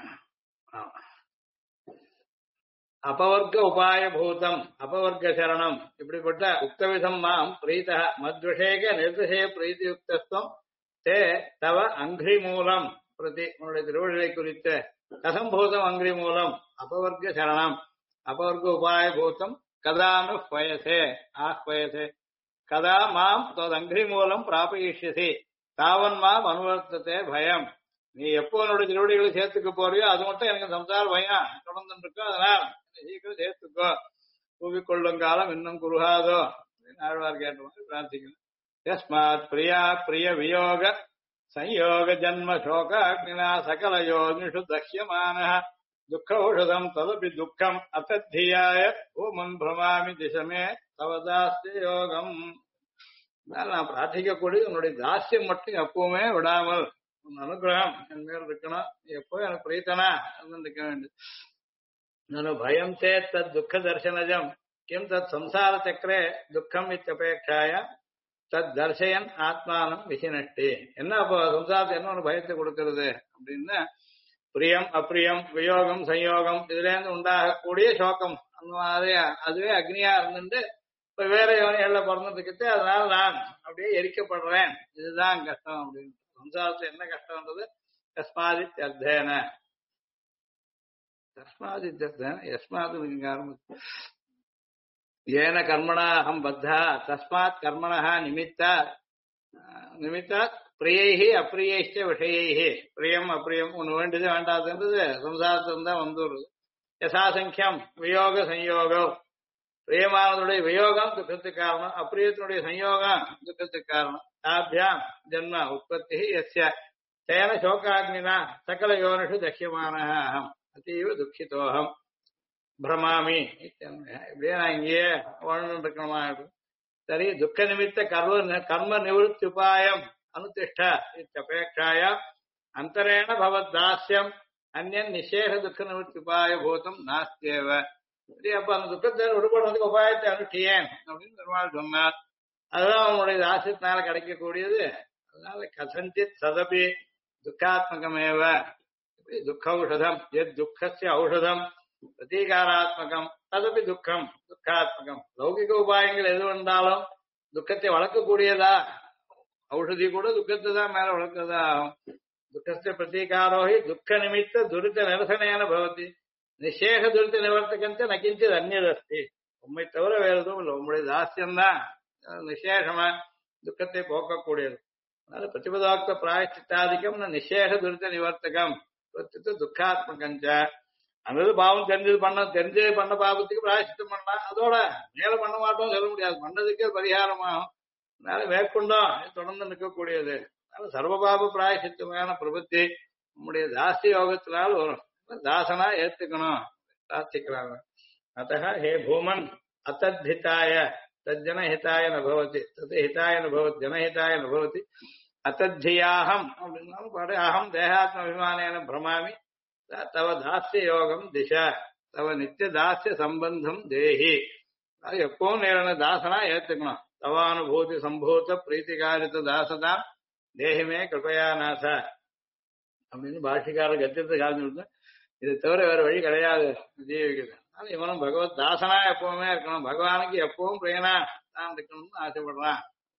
அபவர்க்க உபாய பூதம் அபவர்க்க சரணம். இப்படிப்பட்ட உக்தவிதம் மாம் பிரீத மத்விஷேக நிர்திசய பிரீதியுக்தம் தே தவ அங்கிரி மூலம் பிரதி. உன்னுடைய திருவள்ளுவை குறித்த கசம்பூதம் அங்கிரி மூலம் அபவர்க்க சரணம் அபவர்க்க உபாய பூதம் கதானு பயசே ஆஹ்வயசே கதா மாம் தோதங்கிரி மூலம் பிராபயிஷ்யசி தாவன் மாம் அனுவர்த்ததே பயம். நீ எப்போ உன்னோட திருவடிகளை சேர்த்துக்க போறியோ அது மட்டும் எனக்கு சம்சார பயம் தொடர்ந்து இருக்கோ, அதனால் சீக்கிரம் சேர்த்துக்கோ. கூவிக்கொள்ளும் காலம் இன்னும் குருகாதோ ஆழ்வார் கேட்ட மாதிரி பிரார்த்திக்கணும். யஸ்மாத் பிரியா பிரிய வியோக சயோக ஜன்ம சோகாக்னினா சகல யோனிஷு தஹ்யமான துக்கௌஷதம் ததபி துக்கம் அத்தத்தியாய ஓமன் பிரமாமி திசமே தவதாஸ்ய யோகம். நான் பிரார்த்திக்கக்கூடிய உன்னுடைய தாஸ்யம் மட்டும் எப்பவுமே விடாமல் உன் அனுகிரகம் என் மேல் இருக்கணும். எப்போ எனக்கு பிரீத்தனா இருக்க வேண்டியது. நனு பயம் சேத் தத் துக்க தர்சனஜம் கிம் தத் சம்சார சக்கரே துக்கம் இத்தபேட்சாய தத் தர்சயன் ஆத்மானம் விசினஷ்டி. என்ன அப்போ சம்சாரத்தை என்ன ஒரு பயத்தை கொடுக்கறது அப்படின்னா, பிரியம் அப்பிரியம் வியோகம் சயோகம் இதுல இருந்து உண்டாகக்கூடிய சோகம் அந்த மாதிரி அதுவே அக்னியா இருந்துட்டு இப்ப வேற யோனிகள்ல பிறந்ததுக்கு அதனால நான் அப்படியே எரிக்கப்படுறேன். இதுதான் கஷ்டம் அப்படின்னு. சம்சாரத்துல என்ன கஷ்டம்ன்றது தஸ்மாதித்யர்த்தேன தஸ்மாதித்யர்த்தேன யஸ்மாத் ஆரம்பிச்சு ஏன கர்மணா அகம் பத்தா தஸ்மாத் கர்மணா நிமித்தா நிமித்தா பிரியைஹி அப்பிரியைச்ச விஷயைஹி. பிரியம் அப்பிரியம் ஒண்ணு வேண்டியது வேண்டாதுன்றது சம்சாரத்துல தான் வந்துடுறது. யசாசங்கியம் வியோக சயோகம். பிரியமானதுடைய வியோகம் துக்கத்துக்கு காரணம், அப்பிரியத்தினுடைய சயோகம் துக்கத்துக்கு காரணம். தாபியாம் ஜன்ம உற்பத்தி எஸ்ய தேன சோகாக்னினா சகல யோனிஷு தஹ்யமான அகம் அதீவ துக்கிதோகம் பிரமாமி. இப்படியே நான் இங்கேயே வாழ்ந்து இருக்கணுமா? சரி, துக்க நிமித்த கர்ம நிவృత్తి உபாயம் அனுதிஷ்ட இத்தபேட்சாய அந்தரேண பவத் தாஸ்யம் அந்யன் நிஷேக துக்க நிவృత్తి உபாய பூதம் நாஸ்தியேவ. சரி, அப்ப அந்த துக்கத்தை விடுபடுறதுக்கு உபாயத்தை அனுஷ்டியேன் அப்படின்னு பெருமாள் சொன்னார். அதுதான் அவனுடைய தாசியத்தினால கிடைக்கக்கூடியது. அதனால கதஞ்சித் சதபி துக்காத்மகமேவ. துக்க ஔஷதம் எத் துக்கஸ்ய ஔஷதம் பிரதீகாராத்மகம் ததபி துக்கம் துக்காத்மகம். லௌகிக உபாயங்கள் எது வந்தாலும் துக்கத்தை வளர்க்கக்கூடியதா. ஔஷதி கூட துக்கத்தை தான் மேல வளர்க்கறதா ஆகும். துக்கஸ்ய பிரதீகாரோஹி துக்க நிமித்த துரித நிரசனேன பவதி நிஷேக துரித நிவர்த்தகஞ்ச நகிஞ்சது அந்நியதஸ்தி. உண்மை தவிர வேறு எதுவும் இல்லை. உங்களுடைய தாஸ்யம்தான் நிசேஷமா துக்கத்தை போக்கக்கூடியது. அதனால பிரதிபதாக்த பிராயச்சித்தாதிக்கம் நிஷேக துரித நிவர்த்தகம் துக்காத்மகஞ்ச. அந்த பாவம் தெரிஞ்சு பண்ண பாவத்துக்கு பிராயச்சித்தம் பண்ணலாம். அதோட மேல பண்ண மாட்டோம் சொல்ல முடியாது. பண்ணதுக்கே பரிகாரமாகும். அதனால மேற்கொண்டோம் தொடர்ந்து நிற்கக்கூடியது. அதனால சர்வபாப பிராயச்சித்தமான பிரபத்தி உம்முடைய தாசிய யோகத்தினால் வரும் தாசனா ஏத்துக்கணும் பிரார்த்திக்கிறாங்க அத்தः ஹே பூமன் அத்தத்ஹிதாய தஜ்ஜனஹிதாய ந பவதி தத் ஹிதாய ந பவதி ஜனஹிதாய ந பவதி அத்தத்யாஹம் அப்படின்னாலும் பாடு அகம் தேகாத்ம அபிமானேன பிரமாமி தவ தாஸ்ய யோகம் திசா தவ நித்திய தாஸ்ய சம்பந்தம் தேஹி அது எப்பவும் நேரான தாசனா ஏத்துக்கணும் தவானுபூதி சம்பூத பிரீத்திகாரித்த தாசதான் தேஹிமே கிருபயா நாச அப்படின்னு பாஷிக்காரர் கத்தியத்தை காமிச்சு இதை தவிர வேற வழி கிடையாது ஜீவிக்குது அது இவனும் பகவத் தாசனா எப்பவுமே இருக்கணும் பகவானுக்கு எப்பவும் பிரியனா தான் இருக்கணும்னு ஆசைப்படுறான்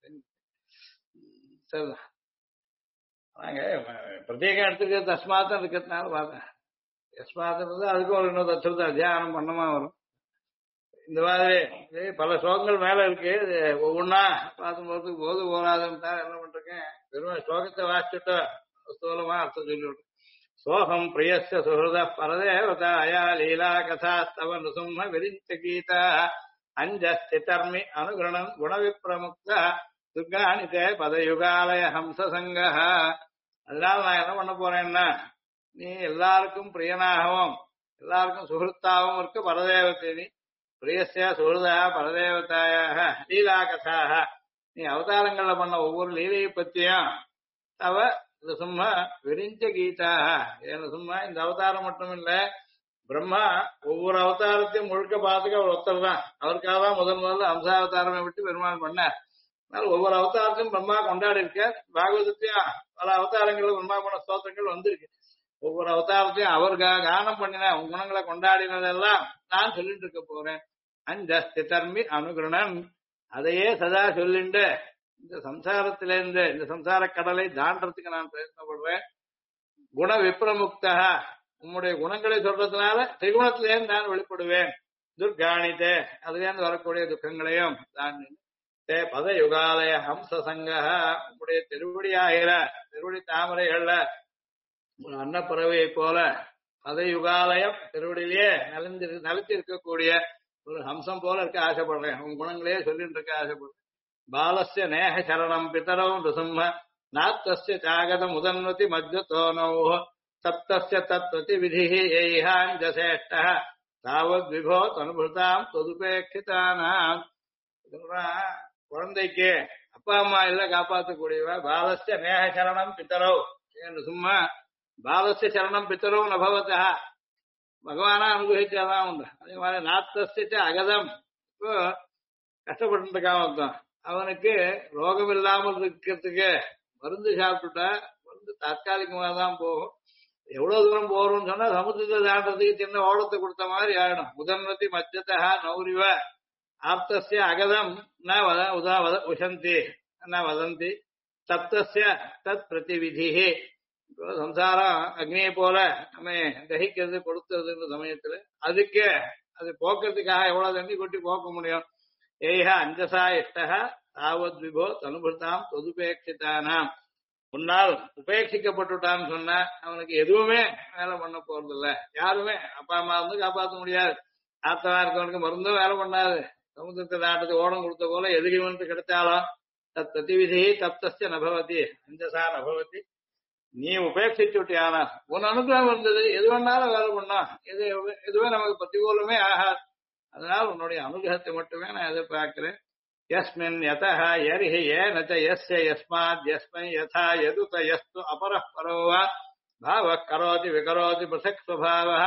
சரிதான் நாங்க பிரத்யேகம் எடுத்துக்கிறது தஸ்மாத்தம் இருக்கிறதுனால பார்த்தேன் தஸ்மாத்தம் அதுக்கும் ஒரு இன்னொரு தத்துவத்தை தியானம் பண்ணமா வரும் இந்த மாதிரி பல ஸ்லோகங்கள் மேல இருக்கு ஒவ்வொன்னா பார்த்து போறதுக்கு போது போராதுன்னு தான் என்ன பண்றேன் வெறும் ஸ்லோகத்தை வாசிச்சுட்டு ஸ்தூலமா அர்த்தம் சொல்லிவிட்டு சோகம் பிரியஸ்ய சுஹൃத பரதேவதாயா லீலா கதா தவ நுசும்ம விரிஞ்ச கீதா அஞ்சஸ்திதர்மி அனுகிரணம் குணவிப்ரமுக்த துர்காணிதே பதயுகாலய ஹம்சசங்க அதனால நான் என்ன பண்ண போறேன்னா நீ எல்லாருக்கும் பிரியனாகவும் எல்லாருக்கும் சுஹൃத்தாகவும் இருக்க பரதேவத்தை நீ பிரியஸ்ய சுஹൃதா பரதேவதாயாக லீலா கதாக நீ அவதாரங்கள்ல பண்ண ஒவ்வொரு லீலையை பத்தியும் அவ இது சும்மா விரிஞ்ச கீதாக ஏன்னா சும்மா இந்த அவதாரம் மட்டும் இல்ல பிரம்மா ஒவ்வொரு அவதாரத்தையும் முழுக்க பார்த்துக்க அவர் ஒருத்தர் தான் அவருக்காக தான் முதல்ல அம்சாவதாரமை விட்டு பெருமாள் பண்ணார் அதனால ஒவ்வொரு அவதாரத்தையும் பிரம்மா கொண்டாடி இருக்க பாகவதத்தையும் பல அவதாரங்கள் பிரம்மா பண்ண ஸ்தோத்திரங்கள் வந்திருக்கு ஒவ்வொரு அவதாரத்தையும் அவருக்காக கானம் பண்ணின உன் குணங்களை கொண்டாடினதெல்லாம் நான் சொல்லிட்டு இருக்க போறேன் அஞ்சஸ்திதர்மி அனுகிரணன் அதையே சதா சொல்லிண்டு இந்த சம்சாரத்திலிருந்து இந்த சம்சார கடலை தாண்டறதுக்கு நான் பிரயத்னப்படுறேன் குண விப்ரமுக்தா உம்முடைய குணங்களை சொல்றதுனால திரிகுணத்திலேருந்து நான் வெளிப்படுவேன் துர்காணித்தே அதுலேருந்து வரக்கூடிய துக்கங்களையும் தாண்டி தே பத யுகாலய ஹம்சசங்க உம்முடைய திருவடியாகிற திருவடி தாமரைகள்ல ஒரு அன்னப்பறவையை போல பதயுகாலயம் திருவடியிலேயே நிலைத்து இருக்கக்கூடிய ஒரு ஹம்சம் போல இருக்க ஆசைப்படுறேன் உன் குணங்களே சொல்லிட்டு இருக்க ஆசைப்படுறேன் பாலஸ்ய நேக சரணம் பிதரவும் ரிசும்ம நாத்தஸ்ய தியாகதம் முதன்வதி மத்யதோனோ சப்தஸ்ய தத்வதி விதிஹி ஏய்ஹாஞ்சசேஷ்ட தாவத் விபோ தனுபுதாம் தொதுபேட்சிதானாம் குழந்தைக்கு அப்பா அம்மா இல்ல காப்பாற்றக்கூடியவ பாலஸ்ய நேக சரணம் பிதரோ சும்மா பாலஸ்ய சரணம் பித்தரோ நபவத்தா பகவானா அனுபவிச்சாதான் உண்டு அதே மாதிரி நாத்தஸ்ய அகதம் இப்போ கஷ்டப்பட்டு இருக்காம அர்த்தம் அவனுக்கு ரோகம் இல்லாமல் இருக்கிறதுக்கு மருந்து சாப்பிட்டுட்டா மருந்து தற்காலிகமா தான் போகும் எவ்வளவு தூரம் போறோம்னு சொன்னா சமுத்திரத்தை தாண்டறதுக்கு சின்ன ஓடத்தை கொடுத்த மாதிரி ஆயிடும் முதன்வதி மத்தியதா நௌரிவ ஆப்தஸ்ய அகதம் ந உசந்தி ந வதந்தி சப்தஸ்ய தத் பிரதிவிதி சம்சாரம் அக்னியை போல நம்ம தகிக்கிறது கொடுத்துறதுன்ற சமயத்துல அதுக்கு அது போக்குறதுக்காக எவ்வளவு தண்ணி கொட்டி போக்க முடியும் ஏஹ அஞ்சசா இஷ்டா தாவத் விபோ தனுபுத்தாம் தொதுபேட்சிதானாம் முன்னால் உபேட்சிக்கப்பட்டுட்டான்னு சொன்னா அவனுக்கு எதுவுமே வேலை பண்ண போறது இல்ல யாருமே அப்பா அம்மா வந்து காப்பாற்ற முடியாது ஆத்தவா இருக்கவனுக்கு மருந்தும் வேலை பண்ணாது சமுத்திரத்தை தாண்டது ஓடம் கொடுத்த போல எதுக்கு இவனுக்கு கிடைச்சாலும் தத் பிரதிவிதி தப்தஸ்ய நபவதி அஞ்சசா நபவதி நீ உபேட்சிச்சு விட்டியானா உன் அனுகிரகம் இருந்தது எது வேணாலும் வேலை பண்ணோம் எதுவே நமக்கு பிரதிகூலமே ஆகாது அதனால உன்னுடைய அனுகிரகத்தை மட்டுமே நான் எதிர்பார்க்கிறேன் யஸ்மின் யதஹ யரிஹி ஏன ச யஸ்ய யஸ்மாத் யஸ்மை யதா யதுத யஸ்து அபரः பரோவா பாவः கரோதி விகரோதி பிரசக் ஸ்வபாவः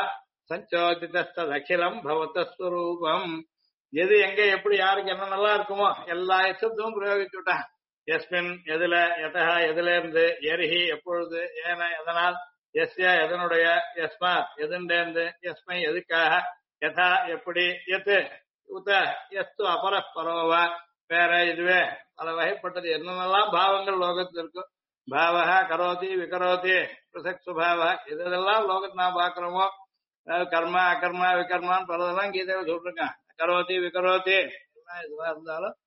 சஞ்சோதிதஸ்ததகிலம் பவத ஸ்வரூபம் எது எங்க எப்படி யாருக்கு என்ன நல்லா இருக்குமோ எல்லா எச்சத்தும் பிரயோகிச்சு விட்டான் யஸ்மின் எதுல யதஹ எதுல இருந்து எரிஹி எப்பொழுது ஏன எதனால் யஸ்ய எதனுடைய யஸ்மாத் எதுண்டேந்து யஸ்மை எதுக்காக யதா எப்படி எத்து உத எஸ்து அபரः பரோவா வேற இதுவே பல வகைப்பட்டது என்னென்னலாம் பாவங்கள் லோகத்தில் இருக்கும் பாவக கரோதி விகரோதி பிரசக் சுபாவ இதெல்லாம் லோகத்தை நான் பாக்குறோமோ கர்மா அகர்மா விகர்மான்னு பலதெல்லாம் கீதையில சொல்லிருக்கான் கரோதி விகரோதி எல்லாம் இதுவா இருந்தாலும்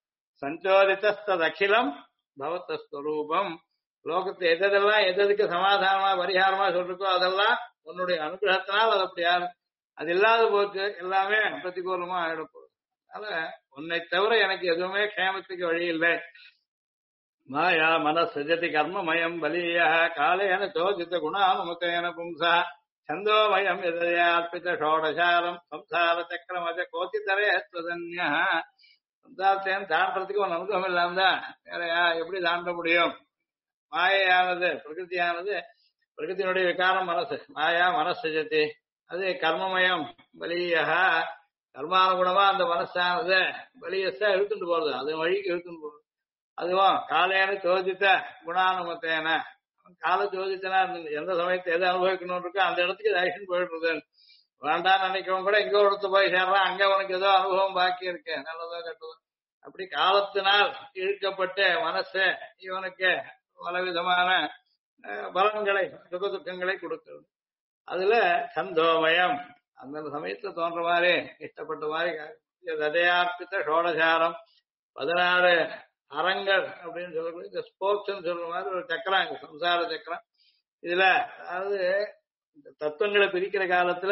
சஞ்சோதிதஸ்ததகிலம் பவத்தஸ்வரூபம் லோகத்தை எதெல்லாம் எதுக்கு சமாதானமா பரிகாரமா சொல்லிருக்கோ அதெல்லாம் உன்னுடைய அனுகிரகத்தினால் அது அப்படி யாரு அது இல்லாத போச்சு எல்லாமே பிரதிகூலமா ஆயிடப்போகுது அதனால உன்னை தவிர எனக்கு எதுவுமே க்ஷேமத்துக்கு வழி இல்லை மாயா மனசஜதி கர்மமயம் பலீய காலேன சோதித குணானுமதேன பும்சா சந்தோமயம் எதயார்ப்பித ஷோடசாரம் சம்சார சக்கரமஜ கோதிதரே ஸ்வதன்யா. சம்சாரத்தையும் தாண்டறதுக்கு ஒரு அனுபவம் இல்லாம தான் வேறையா எப்படி தாண்ட முடியும்? மாயையானது பிரகிருதியானது, பிரகிருத்தினுடைய விகாரம் மனசு. மாயா மனசஜதி, அது கர்மமயம் பலீயா, கர்மானுகுணமா அந்த மனசானது பலியஸா இழுத்துட்டு போறது, அது வழிக்கு இழுத்துட்டு போறது. அதுவும் காலையான சோதித்த குணானுமத்தேன, கால சோதித்தனா எந்த சமயத்தை எது அனுபவிக்கணும் இருக்கோ அந்த இடத்துக்கு ஆக்ஷன் போயிடுறது. வேண்டாம்னு நினைக்கிறவங்க கூட இங்க ஒரு இடத்து போய் சேர்றான், அங்க உனக்கு ஏதோ அனுபவம் பாக்கி இருக்கு, நல்லதோ கெட்டதோ. அப்படி காலத்தினால் இழுக்கப்பட்டு மனசு இவனுக்கு பலவிதமான பலன்களை சுக துக்கங்களை கொடுக்கிறது. அதுல சந்தோமயம் அந்தந்த சமயத்துல தோன்ற மாதிரி இஷ்டப்பட்ட மாதிரி ததையார்ப்பித்த ஷோடசாரம் 16 அறங்கள் அப்படின்னு சொல்லக்கூடிய இந்த ஸ்போக்ஸ் சொல்ற மாதிரி ஒரு சக்கரம், இங்க சம்சார சக்கரம். இதுல அதாவது இந்த தத்துவங்களை பிரிக்கிற காலத்துல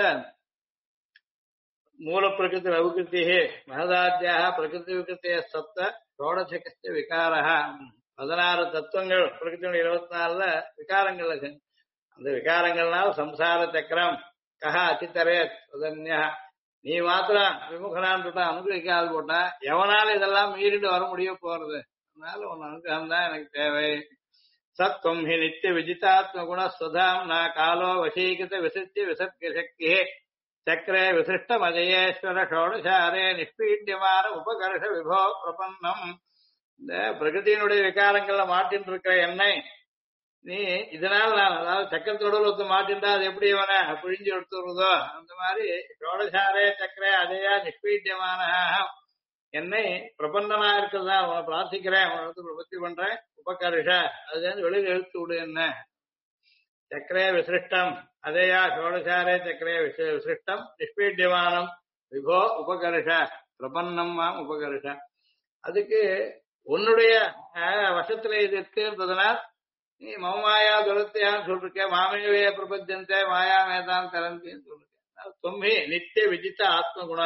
மூல பிரகிருதி ரவுகிருத்தி மகதாத்தியாக பிரகிருதி விகிருத்திய சப்த ஷோடசகஸ்ய விகாரா. 16 தத்துவங்கள் பிரகிருத்தியுடைய 24 விகாரங்கள்ல அந்த விகாரங்கள்னால சம்சார சக்கரம் கஹா அச்சித்தரே சுதன்யா. நீ மாத்திரம் விமுகனான்னு போட்டா அனுகிரகிக்காது போட்டா எவனால இதெல்லாம் மீறிட்டு வர முடிய போறது? அதனால உன் அனுகிரகம் தான் எனக்கு தேவை. சத்வம் ஹி நித்திய விஜிதாத்ம குண சுதாம் நா காலோ வசீகித விசித்திய விசர்க்க சக்தி சக்கரே விசிஷ்ட மஜயேஸ்வர ஷோடசாரே நிஷ்பீட்யமான உபகர்ஷ விபோ பிரபன்னம். இந்த பிரகிருதியினுடைய விகாரங்கள்ல மாட்டின்னு இருக்கிற என்னை நீ இதனால நான், அதாவது சக்கரத்தோட ஒருத்த மாட்டின்டா அது எப்படி அவனை பிழிஞ்சு எடுத்துறதோ அந்த மாதிரி ஷோடசாரே சக்கரே அதையா நிஷ்பீட்யமான என்னை பிரபந்தனா இருக்கிறதா உன பிரார்த்திக்கிறேன், உனக்கு பிரபத்தி பண்றேன். உபகர்ஷ அது வெளியில் எழுத்து விடு என்ன. சக்கரே விசிருஷ்டம் அதையா ஷோடசாரே சக்கரே விசிருஷ்டம் நிஷ்பீட்யமானம் விபோ உபகர்ஷ பிரபன்னம் மாம் உபகர்ஷ. அதுக்கு உன்னுடைய வசத்துல இது இருக்குன்றதுனால் நீ மமமாயா துரத்தையான்னு சொல்லிருக்க, மாமேவே பிரபஞ்சந்தே மாயா மேதான் தரந்தின்னு சொல்லிருக்க. தொம்மி நித்திய விஜித்த ஆத்ம குண,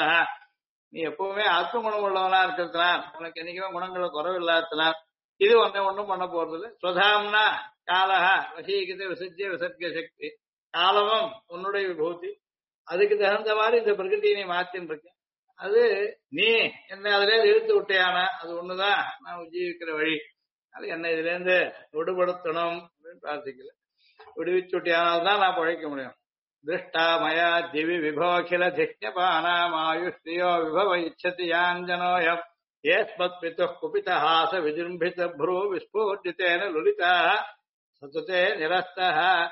நீ எப்பவுமே ஆத்ம குணம் உள்ளவனா இருக்கிறதுனால், உனக்கு என்னைக்குமே குணங்களை குறவில்லாதனால் இது ஒன்றை ஒன்றும் பண்ண போறது இல்லை. ஸ்வதாம்னா காலஹா வசீகித விசஜ்ய விசர்க்க சக்தி, காலமும் உன்னுடைய விபூதி, அதுக்கு தகுந்த மாதிரி இந்த பிரகிருதியை நீ மாத்தின்னு இருக்க. அது நீ என்ன அதுல இழுத்து விட்டையானா அது ஒண்ணுதான் நான் உஜீவிக்கிற வழி. அது என்ன இதுல இருந்து விடுபடுத்தணும் அப்படின்னு பிரார்த்திக்கல. விடுவிச்சு விட்டியானால்தான் நான் பழைக்க முடியும். திருஷ்டா மயா திவி விபோகில திஷ்யபானாம் ஆயுஷ்யோ விபவ இச்சதி யாஞ்சனோயம் ஏஸ்மத் பித்து குபித ஹாச விஜృంభిத ப்ரூ விஸ்பூர்ஜிதேன லுலிதா சத்துதே நிரஸ்தா.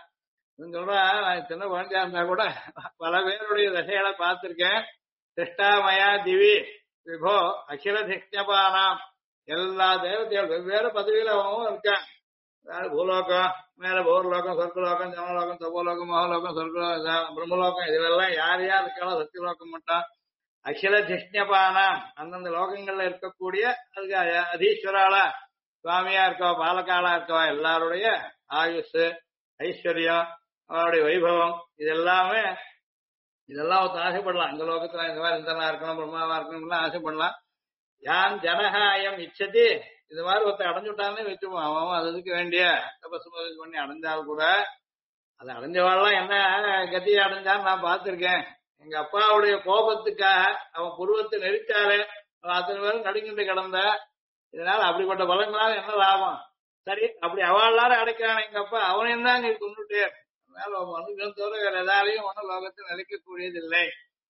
சொல்றான், நான் சின்ன குழந்தையா இருந்தா கூட பல பேருடைய தசைகளை பார்த்திருக்கேன். திருஷ்டாமயா திவி விபோ அகில திஷ்யபானாம், எல்லா தேவதைகள் வெவ்வேறு பதவியில அவனும் இருக்கான். அதாவது பூலோகம், மேல பௌர்லோகம், சொர்க்கலோகம், ஜனலோகம், தபோலோகம், மகலோகம், சொர்க்கலோகம், பிரம்மலோகம், இதுவெல்லாம் யார் யார் இருக்காலும் சத்தியலோகம் மட்டும் அகில திஷ்யபானா அந்தந்த லோகங்கள்ல இருக்கக்கூடிய அதுக்கு அதீஸ்வரால சுவாமியா இருக்கவா பாலகாலா இருக்கவா எல்லாருடைய ஆயுஷ் ஐஸ்வர்யம் அவருடைய வைபவம் இதெல்லாமே இதெல்லாம் ஒருத்தர் ஆசைப்படலாம். இந்த லோகத்துல இந்த மாதிரி இந்தனா இருக்கணும் பிரம்மாவா இருக்கணும்லாம் ஆசைப்படலாம். யான் ஜனகாயம் இச்சதி, இது மாதிரி ஒருத்தர் அடைஞ்சுட்டான்னு வச்சுப்போம். அவன் அதுக்கு வேண்டிய தபசு பண்ணி அடைஞ்சால் கூட அது அடைஞ்சவாள்லாம் என்ன கத்தியை அடைஞ்சான்னு நான் பார்த்திருக்கேன். எங்க அப்பாவுடைய கோபத்துக்காக அவன் புருவத்தை நெரிச்சாலே அவன் அத்தனை பேரும் நடுங்கிட்டு கிடந்த. இதனால அப்படிப்பட்ட பலங்களால என்ன லாபம்? சரி, அப்படி அவளாரும் அடைக்கிறான் எங்க அப்பா, அவனையும் தான் நீ கொண்டுட்டே. அதனால அவன் மனுஷன் தவிர வேற எதாலையும் ஒன்னும் லோகத்தில் நிலைக்கக்கூடியதில்லை.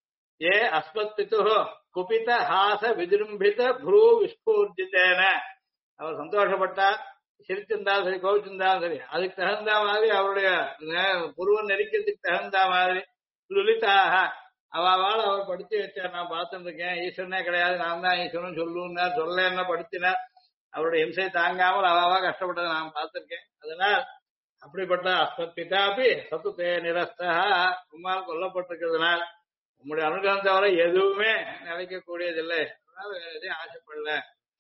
ஏ அஸ்மத் பித்து குபித ஹாச விஜృంభిத ப்ரூ விஸ்பூர்ஜிதேன, அவர் சந்தோஷப்பட்டா சிரிச்சிருந்தாலும் சரி கோவிச்சிருந்தாலும் சரி அதுக்கு தகுந்த மாதிரி அவருடைய புருவன் நெரிக்கிறதுக்கு தகுந்த மாதிரி லுலிதாக அவள் அவர் படிச்சு வச்சார். நான் பார்த்துட்டு இருக்கேன். ஈஸ்வரனே கிடையாது, நான் தான் ஈஸ்வரன் சொல்லுன்னார். சொல்ல என்ன படுத்தினார். அவருடைய இம்சை தாங்காமல் அவாவா கஷ்டப்பட்டதை நான் பார்த்திருக்கேன். அதனால் அப்படிப்பட்ட அஸ்மத் பிதாபி சத்துதே நிரஸ்தா, உம்மால் கொல்லப்பட்டிருக்கிறதுனால் உம்முடைய அனுகிரகம் தவிர எதுவுமே நிலைக்கக்கூடியதில்லை. அதனால வேற எதையும் ஆசைப்படல.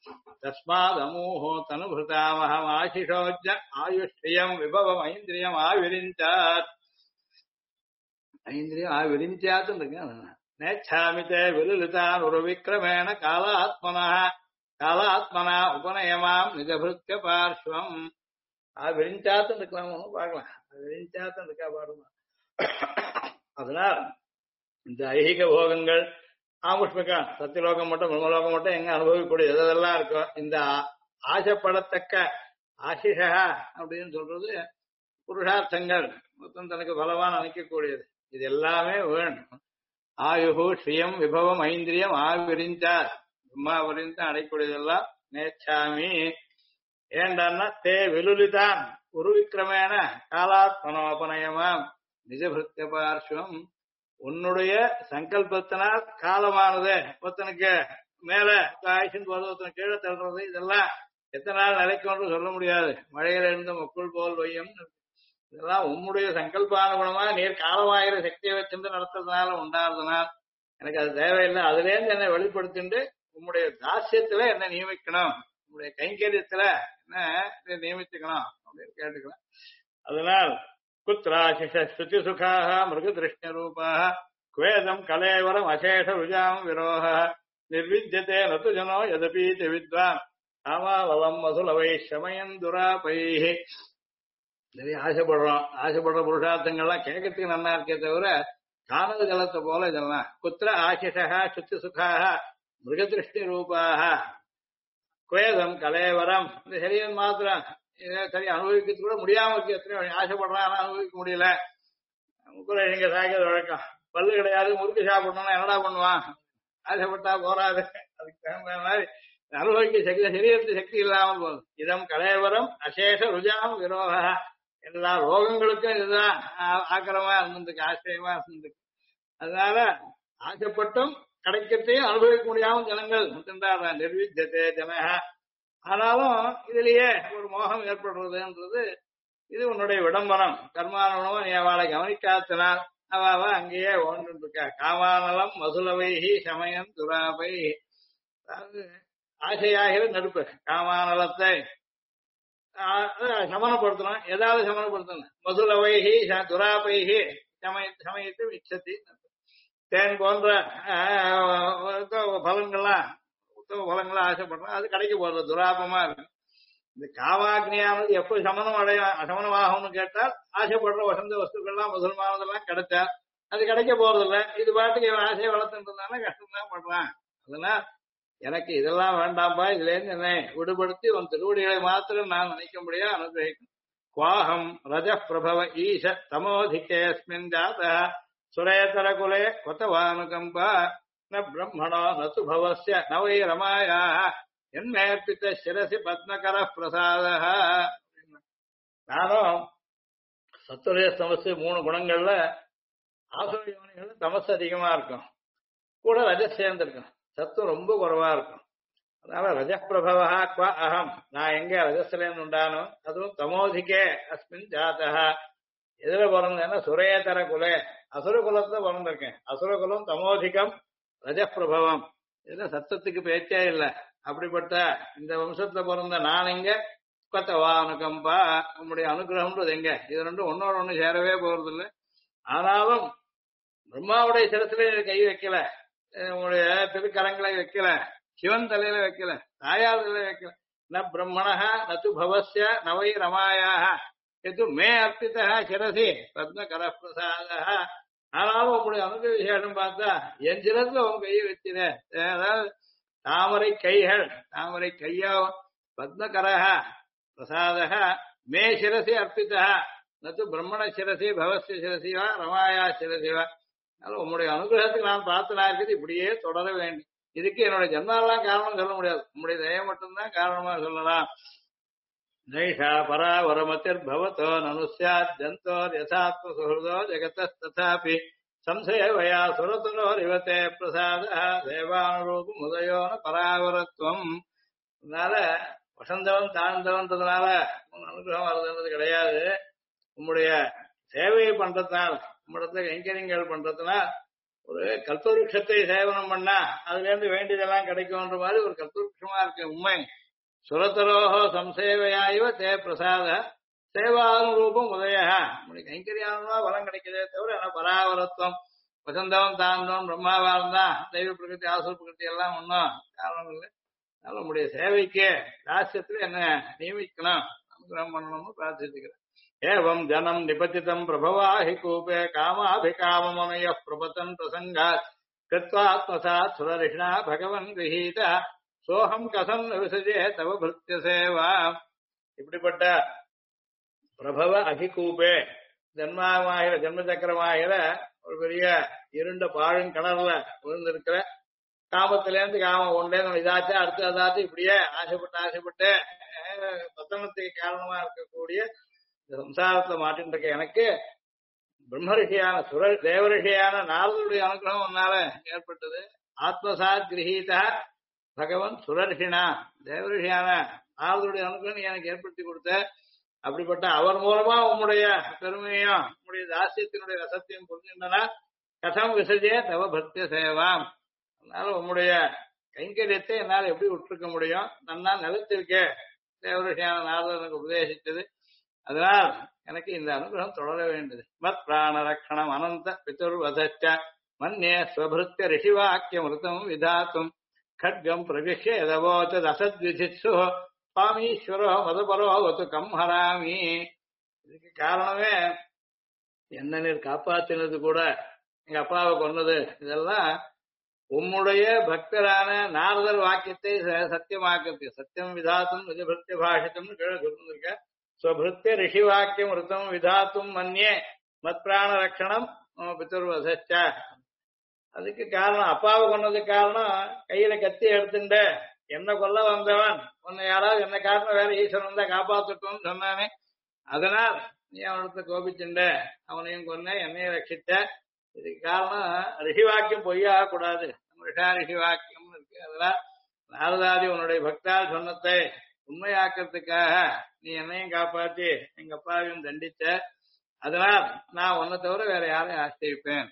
தஸ்மாத் அமூஹோ தனுபிருதாமஹம் ஆசிஷோஜ ஆயுஷ்யம் விபவம் ஐந்திரியம் ஆவிரிஞ்சாத். ஐந்திரியம் ஆவிரிஞ்சாத்துன்னு இருக்கேன். நேச்சாமிதே விலுலிதான் ஒரு விக்ரமேண காலாத்மனா காலாத்மனா உபநயமாம் நிஜபிருத்திய பார்ஸ்வம். அது விரிஞ்சாத்தம் இருக்கலாம், ஒன்றும் பார்க்கலாம். அது விரிஞ்சாத்தம் இருக்கா பாருங்க. அதனால இந்த ஐகிக போகங்கள் ஆமுஷ்மிகம் சத்தியலோகம் மட்டும் பிரம்மலோகம் மட்டும் எங்க அனுபவிக்கக்கூடிய எதெல்லாம் இருக்கோ இந்த ஆசைப்படத்தக்க ஆசிஷா அப்படின்னு சொல்றது புருஷார்த்தங்கள் மொத்தம் தனக்கு பலவான் நினைக்கக்கூடியது. இது எல்லாமே வேணும். ஆயுகு ஸ்ரீயம் விபவம் ஐந்திரியம் ஆவிரிஞ்சார் பிரம்மா வரிந்து அடைக்கூடியதெல்லாம் நேச்சாமி. ஏண்டான்னா தே விலுலிதான் உருவிக்கிரமேன காலாத்மனோபநயமாம் நிஜபிருத்திய பார்ஸ்வம். உன்னுடைய சங்கல்பத்தினால் காலமானது ஒருத்தனுக்கு மேல ஆயுஷன் போறது, ஒருத்தனை கீழே தள்ளுறது, இதெல்லாம் எத்தனை நாள் நிலைக்கொன்று சொல்ல முடியாது. மழையில இருந்து முக்குள் போல் வையம், இதெல்லாம் உம்முடைய சங்கல்பானுகுணமா நீர் காலமாகிற சக்தியை வச்சிருந்து நடத்துறதுனால உண்டாடுறதுனால் எனக்கு அது தேவையில்லை. அதுல இருந்து என்னை வெளிப்படுத்திட்டு உம்முடைய தாசியத்துல என்ன நியமிக்கணும், உம்முடைய கைங்கரியத்துல என்ன நியமிச்சுக்கணும் அப்படின்னு கேட்டுக்கலாம். அதனால் குத்ராசிஷ ஸ்ருதி சுகாக மிருக திருஷ்ண ரூபாக குவேதம் கலேவரம் அசேஷ ருஜாம் விரோக நிர்வித்யதே நது ஜனோ யதபீதி வித்வான் காமாவலம் மசுலவை சமயன் துராபைஹி. நிறைய ஆசைப்படுறோம். ஆசைப்படுற புருஷார்த்தங்கள்லாம் கேட்கறதுக்கு நல்லா இருக்கே தவிர காணல் ஜலத்தை போல இதெல்லாம். குத்திர ஆசிஷா சுத்தி சுகாக மிருகதிருஷ்டி ரூபாக குவேதம் கலேவரம். இந்த சரீரம் மாத்திரம் சரி அனுபவிக்கிறது கூட முடியாம இருக்கு. எத்தனையோ ஆசைப்படுறான் ஆனா அனுபவிக்க முடியல. முக்குரை இங்க சாய்க்கிறது வழக்கம். பல்லு கிடையாது, முறுக்கு சாப்பிடணும்னா என்னடா பண்ணுவான்? ஆசைப்பட்டா போறாது. அதுக்கு தகுந்த மாதிரி அனுபவிக்க சக்தி சரீரத்து சக்தி இல்லாமல் போகுது. இதம் கலேவரம் அசேஷ ருஜாம் விரோக. எல்லா ரோகங்களுக்கும் இதுதான் ஆக்கிரமா இருந்திருக்கு, ஆச்சரியமா இருந்திருக்கு. அதனால ஆசைப்பட்டும் கிடைக்கத்தையும் அனுபவிக்க முடியாமல் ஜனங்கள் திண்டாடுற நிர்வித்தே ஜனக. ஆனாலும் இதுலயே ஒரு மோகம் ஏற்படுறதுன்றது இது உன்னுடைய விடம்பரம். கர்மானுணவம் நீ அவளை கவனிக்காத்தினால் அவ அங்கேயே ஓன்று இருக்கா. காமானலம் மதுலவைஹி சமயம் துராபை. அதாவது ஆசையாகிற நெருப்பு காமானலத்தை சமனப்படுத்தணும். ஏதாவது சமனப்படுத்தணும். மதுலவைஹி துராபைஹி சமயத்தை இச்சதி. தேன் போன்ற பலன்கள்லாம் உத்தம பலங்கள்லாம் ஆசைப்படுறோம், அது கிடைக்க போறது துராபமா இருக்கு. இந்த காமாக்னியானது எப்ப சமணம் அசமணமாகும்னு கேட்டால் ஆசைப்படுற வசந்த வஸ்துக்கள்லாம் முசல்மானதெல்லாம் கிடைச்சா அது கிடைக்க போறது இல்லை. இது பாட்டுக்கு இவன் ஆசையை வளர்த்துன்றதுனால கஷ்டம்தான் பண்றான். அதெல்லாம் எனக்கு இதெல்லாம் வேண்டாம்பா, இதுல இருந்து என்னை விடுபடுத்தி உன் திருவடிகளை மாத்திரம் நான் நினைக்க முடியாது அனுகிரகிக்கும். குவாஹம் ரஜ பிரபவ ஈஷ தமோதிகேஸ்மின் ஜாத சுரேதர குலே கொத்தவானுகம்பா ந பிரம்மணோ நது பவஸ்ய நவை ரமாயா என்மேற்பித்த சிரசி பத்மகர பிரசாத. நானும் சத்துரிய தமசு 3 குணங்கள்ல ஆசுரியோனிகள் தமசு அதிகமா இருக்கும், கூட ரஜஸ் சேர்ந்திருக்கும், சத்து ரொம்ப குறைவா இருக்கும். அதனால ரஜப்பிரபவா குவ அகம், நான் எங்க ரஜஸ்லேருந்து உண்டானோ அதுவும் தமோதிகே அஸ்மின் ஜாதா. எதுல பிறந்தேன்னா சுரேதர குலே அசுர குலத்துல பிறந்திருக்கேன். அசுரகுலம் தமோதிகம் ரஜப்பிரபவம். இதுல சத்தத்துக்கு பேச்சே இல்லை. அப்படிப்பட்ட இந்த வம்சத்துல பிறந்த நான் எங்க கொத்தவா அனுகம்பா, உங்களுடைய அனுகிரகம்ன்றது எங்க? இது ரெண்டும் ஒன்னோட ஒண்ணு சேரவே போறது இல்லை. ஆனாலும் பிரம்மாவுடைய சிரத்துல கை வைக்கல, உங்களுடைய திருக்கரங்களை வைக்கல, சிவன் தலையில வைக்கல, தாயார் தலையில வைக்கல. ந பிரம்மணஹ நது பவஸ்ய நவை ரமாயாக எது மே அர்ப்பிதா சிரசி பத்மகர பிரசாத. ஆனாலும் உங்களுடைய அனுகிரக விசேஷம் பார்த்தா என் சிரத்துல உங்க கையை வச்சிட, அதாவது தாமரை கைகள், தாமரை கையா பத்மகரஹ பிரசாதः மே சிரசி அர்ப்பிதா நது பிரம்மண சிரசி பவஸ்ய சிரசி வா ரமாயா சிரசி வா. அதனால உங்களுடைய அனுகிரகத்துக்கு நான் பிரார்த்தனா இருக்குது, இப்படியே தொடர வேண்டும். இதுக்கு என்னுடைய ஜன்மாலாம் காரணம் சொல்ல முடியாது, உங்களுடைய தயை மட்டும்தான் காரணமா சொல்லலாம். நைஷா பராவரமதிர் பவதோ நனுஸ்யாத் ஜந்தோர் யசாத்ம சுஹൃதோ ஜெகதஸ்ததாபி சம்சயவயா சுரதுரோர் இவத்தே பிரசாத தேவானுரூபம் உதயோன பராவரத்துவம். அதனால வசந்தவன் தாழ்ந்தவன்றதுனால அனுகிரகம் வருதுன்றது கிடையாது. உங்களுடைய சேவையை பண்றதுனால, உம்மிடத்துல கைங்கரியங்கள் பண்றதுனால, ஒரு கல்பவருஷத்தை சேவனம் பண்ணா அதுல இருந்து வேண்டியதெல்லாம் கிடைக்கும்ன்ற மாதிரி ஒரு கல்பவருஷமா இருக்கு உண்மை. சுரதரோஹோ சம்சேவையாய்வ தே பிரசாத சேவானுரூபம் உதய. உங்களுடைய கைங்கரியானதா பலம் கிடைக்கிறதே தவிர என்ன பராவரத்துவம் வசந்தவன் தாழ்ந்தவன் பிரம்மாவா இருந்தா தெய்வ பிரகிருதி ஆசுர பிரகிருதி எல்லாம் ஒன்றும் காரணம் இல்லை. அதனால உங்களுடைய சேவைக்கு தாசியத்துல என்ன நியமிக்கணும் அனுகிரகம் பண்ணணும்னு பிரார்த்திச்சுக்கிறேன். ஏவம் ஜனம் நிபதிதம் பிரபவாஹி கூபே காமாபிகாமமனய பிரபதன் பிரசங்காத் கிருத்வாத்மசாத் சுரரிஷிணா பகவன் கிரஹீத சோகம் கசன் விசஜே தவ பிருத்திய சேவா. இப்படிப்பட்ட பிரபவ அகிகூபே ஜன்மாகிற ஜன்ம சக்கரமாகிற ஒரு பெரிய இருண்ட பாழும் கிணறுல விழுந்திருக்கிற காமத்திலேருந்து காமம் ஒன்றே நம்ம இதாச்சு அடுத்து அதாச்சு இப்படியே ஆசைப்பட்டு பத்தனத்துக்கு காரணமா இருக்கக்கூடிய இந்த சம்சாரத்துல மாட்டின்னு இருக்க எனக்கு பிரம்மரிஷியான தேவரிஷியான நாரதருடைய அனுகிரகம் உன்னால ஏற்பட்டது. ஆத்மசாத் கிரகீதா பகவன் சுரர்ஷினா தேவரிஷியான நாரதருடைய அனுகிரகம் எனக்கு ஏற்படுத்தி கொடுத்த. அப்படிப்பட்ட அவர் மூலமா உம்முடைய பெருமையும் உம்முடைய தாசியத்தினுடைய ரசத்தையும் புரிஞ்சுட்டனா கதம் விசஜே தவ பக்திய சேவாம். அதனால உம்முடைய கைங்கரியத்தை என்னால் எப்படி விட்டுருக்க முடியும்? நன்னா நிலைத்திருக்கே தேவரிஷியான நாரதர் எனக்கு உபதேசித்தது. அதனால் எனக்கு இந்த அனுகிரகம் தொடர வேண்டியது. மத் பிராண ரக்ஷணம் அனந்த பிதுர்வதச்ச மன்யே ஸ்வபிருத்திய ரிஷிவாக்கியமிருதம் விதாத்தும் खड्गम प्रविश्य यदवोचद असद्विधित्सु स्वामीश्वरो மதபரோவத்து கம்ஹராமி. இதுக்கு காரணமே என்ன நீர் காப்பாத்தினது கூட எங்க அப்பாவை கொன்னது இதெல்லாம் உம்முடைய பக்தரான நாரதர் வாக்கியத்தை சத்தியமாக்கிறது. சத்தியம் விதாத்தும் விஜபிருத்திய பாஷித்தம்னு கீழே சொல்லிருக்க. ஸ்வபிருத்திய ரிஷி வாக்கியம் ருத்தம் விதாத்தும் மன்யே மத் பிராண ரக்ஷணம் பிதுர்வசச்ச. அதுக்கு காரணம் அப்பாவை கொன்னதுக்கு காரணம் கையில கத்தி எடுத்துட்ட என்ன கொல்ல வந்தவன் உன்னை யாராவது என்ன காரணம் வேற ஈஸ்வரன் தான் காப்பாத்துட்டோம்னு சொன்னானே. அதனால் நீ அவனிடத்தை கோபிச்சுண்ட அவனையும் கொன்ன என்னையும் ரட்சித்த. இதுக்கு காரணம் ரிஷி வாக்கியம் பொய்யாக கூடாது. ரிஷி வாக்கியம் இருக்கு. அதெல்லாம் நாரதாதி உன்னுடைய பக்தால் சொன்னத்தை உண்மையாக்கிறதுக்காக நீ என்னையும் காப்பாத்தி எங்க அப்பாவையும் தண்டித்த. அதனால் நான் உன்னை தவிர வேற யாரையும் ஆசிரிப்பேன்.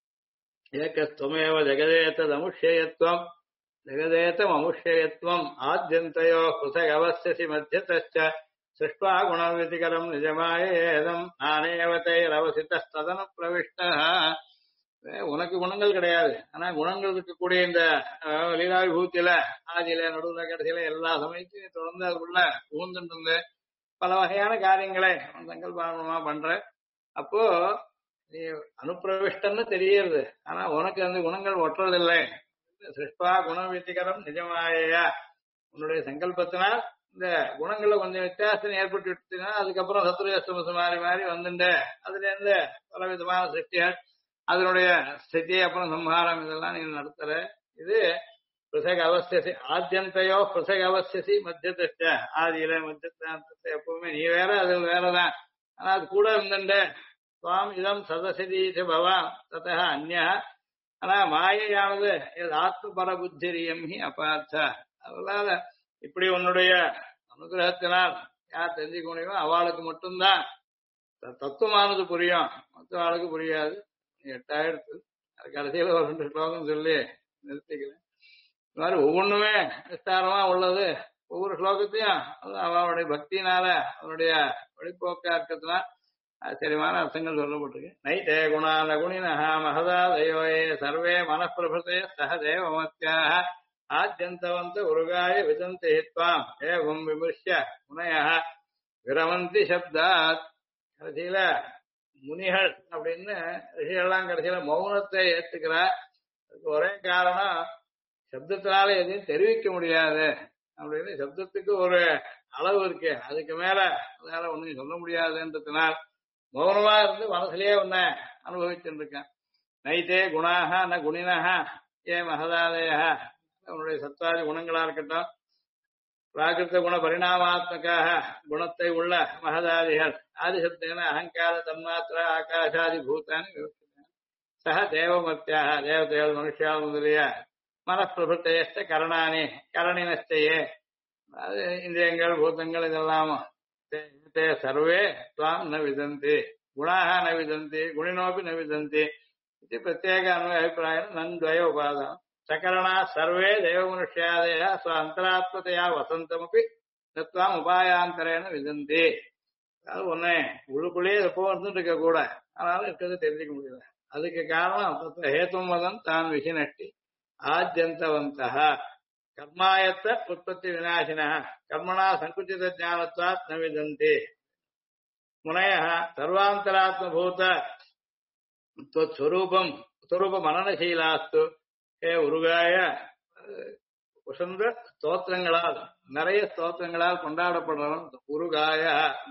ஏகஸ்துவமேவ ஜெகதேதமுஷ்யயத்வம் ஜெகதேதம் அமுஷ்யயத்வம் ஆத்யந்தயோ குசகவஸ்யசி மத்தியதச்ச சிருஷ்ட்வா குணவிதிகரம் நிஜமாயேதம் நானேவதைரவசிதஸ்ததன பிரவிஷ்ட. உனக்கு குணங்கள் கிடையாது. ஆனா குணங்கள் இருக்கக்கூடிய இந்த லீலா விபூத்தியில ஆதியில நடுவுல கடைசியில எல்லா சமயத்தையும் தொடர்ந்து அதுக்குள்ள ஊந்துட்டு இருந்து பல வகையான காரியங்களை சங்கல்பமா பண்ற. அப்போ நீ அனுப்பிரவிஷ்டன்னு தெரியுது. ஆனா உனக்கு அந்த குணங்கள் ஒட்டுறதில்லை. சிருஷ்டா குணவித்திகரம் நிஜமாயா உன்னுடைய சங்கல்பத்தினால் இந்த குணங்கள்ல கொஞ்சம் வித்தியாசம் ஏற்பட்டு விட்டுனா அதுக்கப்புறம் சத்ருஜஸ்தமசு மாறி மாறி வந்துட்டு அதுல இருந்து பல விதமான சிருஷ்டிகள் அதனுடைய ஸ்திதியை அப்புறம் சம்ஹாரம் இதெல்லாம் நீ நடத்துற. இது பிருசக அவசியசி ஆத்தியந்தையோ பிருசக அவசியசி மத்தியத்த ஆதியில மத்தியத்தை எப்பவுமே நீ வேற அது வேறதான். ஆனா அது கூட இருந்துட்டு சுவாமி இதம் சதசதீச பவாம் ததா அந்யா. ஆனா மாயையானது ஆத்ம பரபுத்திரியம் ஹி அபார்த்த. அதனால இப்படி உன்னுடைய அனுகிரகத்தினால் யார் தெரிஞ்சுக்க முடியுமோ அவளுக்கு மட்டும்தான் தத்துவமானது புரியும். மற்ற ஆளுக்கு புரியாது. 8 ஆயிடுத்து. அது கடைசியில ஒரு 2 ஸ்லோகம் சொல்லி நிறுத்திக்கிறேன். இந்த மாதிரி ஒவ்வொன்றுமே விஸ்தாரமா உள்ளது. ஒவ்வொரு ஸ்லோகத்தையும் அவளுடைய பக்தினால அவனுடைய வழிபோக்கா இருக்கிறதுனால ஆச்சரியமான அர்த்தங்கள் சொல்லப்பட்டிருக்கு. நைதே குணான குணினஹ மகதா தெய்வயே சர்வே மனப்பிரபுதே சக தேவமத்யாக ஆத்யந்தவந்த உருகாய விதந்தி ஹித்வாம் ஏவம் விமுஷ்ய முனைய விரமந்தி சப்தாத். கடைசியில முனிகள் அப்படின்னு ரிஷிகள்லாம் கடைசியில மௌனத்தை ஏத்துக்கிறா. அதுக்கு ஒரே காரணம் சப்தத்தினால எதையும் தெரிவிக்க முடியாது அப்படின்னு. சப்தத்துக்கு ஒரு அளவு இருக்கு. அதுக்கு மேல அதனால ஒன்னும் சொல்ல முடியாதுன்றதுனால் மௌனமா இருந்து மனசுலயே உன்னை அனுபவிச்சுட்டு இருக்கேன். நைத்தே குணாக ந குணினஹ ஏ மகதாதய. உன்னுடைய சத்தாதி குணங்களா இருக்கட்டும் பிராகிருத குண பரிணாமாத்மக்காக குணத்தை உள்ள மகதாதிகள் ஆதிசப்தேன அகங்கார தன்மாத்திரா ஆகாஷாதி பூத்தானி சக தேவமத்தியாக தேவதைகள் மனுஷால் முதலிய மனப்பிரபுத்தையஸ்ட கரணானி கரணினஸ்டையே அது இந்திரியங்கள் பூதங்கள் இதெல்லாம் சர்வே துவாம் ந விதந்தி குணாக ந விதந்தி குணினோபி ந விதந்தி இது பிரத்யேக அபிப்பிராயம் நன்வய உபாதம். சகரணா சர்வே தேவ மனுஷியாதய ஸ்வ அந்தராத்மதையா வசந்தமப்பி தத்வாம் உபாயாந்தரேன விதந்தி. அது ஒன்னே உள்ளுக்குள்ளேயே எப்போ வந்துட்டு இருக்க கூட அதனால இருக்கிறது தெரிஞ்சுக்க முடியல. அதுக்கு காரணம் ஹேத்தும் வதம் தான் விசினட்டி ஆத்யந்தவந்தா கர்மாயத்த உற்பத்தி விநாசின கர்மணா சங்குச்சித ஞானத்வாத் ந விதந்தி முனய சர்வாந்தராத்மபூத ஸ்வரூபம் ஸ்வரூப மனநசீலாஸ்து ஹே உருகாய உசந்த ஸ்தோத்திரங்களால் நிறைய ஸ்தோத்திரங்களால் கொண்டாடப்படுறவன் உருகாய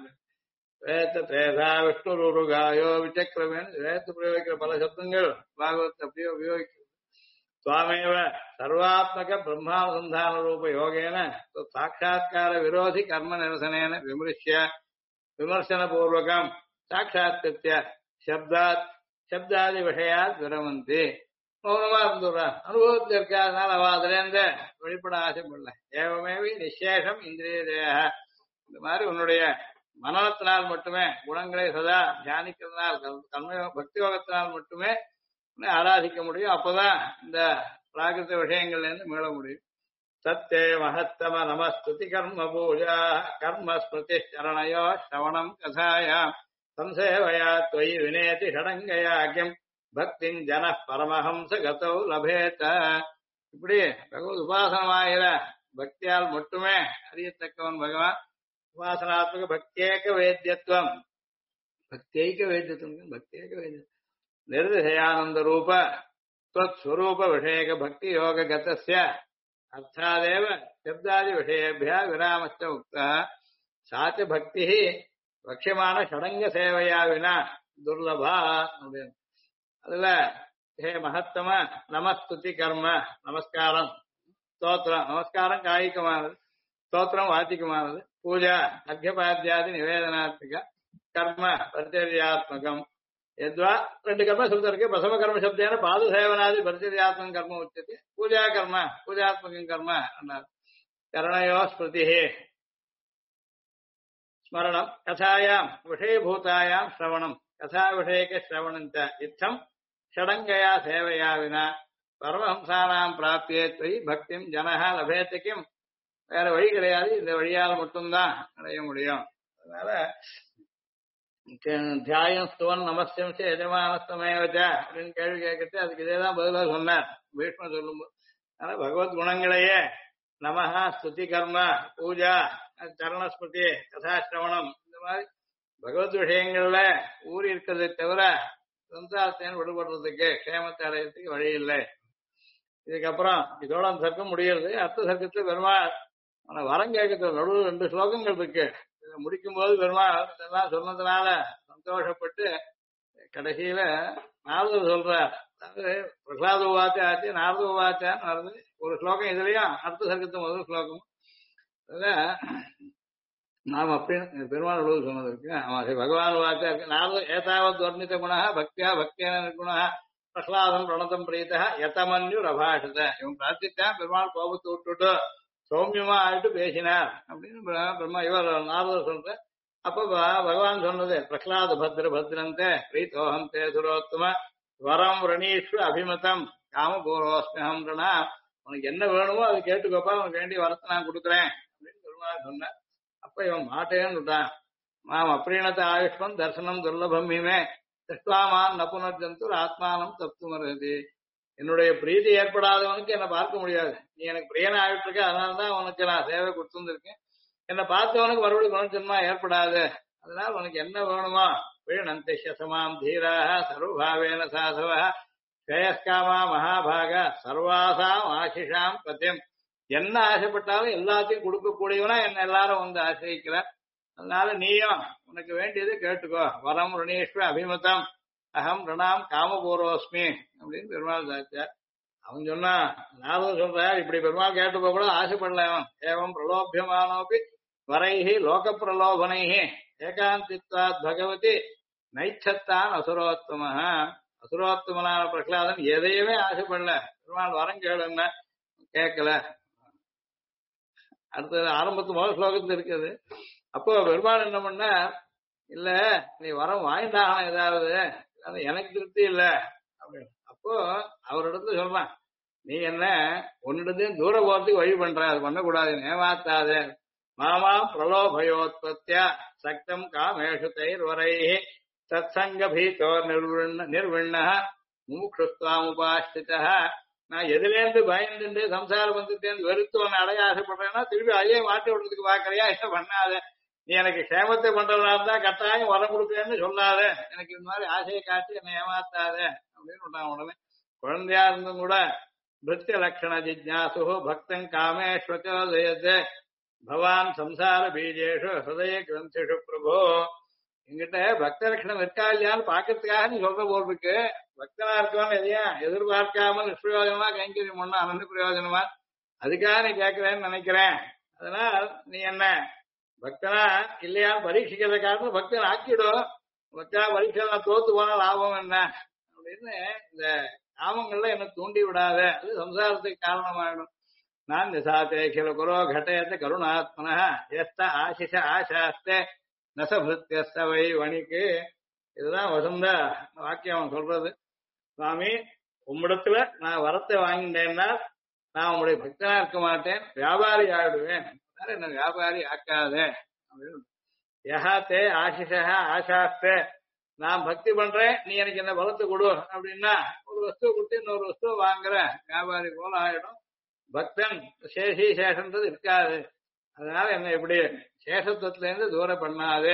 வேத தேதா விஷ்ணு உருகாயோ விசக்கிரமேன் வேதத்து பிரயோகிக்கிற பல சப்தங்கள் பாகவத் அப்படியே உபயோகிக்கிறது சுவாமேவ சர்வாத்மக பிரம்மானுசந்தான ரூப யோகேன சாட்சா்கார விரோதி கர்ம நிரசனேன விமர்சன பூர்வகம் சாட்சாத்கிருத்திய சப்தாத் சப்தாதி விஷயாத் விரமந்தி மௌனமா இருந்துடுறான் அனுபவத்தில் இருக்காதனால அவ அதுல இருந்து வெளிப்பட ஆசைப்படல ஏவமேவி நிசேஷம் இந்திரிய இந்த மாதிரி உன்னுடைய மனத்தினால் மட்டுமே குணங்களை சதா தியானிக்கிறதுனால் தன்மை பக்தி யோகத்தினால் மட்டுமே ஆராதிக்க முடியும் அப்பதான் இந்த பிராகிருத விஷயங்கள்ல இருந்து மீள முடியும் சத்தே மகத்தம நமஸ்துதி கர்ம பூஜா கர்ம ஸ்மிருதி சரணயோ ஸ்ரவணம் கதாயாம் சம்சேவயா त्वयि வினேதி ஷடங்கயா கிம் பக்தின் ஜன பரமஹம்ச கதௌ லபேத இப்படி பகவத் உபாசனமாகிற பக்தியால் மட்டுமே அறியத்தக்கவன் பகவான் உபாசனாத்மக பக்தியேக வேத்தியத்துவம் பக்தியைக வேத்தியத்துவம் பக்தியேக வேத்தியம் நிர்திசயானந்த ரூப ஸ்வரூப விஷயக பக்தி யோக கதஸ்ய அர்த்தாதேவ சப்தாதி விஷயேபிய விராமச்ச உக்தா சாச்ச பக்தி வக்ஷமான ஷடங்க சேவையா வினா துர்லபா அப்படின்னு அதுல ஹே மகத்தம நமஸ்துதி கர்ம நமஸ்காரம் ஸ்தோத்திரம் நமஸ்காரம் காய்கமானது ஸ்தோத்திரம் வாச்சிகமானது பூஜா அர்க்கபாத்தியாதி நிவேதனாத்மிக கர்ம பரிச்சர்யாத்மகம் यद्वा ரெண்டு கர்ம சொல்றது இருக்கு பிரசவ கர்ம சப்தேன பாது சேவனாதி பரிச்சர்யாத்மகம் கர்ம உச்சते பூஜா கர்ம பூஜாத்மகம் கர்ம கரணயோ ஸ்மிருதி ஸ்மரணம் கதாயாம் விஷயபூதாயாம் ஸ்ரவணம் கதா விஷயக ஸ்ரவணம் ச இத்தம் ஷடங்கயா சேவையா வினா பரமஹம்சானாம் பிராப்தியே त्वयि பக்திம் ஜனஹ லபேத கிம் வேற வழி கிடையாது இந்த வழியால் மட்டும்தான் அடைய முடியும் அதனால தியாயம் ஸ்துவன் நமஸ்யம் எஜமானஸ்தமேவச்ச அப்படின்னு கேள்வி கேட்கறது அதுக்கு இதேதான் பதிலாக சொன்னார் பீஷ்மர் சொல்லும்போது அதனால பகவத் குணங்களையே நமஹா ஸ்துதி கர்ம பூஜா சரணஸ்மிருதி கதாசிரவணம் இந்த மாதிரி பகவத் விஷயங்கள்ல ஊறி இருக்கிறதை தவிர சம்சாரத்தையும் விடுபடுறதுக்கு க்ஷேமத்தை அடையிறதுக்கு வழி இல்லை இதுக்கப்புறம் இதோட அந்த சர்க்கம் முடிகிறது அடுத்த சர்க்கத்துல பெருமாள் ஆனா வரம் கேட்கறது நடுவில் 2 ஸ்லோகங்கள் இருக்கு முடிக்கும் போது பெருமாள் இதெல்லாம் சொன்னதுனால சந்தோஷப்பட்டு கடைசியில நாரதர் சொல்றார் அதாவது பிரகலாத உவாச்சா ஆச்சு நாரத உவாச்சான்னு வருது ஒரு ஸ்லோகம் இதுலயும் அடுத்த சர்க்கத்து முதல் ஸ்லோகம் அதுல நாம் அப்படின்னு பெருமாள் உழவு சொன்னது இருக்கு ஆமா சரி பகவான் உவாச்சா இருக்கு நாரத ஏதாவது வர்ணித்த குணா பக்தியா பக்தியான குணா பிரகலாதம் பிரணதம் பிரீதா யதமன்யு ரபாஷத இவன் பிரார்த்தித்தான் பெருமாள் கோபத்தை விட்டுட்டு சௌமியமா ஆயிட்டு பேசினார் அப்படின்னு பிரம்மா இவர் நாரதர் சொல்ற அப்ப பகவான் சொன்னது பிரகலாத பத்ர பத்ரந்தே பிரீத்தோகம் தே சுரோத்தம வரம் ரணீஸ்வ அபிமதம் காமபூர்வஸ்மியம் ரணா உனக்கு என்ன வேணுமோ அது கேட்டுக்கோப்பா உனக்கு வேண்டிய வரத்தை நான் கொடுக்குறேன் அப்படின்னு பெருமாள் சொன்னேன் அப்ப இவன் மாட்டேன்னு விட்டான் மாம் அப்ரீணத்த ஆயுஷ்மம் தர்சனம் துர்லபம் இமே திருஷ்டாமான் நபுனர்ஜந்து ஆத்மானம் தத்துவமருதி என்னுடைய பிரீதி ஏற்படாதவனுக்கு என்ன பார்க்க முடியாது நீ எனக்கு பிரியன ஆகிட்டு இருக்க அதனாலதான் உனக்கு நான் சேவை கொடுத்துருக்கேன் என்னை பார்த்தவனுக்கு மறுபடியும் குணஜன்மா ஏற்படாது அதனால உனக்கு என்ன வேணுமோ வீணந்தி சமாம் தீராக சர்வபாவேன சாசவ ஸ்ரேயஸ்காமா மகாபாக சர்வாசாம் ஆசிஷாம் பத்தியம் என்ன ஆசைப்பட்டாலும் எல்லாத்தையும் கொடுக்கக்கூடியவனா என்ன எல்லாரும் வந்து ஆசிரிக்கிறார் அதனால நீயும் உனக்கு வேண்டியது கேட்டுக்கோ வரம் ருணீஸ்வ அபிமதம் அகம் ரணாம் காமபூர்வஸ்மி அப்படின்னு பெருமாள் சாச்சார் அவன் சொன்னா நாரதர் சொல்றார் இப்படி பெருமாள் கேட்டு போக கூட ஆசைப்படல அவன் ஏவம் பிரலோபியமானோபி வரைஹி லோக பிரலோபனைஹி ஏகாந்தித்வாத் பகவதி நைச்சத்தான் அசுரோத்தம அசுரோத்தமனான பிரகலாதன் எதையுமே ஆசைப்படல பெருமாள் வரம் கேளுன்னா கேட்கல அடுத்தது ஆரம்பத்து முதல் ஸ்லோகத்துல இருக்குது அப்போ பெருமாள் என்ன பண்ண இல்ல நீ வரம் வாங்கிட்டாகணும் ஏதாவது எனக்கு திருப்தி இல்ல அப்படின்னு அப்போ அவரிடத்துல சொல்றான் நீ என்ன உன்னிடத்தையும் தூர போறதுக்கு வழி பண்ற அது பண்ணக்கூடாது ஏமாத்தாது மாமா பிரலோபயோத்பத்தியா சக்தம் காமேஷு தைர்வரை தத்சங்க பீதோ நிர்விண்ண முமுக்ஷுஸ்வாமுபாஸ்தித நான் எதுலேருந்து பயந்துட்டு சம்சார பந்தத்தேர்ந்து வெறுத்து உன்னை அடைய ஆசைப்படுறேன்னா திருப்பி அதையே மாட்டி விடுறதுக்கு பாக்குறியா என்ன பண்ணாத. நீ எனக்கு க்ஷேமத்தை பண்றதா இருந்தா கட்டாயம் வரம் கொடுக்குறேன்னு சொல்லாத. எனக்கு இந்த மாதிரி ஆசையை காட்டி என்னை ஏமாத்தாத அப்படின்னு விட்டான். உடனே குழந்தையா இருந்தும் கூட பிருத்திய லட்சண ஜிஜ்ஞாசு பக்தன் காமேஸ்வச்சோதயத்தே பவான் சம்சார பீஜேஷு ஹிருதய கிரந்திஷு பிரபோ. எங்கிட்ட பக்த லட்சணம் இருக்கா இல்லையான்னு பாக்கிறதுக்காக நீ சொல்ற போல் இருக்கு. பக்தனா இருக்கவன் எதையா எதிர்பார்க்காமல் நிஷ்பிரயோஜனமா கைங்கரியம் பண்ணா அனந்த பிரயோஜனமா அதுக்காக நீ கேட்கிறேன்னு நினைக்கிறேன். அதனால நீ என்ன பக்தனா இல்லையான்னு பரீட்சிக்கிறத காரணம் பக்தன் ஆக்கிடும். பக்தனா பரீட்சை நான் தோத்து போனா லாபம் என்ன அப்படின்னு இந்த காமங்கள்ல என்ன தூண்டி விடாத. அது சம்சாரத்துக்கு காரணமாயிடும். நான் நிசாத்தே கில குரோ கடயத்த கருணாத்மனா எஸ்த ஆசிஷ ஆசாஸ்தே நசபிருத்தியஸ்த வை வணிக்கு. இதுதான் வசந்த வாக்கியம் அவன் சொல்றது. சுவாமி உம்மிடத்துல நான் வரத்தை வாங்கிட்டேன்னா நான் உங்களுடைய பக்தனா இருக்க மாட்டேன், வியாபாரி ஆயிடுவேன். என்ன வியாபாரி ஆக்காதே அப்படின்னு. யஹாத்தே ஆசிஷா ஆசாஸ்தே நான் பக்தி பண்றேன் நீ எனக்கு என்ன பலத்தை கொடு அப்படின்னா ஒரு வஸ்துவை கொடுத்து இன்னொரு வஸ்துவை வாங்குற வியாபாரி போல ஆயிடும். பக்தன் சேஷி சேஷன்றது இருக்காது. அதனால என்ன இப்படி சேஷத்துவத்துல இருந்து தூரம் பண்ணாதே.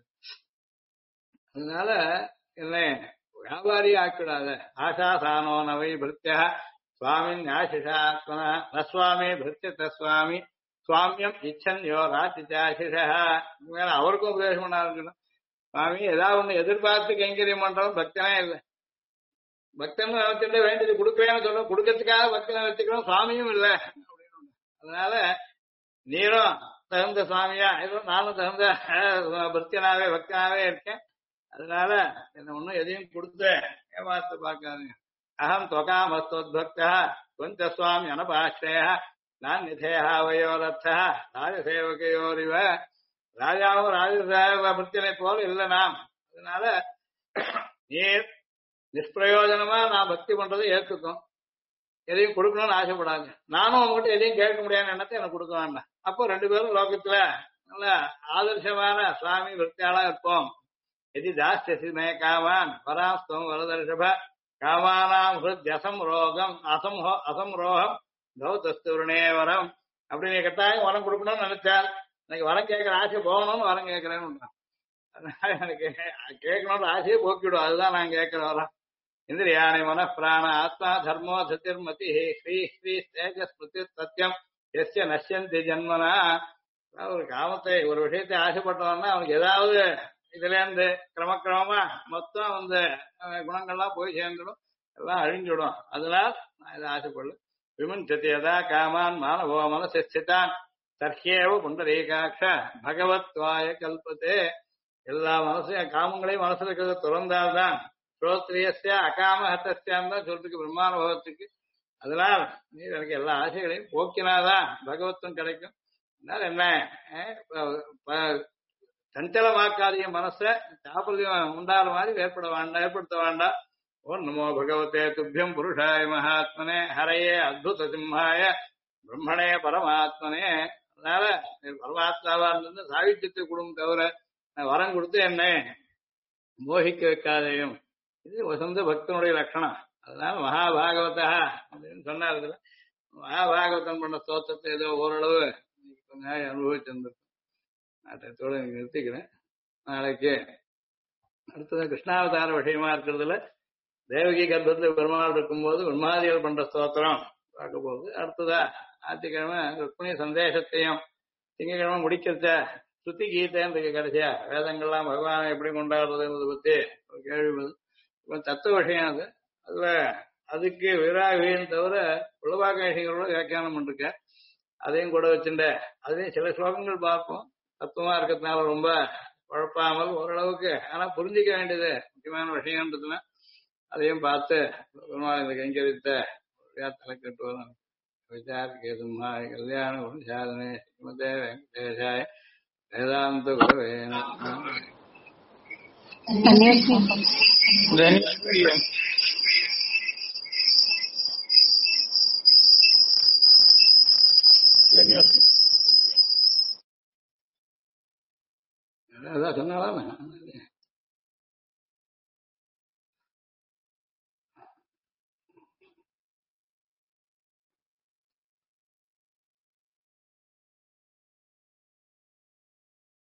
அதனால என்ன வியாபாரி ஆக்கிடாத. ஆஷா சானோ நவை பிருத்தியா சுவாமின் ஆசிஷாத்மனா நஸ்வாமி பிருத்திய தஸ்வாமி சுவாமியம் இச்சன் யோ ராசிஷா. மேல அவருக்கும் உபதேசம் பண்ணா இருக்கணும். சுவாமி ஏதாவது ஒண்ணு எதிர்பார்த்து கைங்கரியம் பண்றவன் பக்தனே இல்லை. பக்தன் நினைச்சுட்டு வேண்டியது கொடுக்குறேன்னு சொல்ல கொடுக்கறதுக்காக பக்தனை வச்சுக்கணும் சுவாமியும் இல்லை அப்படின்னு. அதனால நீரும் தகுந்த சுவாமியா ஏதோ நானும் தகுந்த பக்தனாவே பக்தனாவே இருக்கேன். அதனால என்ன ஒண்ணும் எதையும் கொடுத்து ஏமாத்து பார்க்காதுங்க. அகம் தொகாமஸ்தோத்பக்தா கொஞ்ச சுவாமி அனபாஷ்டய நான் நிதேயா வயோரத்தா ராஜசேவகையோரிவ. ராஜாவும் ராஜசேவ பக்தனை போல இல்லை நாம். அதனால நீர் நிஷ்பிரயோஜனமா நான் பக்தி பண்றதை ஏற்றுக்கும். எதையும் கொடுக்கணும்னு ஆசைப்படாது. நானும் அவங்ககிட்ட எதையும் கேட்க முடியாத எண்ணத்தை எனக்கு கொடுக்க வேண்டாம். அப்போ ரெண்டு பேரும் லோகத்துல நல்ல ஆதர்சமான சுவாமி பக்தியாளா இருப்போம். எதி தாஸ்தி மே காமான் பராஸ்தம் வரதர்ஷப காமானாம் ஹிருத்யசம் ரோகம் அசம்ரோகம் கௌதஸ்துருணே வரம். அப்படி நீ கட்டாயம் வரம் கொடுக்கணும்னு நினைச்சால் எனக்கு வரம் கேட்கற ஆசை போகணும்னு வரம் கேட்கிறேன்னு. அதனால எனக்கு கேட்கணும்னு ஆசையை போக்கிவிடும். அதுதான் நான் கேட்கிற வரம். இந்திரியாணி மன பிராண ஆத்மா தர்மோ சத்திர்மதி ஸ்ரீ ஸ்ரீ தேஜஸ்மிருதி சத்தியம் எஸ்ய நஷ்யந்தி ஜன்மனா. ஒரு காமத்தை ஒரு விஷயத்தை ஆசைப்பட்டவன்னா அவனுக்கு ஏதாவது இதுல இருந்து கிரமக்கிரமமா மொத்தம் அந்த குணங்கள்லாம் போய் சேர்ந்துடும், எல்லாம் அழிஞ்சுடும். அதனால் நான் இதை ஆசைப்படல. விமுஞ்சதி யதா காமான் மானவோ மனசிஸ்திதான் தர்ஹேவ புண்டரீகாட்ச பகவத்வாய கல்பத்தே. எல்லா மனசையும் காமங்களையும் மனசுல இருக்கிறத துறந்தால்தான் ஸ்ரோத்ரியஸ்ய அகாமஹத்தஸ்யான் தான் சொல்றதுக்கு பிரம்மானுபவத்துக்கு. அதனால் நீ எனக்கு எல்லா ஆசைகளையும் போக்கினாதான் பகவத்துவம் கிடைக்கும். அதனால என்ன சஞ்சலமாக்காதிய மனசை சாபல்யம் உண்டாத மாதிரி ஏற்படுத்த வேண்டாம். ஓம் நமோ பகவதே துப்பியம் புருஷாய மகாத்மனே ஹரையே அத்புத சிம்ஹாய பிரம்மணே பரமாத்மனே. அதனால பரமாத்மாவா இருந்து சாவித்தியத்தை கொடுக்கும் தவிர வரம் கொடுத்து என்ன மோகிக்க வைக்காதையும். இது வசந்த பக்தனுடைய லட்சணம். அதனால மகாபாகவதா அப்படின்னு சொன்னார். இதுல மகாபாகவதன் பண்ண ஸ்தோத்திரத்தை ஏதோ ஓரளவு கொஞ்சம் அனுபவிச்சிருந்திருக்கும். நாட்டத்தோட நிறுத்திக்கிறேன். நாளைக்கு அடுத்தது கிருஷ்ணாவதார விஷயமா இருக்கிறதுல தேவகி கர்ப்பத்தில் பெருமாள் இருக்கும்போது பிரம்மாதிகள் பண்ற ஸ்தோத்திரம் பார்க்க போகுது. அடுத்ததா ஞாயிற்றுக்கிழமை ருக்மிணி சந்தேசத்தையும் திங்கக்கிழமை முடிக்கிறத சுத்தி கீதைன்னு கடைசியா வேதங்கள்லாம் பகவானை எப்படி கொண்டாடுறதுன்றதை பத்தி ஒரு கேள்வி தத்துவ விஷயம். அது அதுல அதுக்கு விராகின்னு தவிர உலவாகங்களோட வியாக்கியானம் பண்ணிருக்க அதையும் கூட வச்சுட்ட அதையும் சில ஸ்லோகங்கள் பார்ப்போம். தத்துவமா இருக்கிறதுனால ரொம்ப குழப்பாமல் ஓரளவுக்கு ஆனா புரிஞ்சிக்க வேண்டியது முக்கியமான விஷயம்ன்றதுன்னா அதையும் பார்த்து இந்த கைங்கரித்த தலைக்கட்டு வரும். விசாரிக்கேதுமாய் கல்யாண சாதனை ஸ்ரீமதே வெங்கடேஷாய வேதாந்த குரவே அதான் சொன்னாலும்